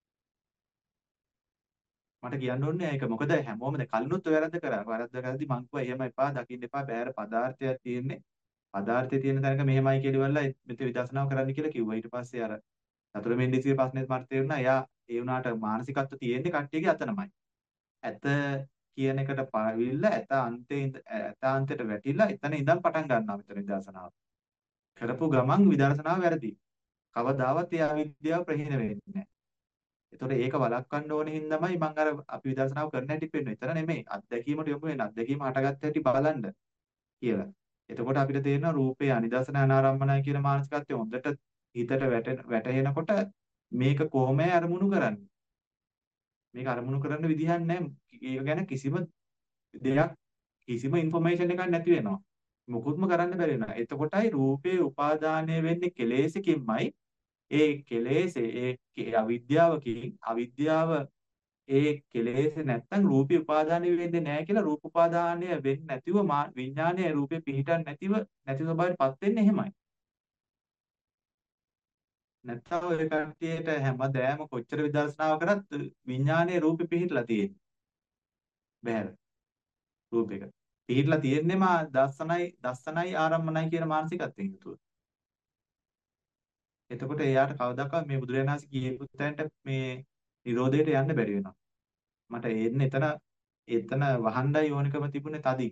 නැහැ. මට කියන්න ඕනේ ඒක මොකද හැමෝම දැන් කලිනුත් ඔය වැරද්ද කරා. වැරද්ද කරද්දි මං කිව්වා එහෙම එපා දකින්න එපා බැහැර පදාර්ථයක් තියෙන්නේ. පදාර්ථයේ තියෙන තැනක මෙහෙමයි කියලා ඉවරලා මෙතන විදර්ශනාව කරන්න කියලා කිව්වා. ඊට පස්සේ අර චතුර මෙන්ඩිසිගේ ප්‍රශ්නෙත් මට තේරුණා. එයා ඒ වුණාට මානසිකත්ව තියෙන්නේ කට්ටියගේ අතනමයි. ඇත කියන එකට පාවිල්ල ඇත අන්තේ ඉඳ- ඇත අන්තයට වැටිලා එතන ඉඳන් පටන් ගන්නවා මෙතන විදර්ශනාව. කරපු ගමන් විදර්ශනාව වැරදි. කවදාවත් ඒ අවිද්‍යාව ප්‍රහීන වෙන්නේ නැහැ. ඒතකොට ඒක වළක්වන්න ඕන හින්දාමයි මම අර අපි විදර්ශනාව කරන්න හැටි පෙන්නුවේ. එතන නෙමෙයි අත්දැකීමට යොමු වෙන අත්දැකීම හටගත්ත හැටි බලන්න කියලා. එතකොට අපිට තේරෙනවා රූපේ අනිදර්ශන අනාරම්මනයි කියන මානසිකත්වය හොඳට හිතට වැටෙන වැටහෙනකොට මේක කොහොමයි අරමුණු කරන්නේ? මේක අරමුණු කරන්න විදිහක් නැහැ. ඒක ගැන කිසිම දෙයක් කිසිම ইনফরমේෂන් එකක් නැති වෙනවා. මුකුත්ම කරන්න බැරි වෙනවා. එතකොටයි රූපේ උපාදානය වෙන්නේ කෙලෙසකින්මයි. ඒ කෙලෙසේ ඒ ke- අවිද්‍යාවකින් අවිද්‍යාව ඒ කෙලෙස නැත්තම් රූපේ උපාදානය වෙන්නේ නැහැ කියලා රූප උපාදානය වෙන්නේ නැතිව මා- විඥානයේ රූපේ පිහිටන් නැතිව නැති ස්වභාවයටපත් වෙන්නේ එහෙමයි. නැත්තම් ඔය කට්ටියට හැමදාම කොච්චර විදර්ශනාව කරත් විඥානයේ රූපේ පිහිටලා තියෙන්නේ. බෑර රූපයක. පිහිටලා තියෙන්නේම දස්සනයි දස්සනයි ආරම්මනයි කියන මානසිකත්වයෙන් යුතුව. එතකොට එයාට කවදාකවත් මේ බුදුරජාණන් වහන්සේ කියපු තැනට මේ නිරෝධයට යන්න බැරි වෙනවා. මට එන්නේ එතන එතන වහණ්ඩයි ඕනිකම තිබුණේ තදින්.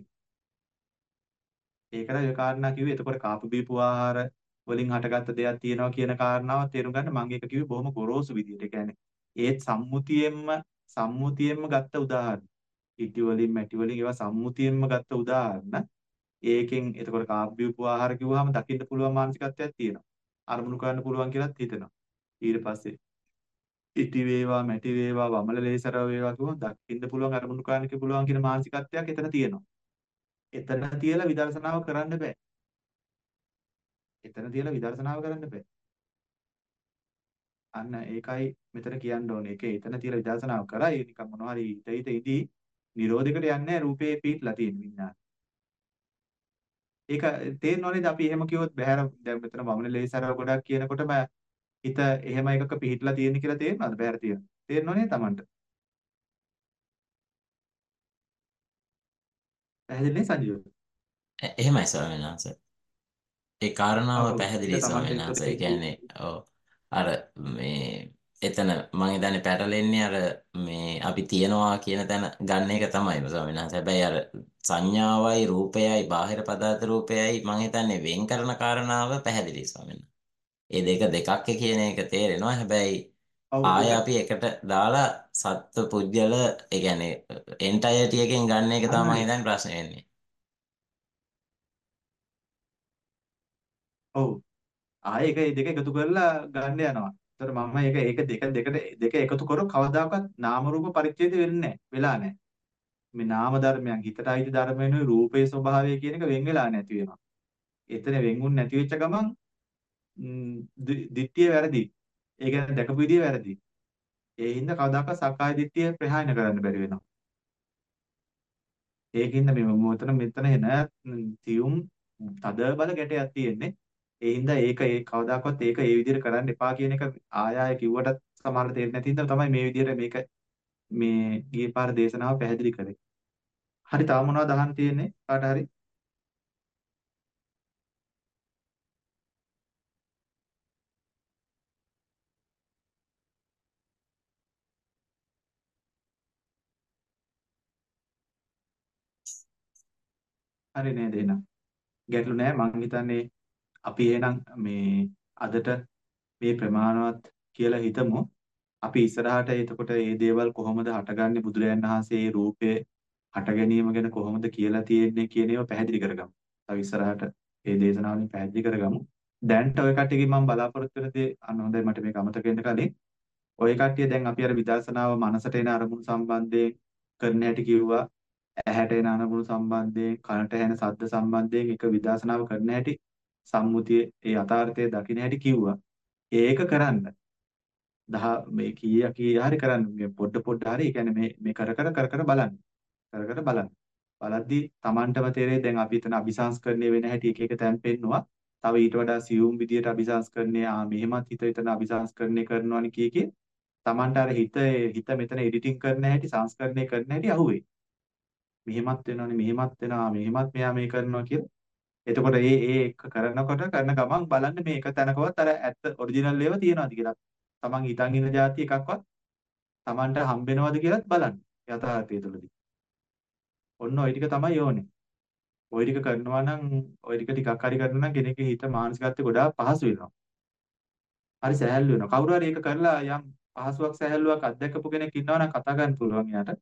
ඒකට ඒ කාරණා කිව්වේ එතකොට කාපු බීපු ආහාර වලින් හටගත්ත දෙයක් තියෙනවා කියන කාරණාව තේරුම් ගන්න මම ඒක කිව්වේ බොහොම ගොරෝසු විදියට. ඒ කියන්නේ ඒත් සම්මුතියෙන්ම සම්මුතියෙන්ම ගත්ත උදාහරණ. ඉටි වලින් මැටි වලින් ඒවා සම්මුතියෙන්ම ගත්ත උදාහරණ. ඒකෙන් එතකොට කාබ්බීපු ආහාර කිව්වහම දකින්න පුළුවන් මානසිකත්වයක් තියෙනවා. අරමුණු කරන්න පුළුවන් කියලාත් හිතෙනවා. ඊට පස්සේ ඉටි වේවා මැටි වේවා වමල ලේසර වේවා කිව්වම දකින්න පුළුවන් අරමුණු කරන්න පුළුවන් කියන මානසිකත්වයක් එතන තියෙනවා. එතන තියලා විදර්ශනාව කරන්න බෑ. එතන තියලා විදර්ශනාව කරන්න බෑ. අන්න ඒකයි මෙතන කියන්න ඕනේ. ඒකේ එතන තියලා විදර්ශනාව කරා ඒ නිකන් මොනවා හරි හිත හිත ඉදී නිරෝධයකට යන්නේ රූපේ පිටලා තියෙන විඤ්ඤාණ. ඒක තේරෙනවනේ අපි එහෙම කිව්වොත් බහැර දැන් මෙතන වමන ලේසර ගොඩක් කියනකොටම හිත එහෙම එකක පිහිටලා තියෙන කියලා තේරෙනවද බහැර තියෙන? තේරෙනවනේ Tamanට. පැහැදිලිනේ සංජීව? එ- එහෙමයි ස්වාමීන් වහන්සේ. ඒ කාරණාව ඔව් පැහැදිලි ඒක Tamanට ස්වාමීන් එතකොට වහන්සේ. ඒ කියන්නේ ඔව් අර මේ එතන මම හිතන්නේ පැටලෙන්නේ අර මේ අපි තියනවා කියන තැන ගන්න එක තමයි ස්වාමීන් වහන්සේ. හැබැයි අර සංඥාවයි රූපයයි බාහිර පදාර්ථ රූපයයි මම හිතන්නේ වෙන් කරන කාරණාව පැහැදිලි ස්වාමීන් වහන්සේ. ඒ දෙක දෙකක් කියන එක තේරෙනවා. හැබැයි ඔව් ආය ඒක අපි එකට දාලා සත්ත්ව පුද්ගල ඒ කියන්නේ එන්ටයරිටි එකෙන් ගන්න එක අන්න තමයි මම හරි. හිතන්නේ ප්‍රශ්නේ වෙන්නේ. ඔව් ආයේ ඒක ඒ දෙක එකතු කරලා ගන්න යනවා. ඒතර මම ඒක ඒක දෙක දෙකට දෙක එකතු කරොත් කවදාකවත් නාම රූප පරිච්ඡේද වෙන්නේ නැහැ. වෙලා නැහැ. මේ නාම ධර්මයන් හිතට අයිති ධර්ම වෙනුයි රූපේ ස්වභාවය කියන එක වෙන් වෙලා නැති වෙනවා. එතන වෙන්ුන් නැති වෙච්ච ගමන් ම්, දි- දිට්ඨිය වැරදි. ඒ කියන්නේ දැකපු විදිය වැරදි. ඒ හින්දා කවදාකවත් සක්කාය දිට්ඨිය ප්‍රහාණය කරන්න බැරි වෙනවා. ඒකින්ද මේ මොතන මෙතන එන ම්, තියුම් තද බල ගැටයක් තියෙන්නේ. ඒ හින්දා ඒක ඒ කවදාකවත් ඒක ඒ විදිහට කරන්න එපා කියන එක ආය ආය කිව්වටත් සමහරට තේරෙන්නේ නැති හින්දා තමයි මේ විදිහට මේක මේ ගියේ පාර දේශනාව පැහැදිලි කරේ. හරි තව මොනවද අහන්න තියෙන්නේ කාට හරි? හරි නේද එහෙනම්. ගැටලු නැහැ මං හිතන්නේ අපි එහෙනම් මේ අදට මේ ප්‍රමාණවත් කියලා හිතමු. අපි ඉස්සරහට එතකොට මේ දේවල් කොහොමද හටගන්නේ බුදුරජාණන් වහන්සේ මේ රූපේ හට ගැනීම ගැන කොහොමද කියලා තියෙන්නේ කියන ඒවා පැහැදිලි කරගමු. තව ඉස්සරහට මේ දේශනාවලින් පැහැදිලි කරගමු. දැන්ට ඔය කට්ටියකින් මම බලාපොරොත්තු වෙන දේ අන්න හොඳයි මට මේක අමතක වෙන්න කලින් ඔය කට්ටිය දැන් අපි අර විදර්ශනාව මනසට එන අරමුණු සම්බන්ධයෙන් කරන්න හැටි කිව්වා. ඇහැට එන අරමුණු සම්බන්ධයෙන් කනට ඇහෙන ශබ්ද සම්බන්ධයෙන් එක විදර්ශනාව කරන්න හැටි සම්මුතිය ඒ යථාර්ථය දකින්න හැටි කිව්වා. ඒක කරන්න. දහ මේ කීයක් කීය හරි කරන්න මේ පොඩ පොඩ හරි ඒ කියන්නේ මේ මේ කර කර කර කර බලන්න. කර කර බලන්න. බලද්දී Tamanටම තේරෙයි දැන් අපි එතන අபிසංස්කරණය වෙන හැටි එක එක තැන් පෙන්නවා. තව ඊට වඩා සියුම් විදියට අபிසංස්කරණය ආ මෙහෙමත් හිත එතන අபிසංස්කරණය කරනවානේ කිය කී Tamanට අර හිත හිත මෙතන එඩිටිං කරන හැටි සංස්කරණය කරන හැටි අහුවේ. මෙහෙමත් වෙනවනේ මෙහෙමත් වෙනවා මෙහෙමත් මෙයා මේ කරනවා කියලා. එතකොට ඒ ඒ එක කරනකොට කරන ගමන් බලන්න මේ එක තැනකවත් අර ඇත්ත ඔරිජිනල් ඒවා තියනවාද කියලා. Taman හිතන් ඉන්න જાති එකක්වත් Tamanට හම්බෙනවද කියලාත් බලන්න. යථාර්ථය තුළදී. ඔන්න ওই ටික තමයි ඕනේ. ওই ටික කරනවා නම් ওই ටික ටිකක් හරි කරනවා නම් කෙනෙක්ගේ හිත මානසිකත්වය ගොඩාක් පහසු වෙනවා. හරි සැහැල්ලු වෙනවා. කවුරු හරි ඒක කරලා යම් පහසුවක් සැහැල්ලුවක් අත්දැකපු කෙනෙක් ඉන්නවා නම් කතා කරන්න පුළුවන් යාට.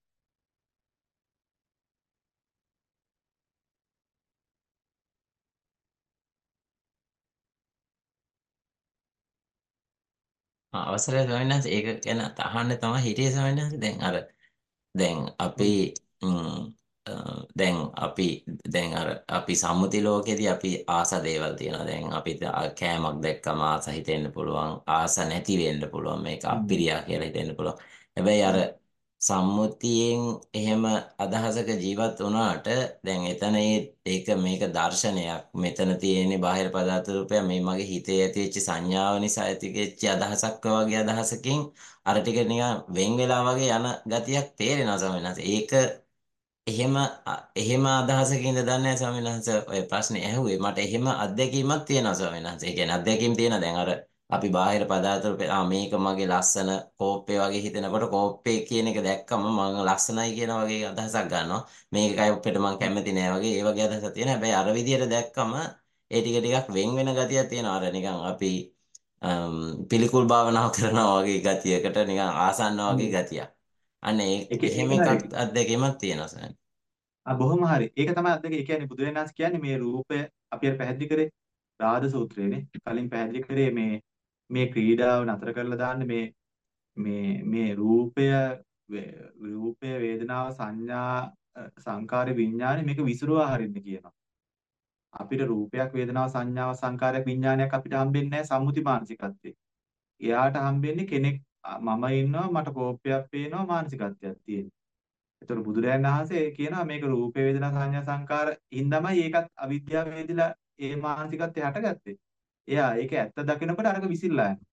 ආ, අවසරයි ස්වාමීන් වහන්සේ. ඒක ගැන අහන්න තමයි හිටියේ ස්වාමීන් වහන්සේ. දැන් අර දැන් අපි ඔව්. ම්, අ, දැන් අපි දැන් අර අපි සම්මුති ලෝකෙදී අපි ආස දේවල් තියෙනවා. දැන් අපි කෑමක් දැක්කම ආස හිතෙන්න පුළුවන්. ආස නැති වෙන්න පුළුවන්. මේක හ්ම්. අප්පිරියා කියලා හිතෙන්න පුළුවන්. හැබැයි අර හ්ම්. සම්මුතියෙන් එහෙම අදහසක ජීවත් වුණාට දැන් එතන ඒ- ඒක මේක දර්ශනයක්. මෙතන තියෙන්නේ බාහිර පදාර්ථ රූපයක්. මේ මගේ හිතේ ඇතිවෙච්ච සංඥාව නිසා ඇතිවෙච්ච අදහසක් වගේ අදහසකින් අර ටික නිකන් වෙන් වෙලා වගේ යන ගතියක් තේරෙනවා ස්වාමීන් වහන්සේ. ඒක එහෙම අ- එහෙම අදහසකින්ද දන්නේ නැහැ ස්වාමීන් වහන්සේ ඔය ප්‍රශ්නේ ඇහුවේ. මට එහෙම අත්දැකීමක් තියෙනවා ස්වාමීන් වහන්සේ. ඒ කියන්නේ අත්දැකීම් තියෙනවා. දැන් අර අපි බාහිර පදාර්ථ වල ආ මේක මගේ ලස්සන කෝප්පේ වගේ හිතෙනකොට කෝප්පේ කියන එක දැක්කම මම ලස්සනයි කියන වගේ අදහසක් ගන්නවා. මේක කෝප්පෙට මම කැමති නෑ වගේ ඒ වගේ අදහසක් තියෙනවා. හැබැයි අර විදියට දැක්කම ඒ ටික ටිකක් වෙන් වෙන ගතියක් තියෙනවා. අර නිකන් අපි අම්, පිළිකුල් භාවනාව කරනවා වගේ ගතියකට නිකන් ආසන්න වගේ හ්ම්. ගතියක්. අනේ ඒක එහෙම ඒක එකක් හරි. අත්දැකීමක් තියෙනවා සයන්. ආ බොහොම හරි. ඒක තමයි අද්දක. ඒ කියන්නේ බුදුරජාණන් වහන්සේ කියන්නේ මේ රූපය අපි අර පැහැදිලි කරේ රාද සූත්‍රයේනේ. කලින් පැහැදිලි කරේ මේ මේ ക്രീഡාව නතර කරලා දාන්න මේ මේ මේ රූපය වේ- රූපය වේදනාව සංඥා අ, සංකාර විඥානේ මේක විසිරුවා හරින්න කියනවා. අපිට රූපයක් වේදනාව සංඥාව සංකාරයක් විඥානයක් අපිට හම්බෙන්නේ නැහැ සම්මුති මානසිකත්වේ. එයාට හම්බෙන්නේ කෙනෙක් අ, මම ඉන්නවා මට කෝපයක් පේනවා මානසිකත්වයක් තියෙනවා. ඒතකොට බුදුරජාණන් වහන්සේ කියනවා මේක රූප වේදනා සංඥා සංකාර හින්දාමයි ඒකත් අවිද්‍යාව වේදිලා ඒ මානසිකත්වය හටගත්තේ. එයා ඒක ඇත්ත දකිනකොට අරක විසිරලා යනවා.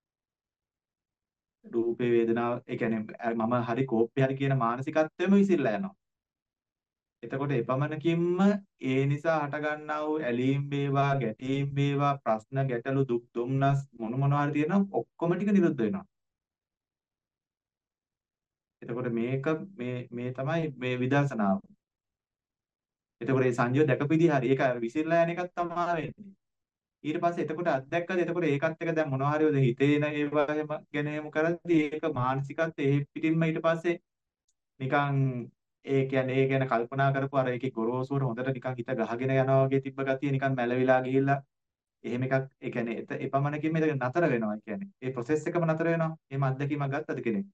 රූපේ වේදනාව ඒ කියන්නේ අ, මම හරි කෝපය හරි කියන මානසිකත්වෙම විසිරලා යනවා. එතකොට එපමණකින්ම ඒ නිසා හටගන්නා වූ ඇලීම් වේවා ගැටීම් වේවා ප්‍රශ්න ගැටලු දුක් දුම්නස් මොන මොනවා හරි තියෙනවා ඔක්කොම ටික නිරුද්ධ වෙනවා. එතකොට මේක මේ මේ තමයි මේ විදර්ශනාව. එතකොට මේ සංයෝග දැකපිදී හරි ඒක විසිරලා යන එකක් තමයි වෙන්නේ. ඊට පස්සේ එතකොට අත්දැක්කද එතකොට ඒකත් එක දැන් මොනවා හරි ඔය හිතේ එන ඒවා එහෙම ගැන එහෙම කරද්දී ඒක මානසිකත් ඒ පිටින්ම ඊට පස්සේ නිකන් ඒ කියන්නේ ඒ ගැන කල්පනා කරපු අර ඒකේ ගොරෝසුවට හොඳට නිකන් හිත ගහගෙන යනවා වගේ තිබ්බ ගතිය නිකන් මැලවිලා ගිහිල්ලා එහෙම එකක් ඒ කියන්නේ එත එපමණකින් මේක නතර වෙනවා ඒ කියන්නේ ඒ process එකම නතර වෙනවා එහෙම අත්දැකීමක් ගත්තද කෙනෙක්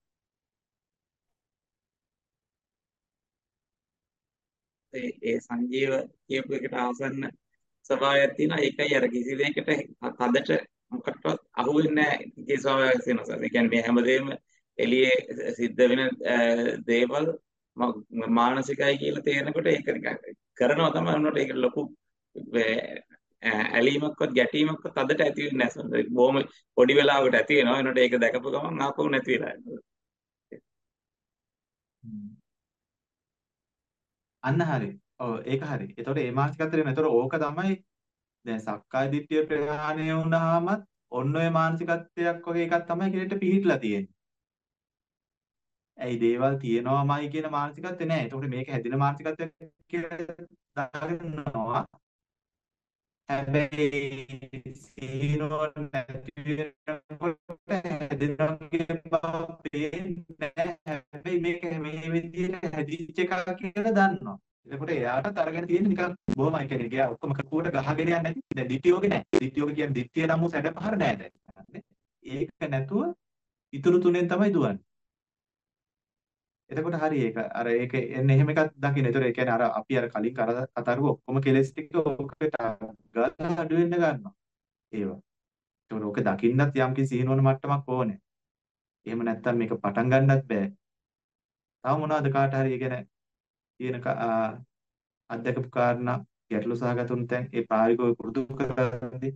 ඒ ඒ සංජීව කියපු එකට ආසන්න ස්වභාවයක් තියෙනවා. ඒකයි අර කිසි දෙයකට තදට මොකටවත් අහු වෙන්නේ නැහැ. ඒ ස්වභාවයක් තියෙනවා. ඒ කියන්නේ මේ හැමදේම එළියේ සිද්ධ වෙන දේවල් ම- මානසිකයි කියලා තේරෙනකොට ඒක නිකන් කරනවා තමයි උනට ඒක ලොකු ඈ ඇලීමක්වත් ගැටීමක්වත් තදට ඇති වෙන්නේ නැහැ. බොහොම පොඩි වෙලාවකට ඇති වෙනවා. එනකොට ඒක දැකපු ගමන් ආපහු නැති වෙලා යනවා. හ්ම්. අන්න හරි ඔව් ඒක හරි එතකොට ඒ මානසිකත්වය වෙනවා එතකොට ඕක තමයි දැන් සක්කාය දිට්ඨිය ප්‍රහාණය වුණාමත් ඔන්න ඔය මානසිකත්වයක් වගේ එකක් තමයි කෙනෙක්ට පිහිටලා තියෙන්නේ. ඇයි දේවල් තියෙනවමයි කියන මානසිකත්වේ නෑ. එතකොට මේක හැදින මානසිකත්වයක් කියලා දකින්නවා. හැබැයි සීනෝන් නැති වෙනකොට හැදෙනවා කියන බව පේන්නේ නැහැ. හැබැයි මේක මේ විදිහට හැදිච්ච එකක් කියලා දන්නවා. එතකොට එයාට අරගෙන තියෙන්නේ නිකන් බොහොම ඒ කියන්නේ ගියා ඔක්කොම කකුවට ගහගෙන යන්නේ නැති. දැන් දිටියෝගේ නැහැ. දිටියෝගේ කියන්නේ දිට්ඨිය නම් වූ සැඩ පහර නෑ දැන්. ඒක නැතුව ඉතුරු තුනෙන් තමයි දුවන්නේ. එතකොට හරි ඒක අර ඒක එන්නේ එහෙම එකක් දකින්න. ඒතර ඒ කියන්නේ අර අපි අර කලින් කර කතරුව ඔක්කොම කෙලස් ටික ඔකට ගන්න අඩු වෙන්න ගන්නවා. ඒවා. ඒතකොට ඕක දකින්නත් යම් කිසි සිහිනුවන මට්ටමක් ඕනේ. එහෙම නැත්තම් මේක පටන් ගන්නත් බෑ. තව මොනවද කාට හරි ඒ ගැන තියෙන ක- ආ, අත්දකපු කාරණා ගැටලු සහගතුන් තැන් ඒ ප්‍රායෝගිකව පුරුදු කරද්දී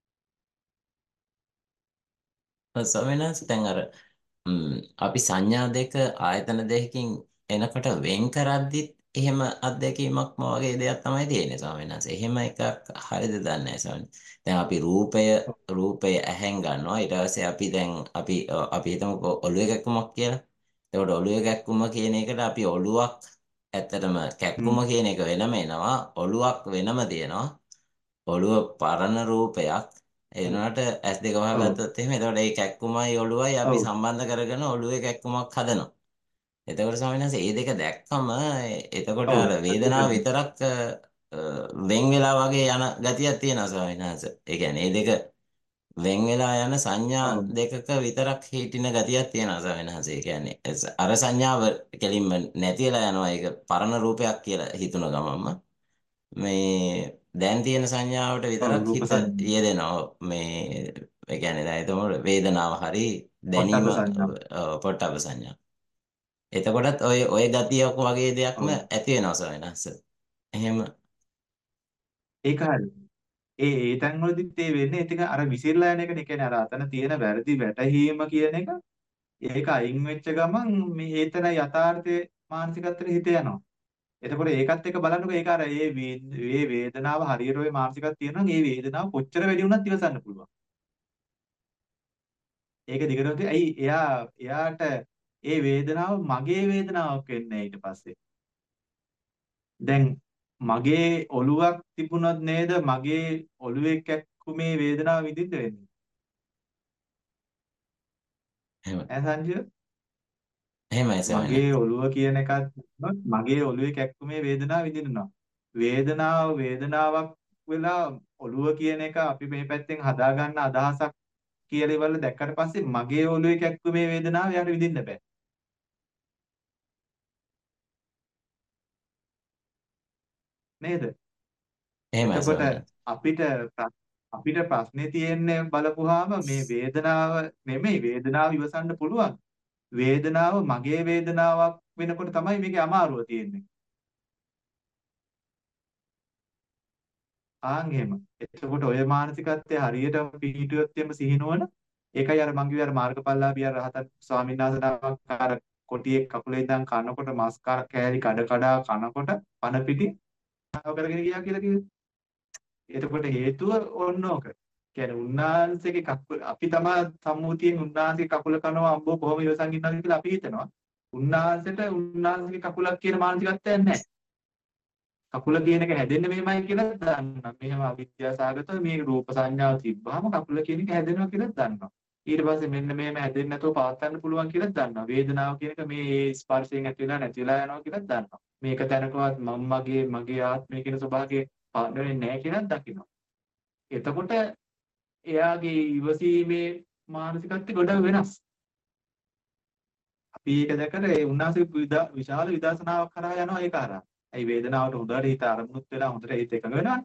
ස්වාමීන් වහන්සේ දැන් අර ම්, අපි සංඥා දෙක ආයතන දෙකකින් එනකොට වෙන් කරද්දිත් එහෙම අත්දැකීමක්ම වගේ දෙයක් තමයි තියෙන්නේ ස්වාමීන් වහන්සේ. එහෙම එකක් හරිද දන්නේ නැහැ ස්වාමීන්. දැන් අපි රූපය රූපය ඇහෙන් ගන්නවා. ඊට පස්සේ අපි දැන් අපි අ, අපි හිතමුකෝ ඔළුවේ කැක්කුමක් කියලා. එතකොට ඔළුවේ කැක්කුම කියන එකට අපි ඔළුවක් ඇත්තටම කැක්කුම හ්ම් කියන එක වෙනම එනවා. ඔළුවක් වෙනම තියෙනවා. ඔළුව පරණ රූපයක් ඒ වුණාට ඇස් දෙක ඔව් වහගත්තොත් එහෙම එතකොට ඒ කැක්කුමයි ඔළුවයි අපි ඔව් සම්බන්ධ කරගෙන ඔළුවේ කැක්කුමක් හදනවා. එතකොට ස්වාමීන් වහන්සේ මේ දෙක දැක්කම ඒ- එතකොට ඔව් අර වේදනාව ඇත්තටම විතරක් අ, අ, වෙන් වෙලා වගේ යන ගතියක් තියෙනවා ස්වාමීන් වහන්සේ. ඒ කියන්නේ මේ දෙක වෙන් වෙලා යන සංඥා ඔව් දෙකක විතරක් හිටින ගතියක් තියෙනවා ස්වාමීන් වහන්සේ. ඒ කියන්නේ එස්- අර සංඥාව කෙලින්ම නැතිලා යනවා. ඒක පරණ රූපයක් කියලා හිතුන ගමන්ම මේ දැන් තියෙන සංඥාවට ඔව් විතරක් රූප හිත සංඥා යෙදෙනවා මේ ඒ කියන්නේ දැන් එතකොට වේදනාව හරි දැනීම පොට්ටබ්බ සංඥා අ, පොට්ටබ්බ සංඥා. එතකොටත් ඔය ඔය ගතියක් වගේ දෙයක්ම ඔව් ඇති වෙනවා ස්වාමීන් එහෙම ඒක හරි ඒ ඒ තැන් වලදීත් ඒ වෙන්නේ ඒක අර විසිරලා යන එකනේ. කියන්නේ අර අතන තියෙන වැරදි වැටහීම කියන එක ඒක අයින් වෙච්ච ගමන් මේ ඒතන යථාර්ථයේ මානසිකත්වයට හිත යනවා. එතකොට ඒකත් එක්ක බලන්නකො ඒක අර ඒ වේ- ඒ වේදනාව හරියට ඔය මානසිකත්වය තියෙනවා නම් ඒ වේදනාව කොච්චර වැඩි වුණත් ඉවසන්න පුළුවන්. ඒක දිගටම ඇයි එයා එයාට ඒ වේදනාව මගේ වේදනාවක් වෙන්නේ නැහැ ඊට පස්සේ. දැන් මගේ ඔළුවක් තිබුණොත් නේද මගේ ඔළුවේ කැක්කුමේ වේදනාව විඳින්න වෙන්නේ. එහෙම ඈ සංජය එහෙමයි ස්වාමීන් මගේ වහන්සේ. ඔළුව කියන එකත් මගේ ඔළුවේ කැක්කුමේ වේදනාව විඳිනවා. වේදනාව වේදනාවක් වෙලා ඔළුව කියන එක අපි මේ පැත්තෙන් හදාගන්න අදහසක් කියලා ඉවරල දැක්කට පස්සේ මගේ ඔළුවේ කැක්කුමේ වේදනාව යාට විඳින්න බෑ. නේද? එහෙමයි එතකොට ස්වාමීන් වහන්සේ. අපිට ප්‍ර- අපිට ප්‍රශ්නේ තියෙන්නේ බලපුවාම මේ වේදනාව නෙමෙයි වේදනාව ඉවසන්න පුළුවන්. වේදනාව මගේ වේදනාවක් වෙනකොට තමයි මේකේ අමාරුව තියෙන්නේ. ආන් එහෙම. එතකොට ඔය මානසිකත්වයේ හරියටම පිහිටුවොත් එම සිහිනුවන ඒකයි අර මං කිව්වේ අර මාර්ගඵලලාභී අර රහතන් ස්වාමීන් වහන්සේ නමක් අර කොටියේ කකුලේ ඉඳන් කනකොට මස් කෑලි කඩ කඩ කනකොට පන පිටින් ආව කරගෙන ගියා කියලා කිව්වේ. එතකොට හේතුව ඕන්න ඕක. කියන්නේ උන්වහන්සේගේ කකුල අපි තමා සම්මුතියෙන් උන්වහන්සේගේ කකුල කනවා අම්බෝ කොහොම ඉවසන් ඉන්නවද කියලා අපි හිතනවා. උන්වහන්සේට උන්වහන්සේගේ කකුලක් කියන මානසිකත්වයක් නැහැ. කකුල කියන එක හැදෙන්නේ මෙහෙමයි කියලා දන්නවා. මෙහෙම අවිද්‍යාසගතව මේ රූප සංඥාව තිබ්බහම කකුල කියන එක හැදෙනවා කියලා දන්නවා. ඊට පස්සේ මෙන්න මෙහෙම හැදෙන්නේ නැතුව පවත්වන්න පුළුවන් කියලා දන්නවා. වේදනාව කියන එක මේ ස්පර්ශයෙන් ඇති වෙලා නැති වෙලා යනවා කියලා දන්නවා. මේක තැනකවත් මම මගේ මගේ ආත්මය කියන ස්වභාවයේ පාඩුවේ නැහැ කියලා දකිනවා. එතකොට එයාගේ ඉවසීමේ මානසිකත්වය ගොඩක් වෙනස්. අපි ඒක දැකලා ඒ උන්වහන්සේ විශාල විදර්ශනාවක් කරා යනවා ඒක හරහා. ඇයි වේදනාවට හොඳට හිත අරමුණුත් වෙලා හොඳට හිත එකඟ වෙනවා.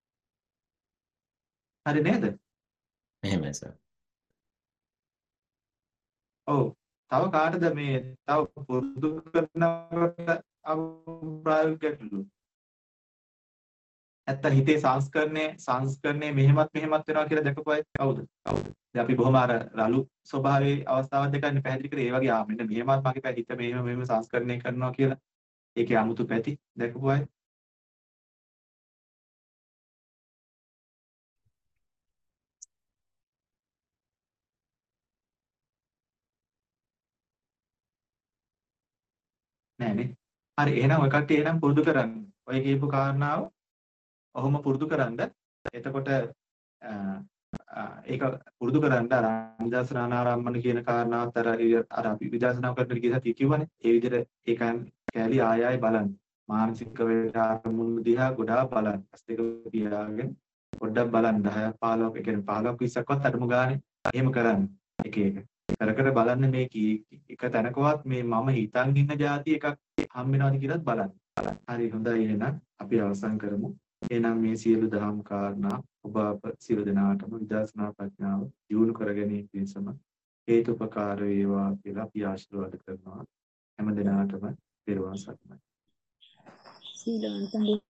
හරි නේද? එහෙමයි සර්. ඔව්. තව කාටද මේ තව පුරුදු කරනකොට අප්‍රායෝගික ගැටලු? නැත්තම් හිතේ සංස්කරණය සංස්කරණය මෙහෙමත් මෙහෙමත් වෙනවා කියලා දැකපු අය කවුද? කවුද? දැන් අපි බොහොම අර රළු ස්වභාවයේ අවස්ථාවක් දෙකක් පැහැදිලි කරේ. ඒ වගේ ආ මෙන්න මෙහෙමත් මගේ හිත මෙහෙම මෙහෙම සංස්කරණය කරනවා කියලා. ඒකේ 아무තු පැති දැකපු අය නෑනේ. හරි එහෙනම් ඔය කට්ටිය එහෙනම් පුරුදු කරන්න. ඔය කියපු කාරණාව ඔහොම පුරුදු කරන්න. එතකොට ඒක පුරුදු කරන්න අර විදර්ශනානාරම්මන කියන කාරණාවත් අර අර අපි විදර්ශනා කරන්න ගිය සතිය කිව්වනේ. ඒ විදිහට ඒකන් කැලි ආය ආය බලන්න. මානසික වේදනාමුණු දිහා ගොඩාක් බලන්න. ඇස් දෙක පියාගෙන පොඩ්ඩක් බලන්න දහයක් පහළොවක් ඒ කියන්නේ පහළොවක් විස්සක්වත් අඩුම ගානේ එහෙම කරන්න. එක එක. කර කර බලන්න මේ එක තැනකවත් මේ මම හිතන් ඉන්න જાති එකක් හම් වෙනවද කියලාත් බලන්න. හරි හොඳයි එහෙනම් අපි අවසන් කරමු. එහෙනම් මේ සියලු දහම් කාරණා ඔබ අප සියලු දෙනාටම විදර්ශනා ප්‍රඥාව දියුණු කර ගැනීම පිණිසම හේතුපකාර වේවා කියලා අපි ආශිර්වාද කරනවා. හැම දිනාටම පෙරවන් සරණයි. සීලවන්තයි